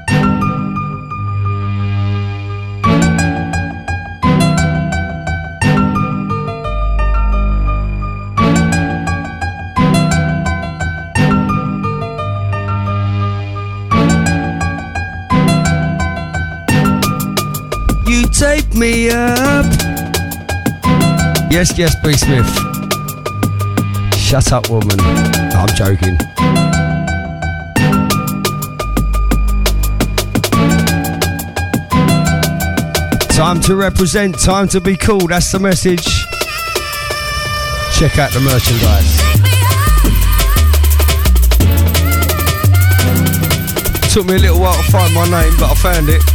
You take me up. Yes, B. Smith. Shut up, woman. I'm joking. Time to represent, time to be cool. That's the message. Check out the merchandise. Took me a little while to find my name, but I found it.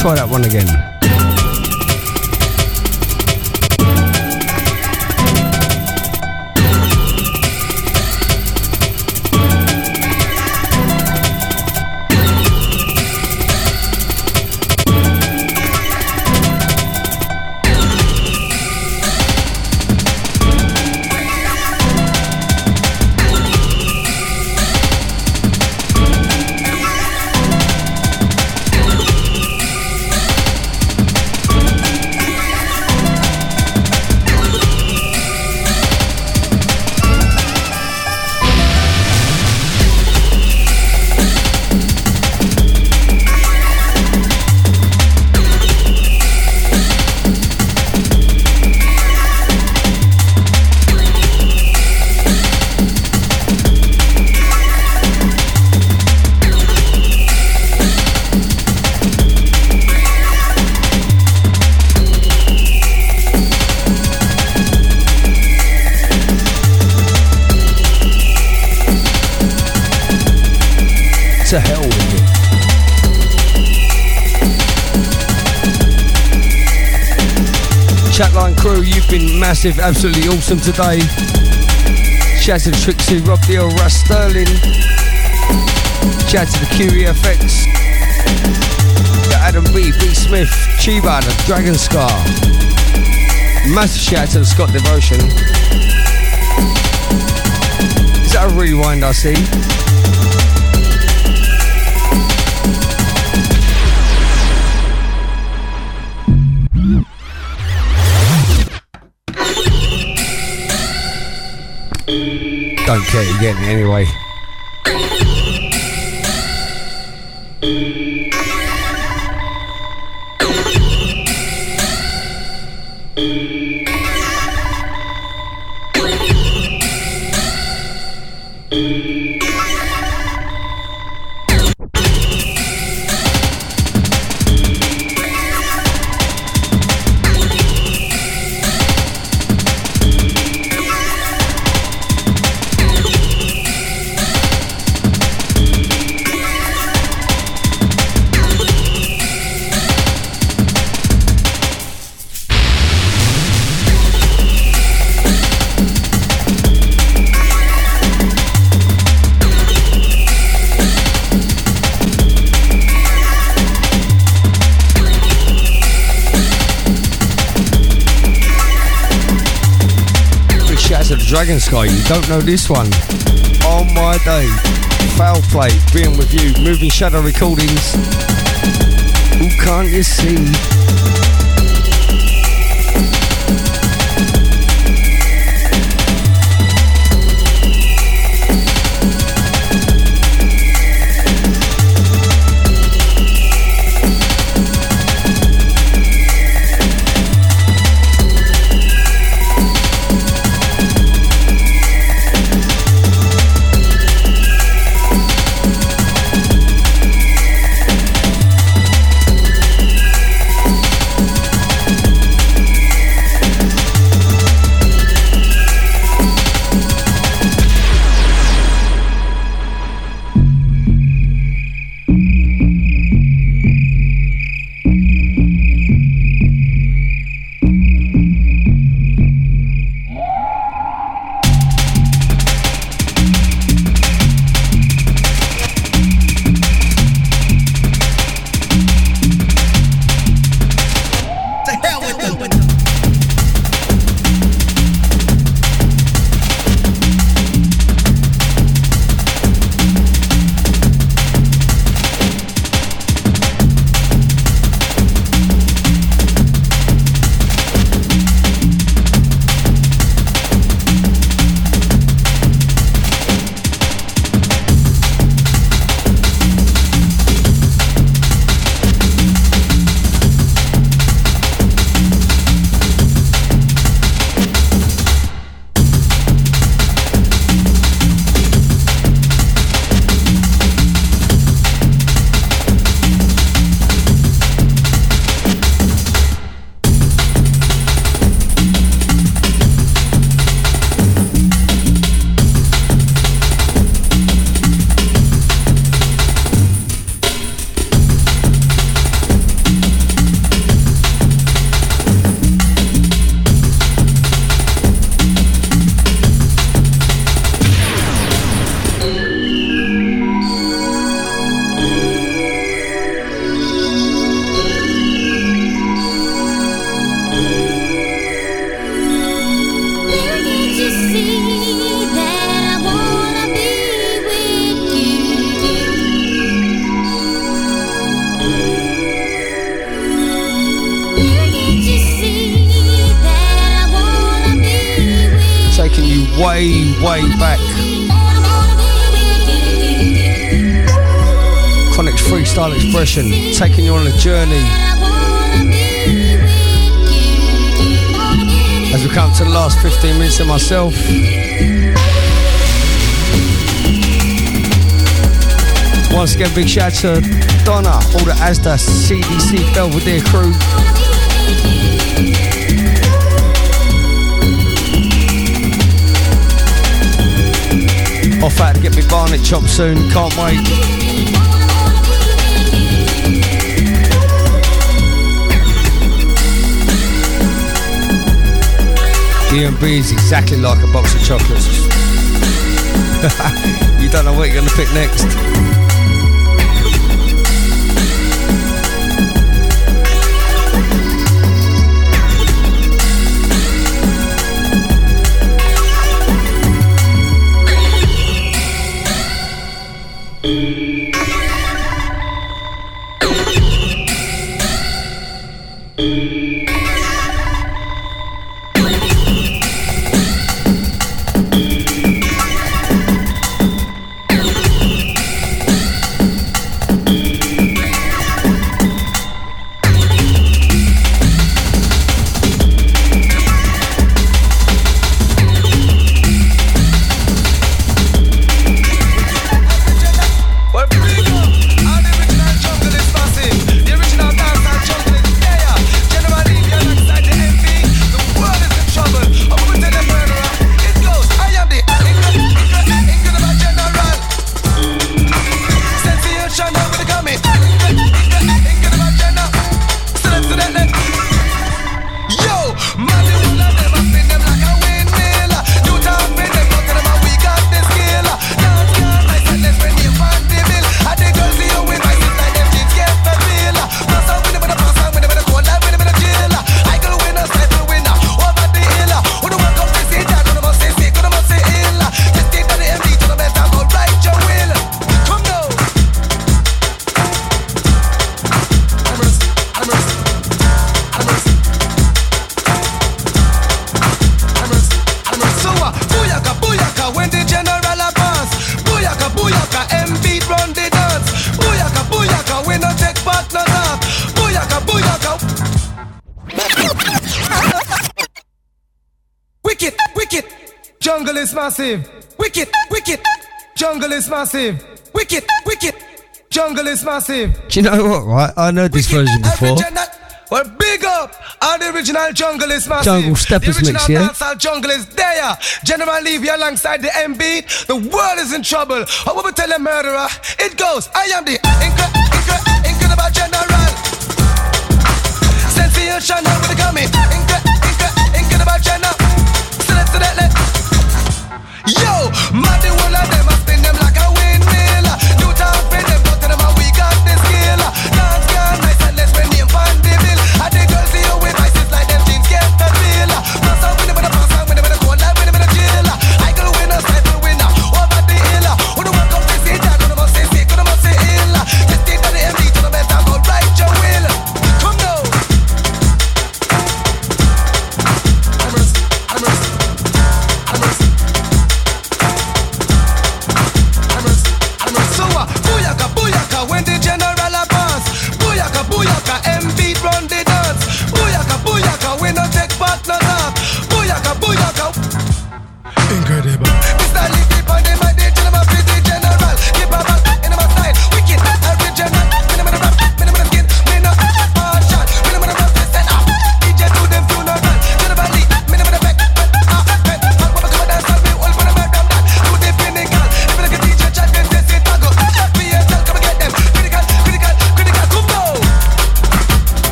try that one again. To hell with it. Chatline crew, you've been massive, absolutely awesome today. Shout to the Trixie, Rob Deal, Russ Sterling. Shout to the QEFX, the Adam B, B Smith, Chiba, the Dragon Scar. Massive shout to the Scott Devotion. Is that a rewind I see? Don't care, you're getting it anyway. Dragon Sky, you don't know this one. On my day, Foul Play, being with you, Moving Shadow Recordings. Who can't you see? way back. Chronic's freestyle expression, taking you on a journey. As we come to the last 15 minutes of myself. Once again, big shout to Donna, all the Asda CDC Belvedere crew. Off out to get me Barnet chopped soon, can't wait. D&B is exactly like a box of chocolates. You don't know what you're going to pick next. Jungle is massive. Wicked, wicked. Jungle is massive. Wicked, wicked. Jungle is massive. Do you know what, right? I know this version before. Well, big up! All the original Jungle is massive. Jungle Steppers the mix, yeah? dancehall Jungle is there. General Levy alongside the M beat. The world is in trouble. I will tell a murderer. It goes. I am the incredible general. Sensational with the coming. Incredible general. Yo, man, the whole of them, I spin them like a windmill. New town, spin them, go to them, and we got the skill. Dance girl, nice and let's bring them on the bill. And the girls see you with vices like them jeans get the feel. Pass out with them, pass out with them, go live with them in the jail. I go winner, cycle winner, over the hill. Who the one come to see that, who the must say sick, who the must say ill. Just take by the MD to the better, go right your will. Come now.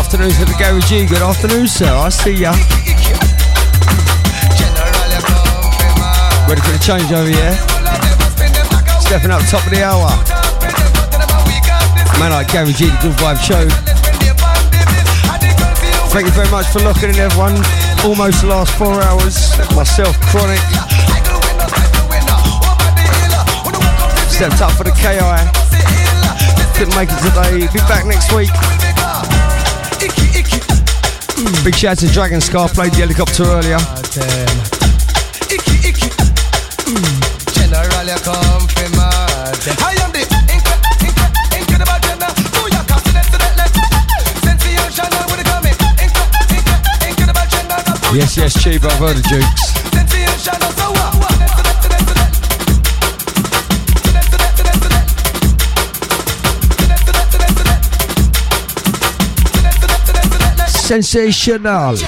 afternoon to the Gary G. Good afternoon, sir. I see ya. Ready for the changeover, yeah? Stepping up top of the hour. Man like Gary G, the Good Vibe Show. Thank you very much for locking in, everyone. Almost the last 4 hours. Myself, Chronic. Stepped up for the KI. Couldn't make it today. Be back next week. Big shout out to Dragon Scar. Played the helicopter earlier. General, you come from mad. I am the incredible general. Who you confident to that left? Sensational with the coming. Incredible general. Yes, yes, Chief. I've heard of Dukes. Sensational, so what? Sensational.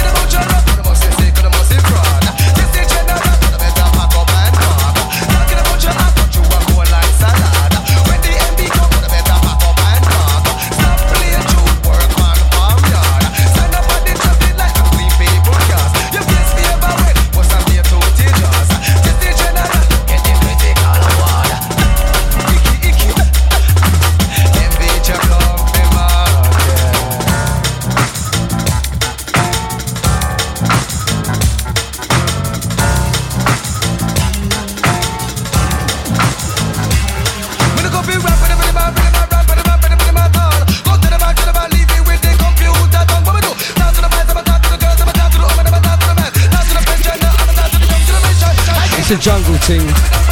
It's a jungle thing.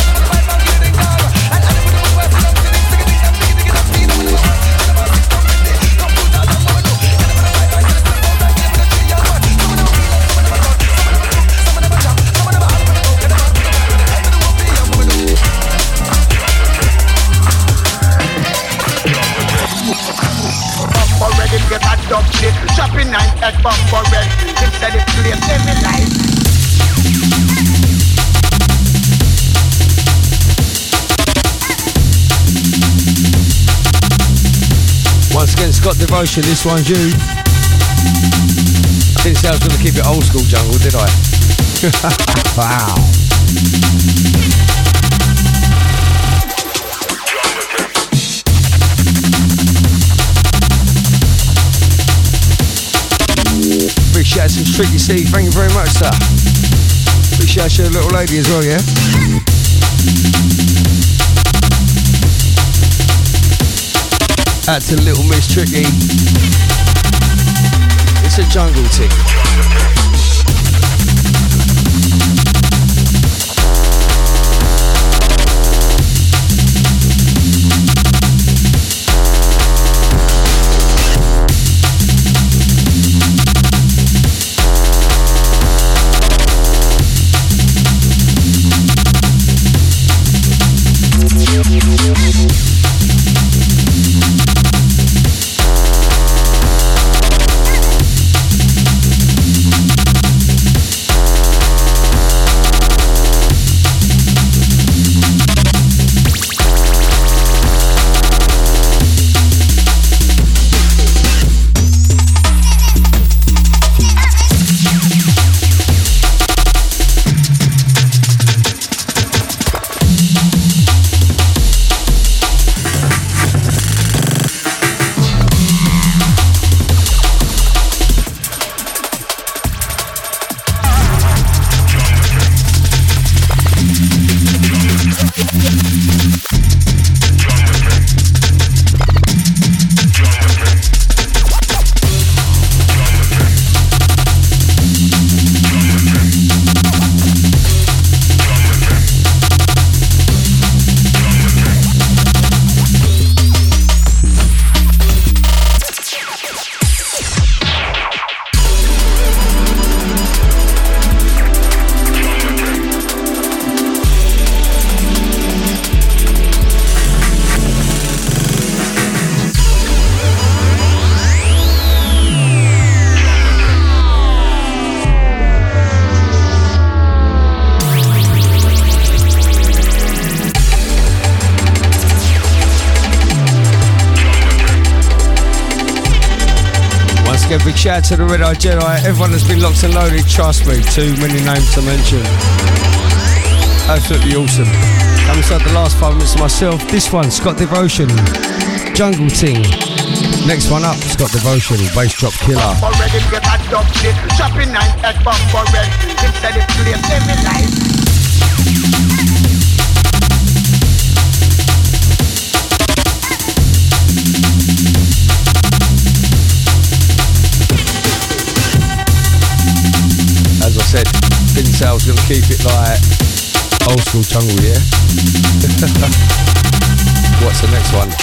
Chopping night at Bumper Red. Instead it plays every night. Once again, Scott Devotion, this one's you. I didn't say I was going to keep it old school jungle, did I? Wow. Big shout out to Tricky C, thank you very much, sir. Big shout out to the little lady as well, yeah? Out to Little Miss Tricky. It's a jungle tick. again, big shout out to the Red Eye Jedi. Everyone that's been locked and loaded, trust me, too many names to mention. Absolutely awesome. Come inside the last 5 minutes of myself. This one, Scott Devotion, Jungle Ting. Next one up, Scott Devotion, Bass Drop Killer. Already get a dub shit. Chopping 9 at bump for red. Instead it plays every life. As I said, didn't say I was going to keep it like old school jungle, yeah? What's the next one?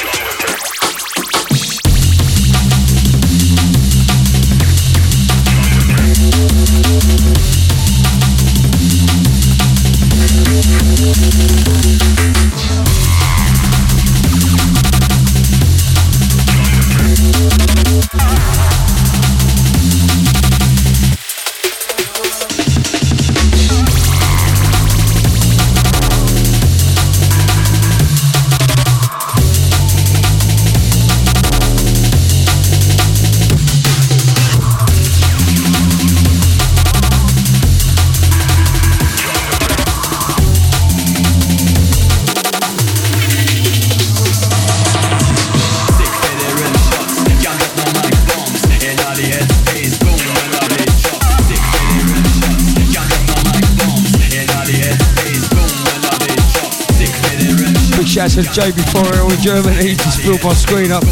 Shouts to JB4L in Germany, just built my screen up.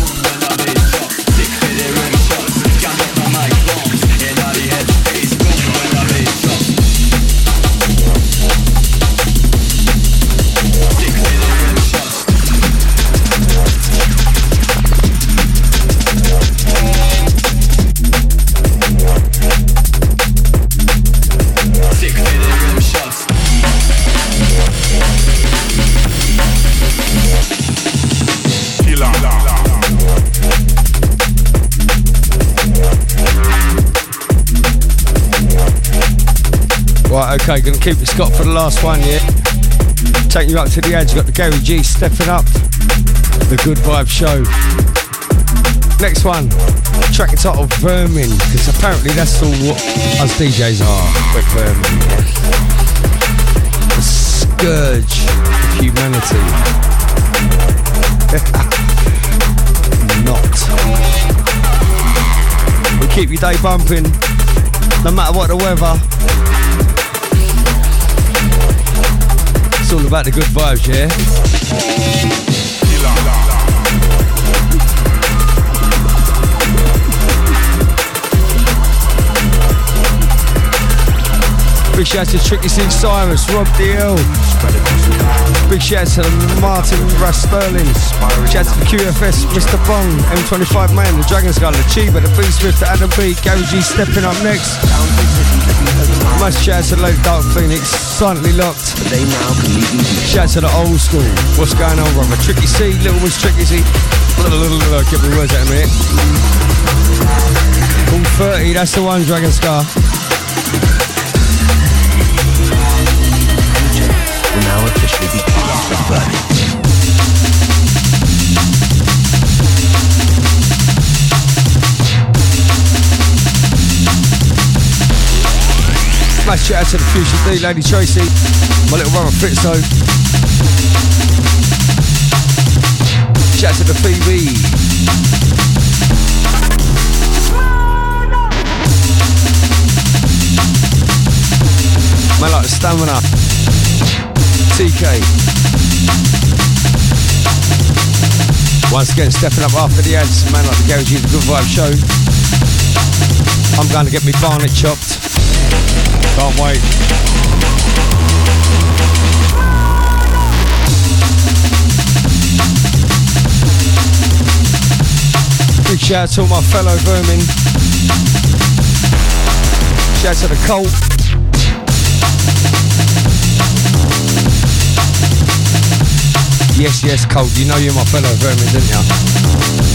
Okay, gonna keep it Scott for the last one, yeah? Taking you up to the edge, got the Gary G stepping up. The Good Vibe Show. Next one, track entitled Vermin, because apparently that's all what us DJs are, with vermin. The scourge of humanity. Not. We keep your day bumping, no matter what the weather. It's all about the good vibes, yeah? Big shout out to Tricky Steve Cyrus, Rob DL. Big shout out to Martin Russ Sterling. Shout out to the QFS, Mr. Bong, M25 Man, the Dragon Skull, the Chiba, the B Smith, the Adam B, Gary G stepping up next. Much shout out to the Lady Dark Phoenix, silently locked. Shout out to the old school. What's going on, brother? Tricky C, Little Miss Tricky C. Get my words out in a minute. All 30, that's the one, Dragon Scar. Will now officially be part of Burning. Smash shout out to the Fusion D, Lady Tracy, my little brother Fitzo. Shout out to the Phoebe. Man like the Stamina. TK. Once again, stepping up after the ads, man like the Gary G, the Good Vibe Show. I'm going to get me Barnet chopped. Can't wait. Big shout out to all my fellow vermin. Shout out to the Colt. Yes, yes, Colt, you know you're my fellow vermin, didn't you?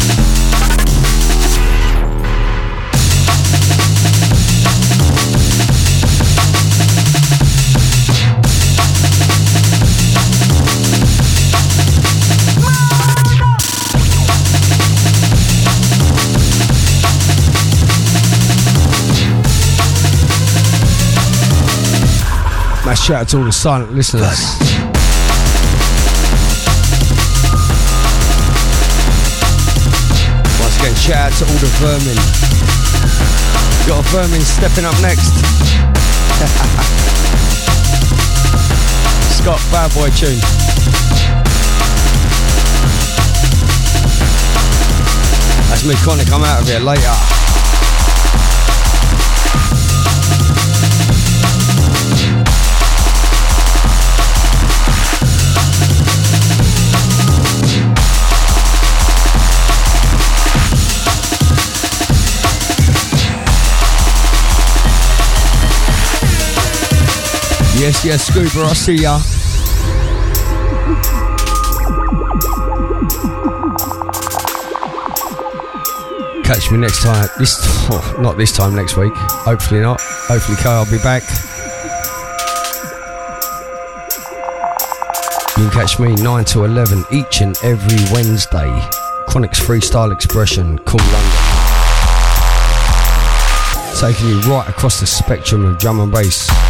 Mass shout out to all the silent listeners. Once again, shout out to all the vermin. Got a vermin stepping up next. Scott, bad boy tune. That's me, Chronic. I'm out of here later. Yes, Scuba, I see ya. Catch me next time. Not this time next week. Hopefully not. Hopefully, Kay, I'll be back. You can catch me 9 to 11 each and every Wednesday. Chronic's Freestyle Expression, Cool London. Taking you right across the spectrum of drum and bass.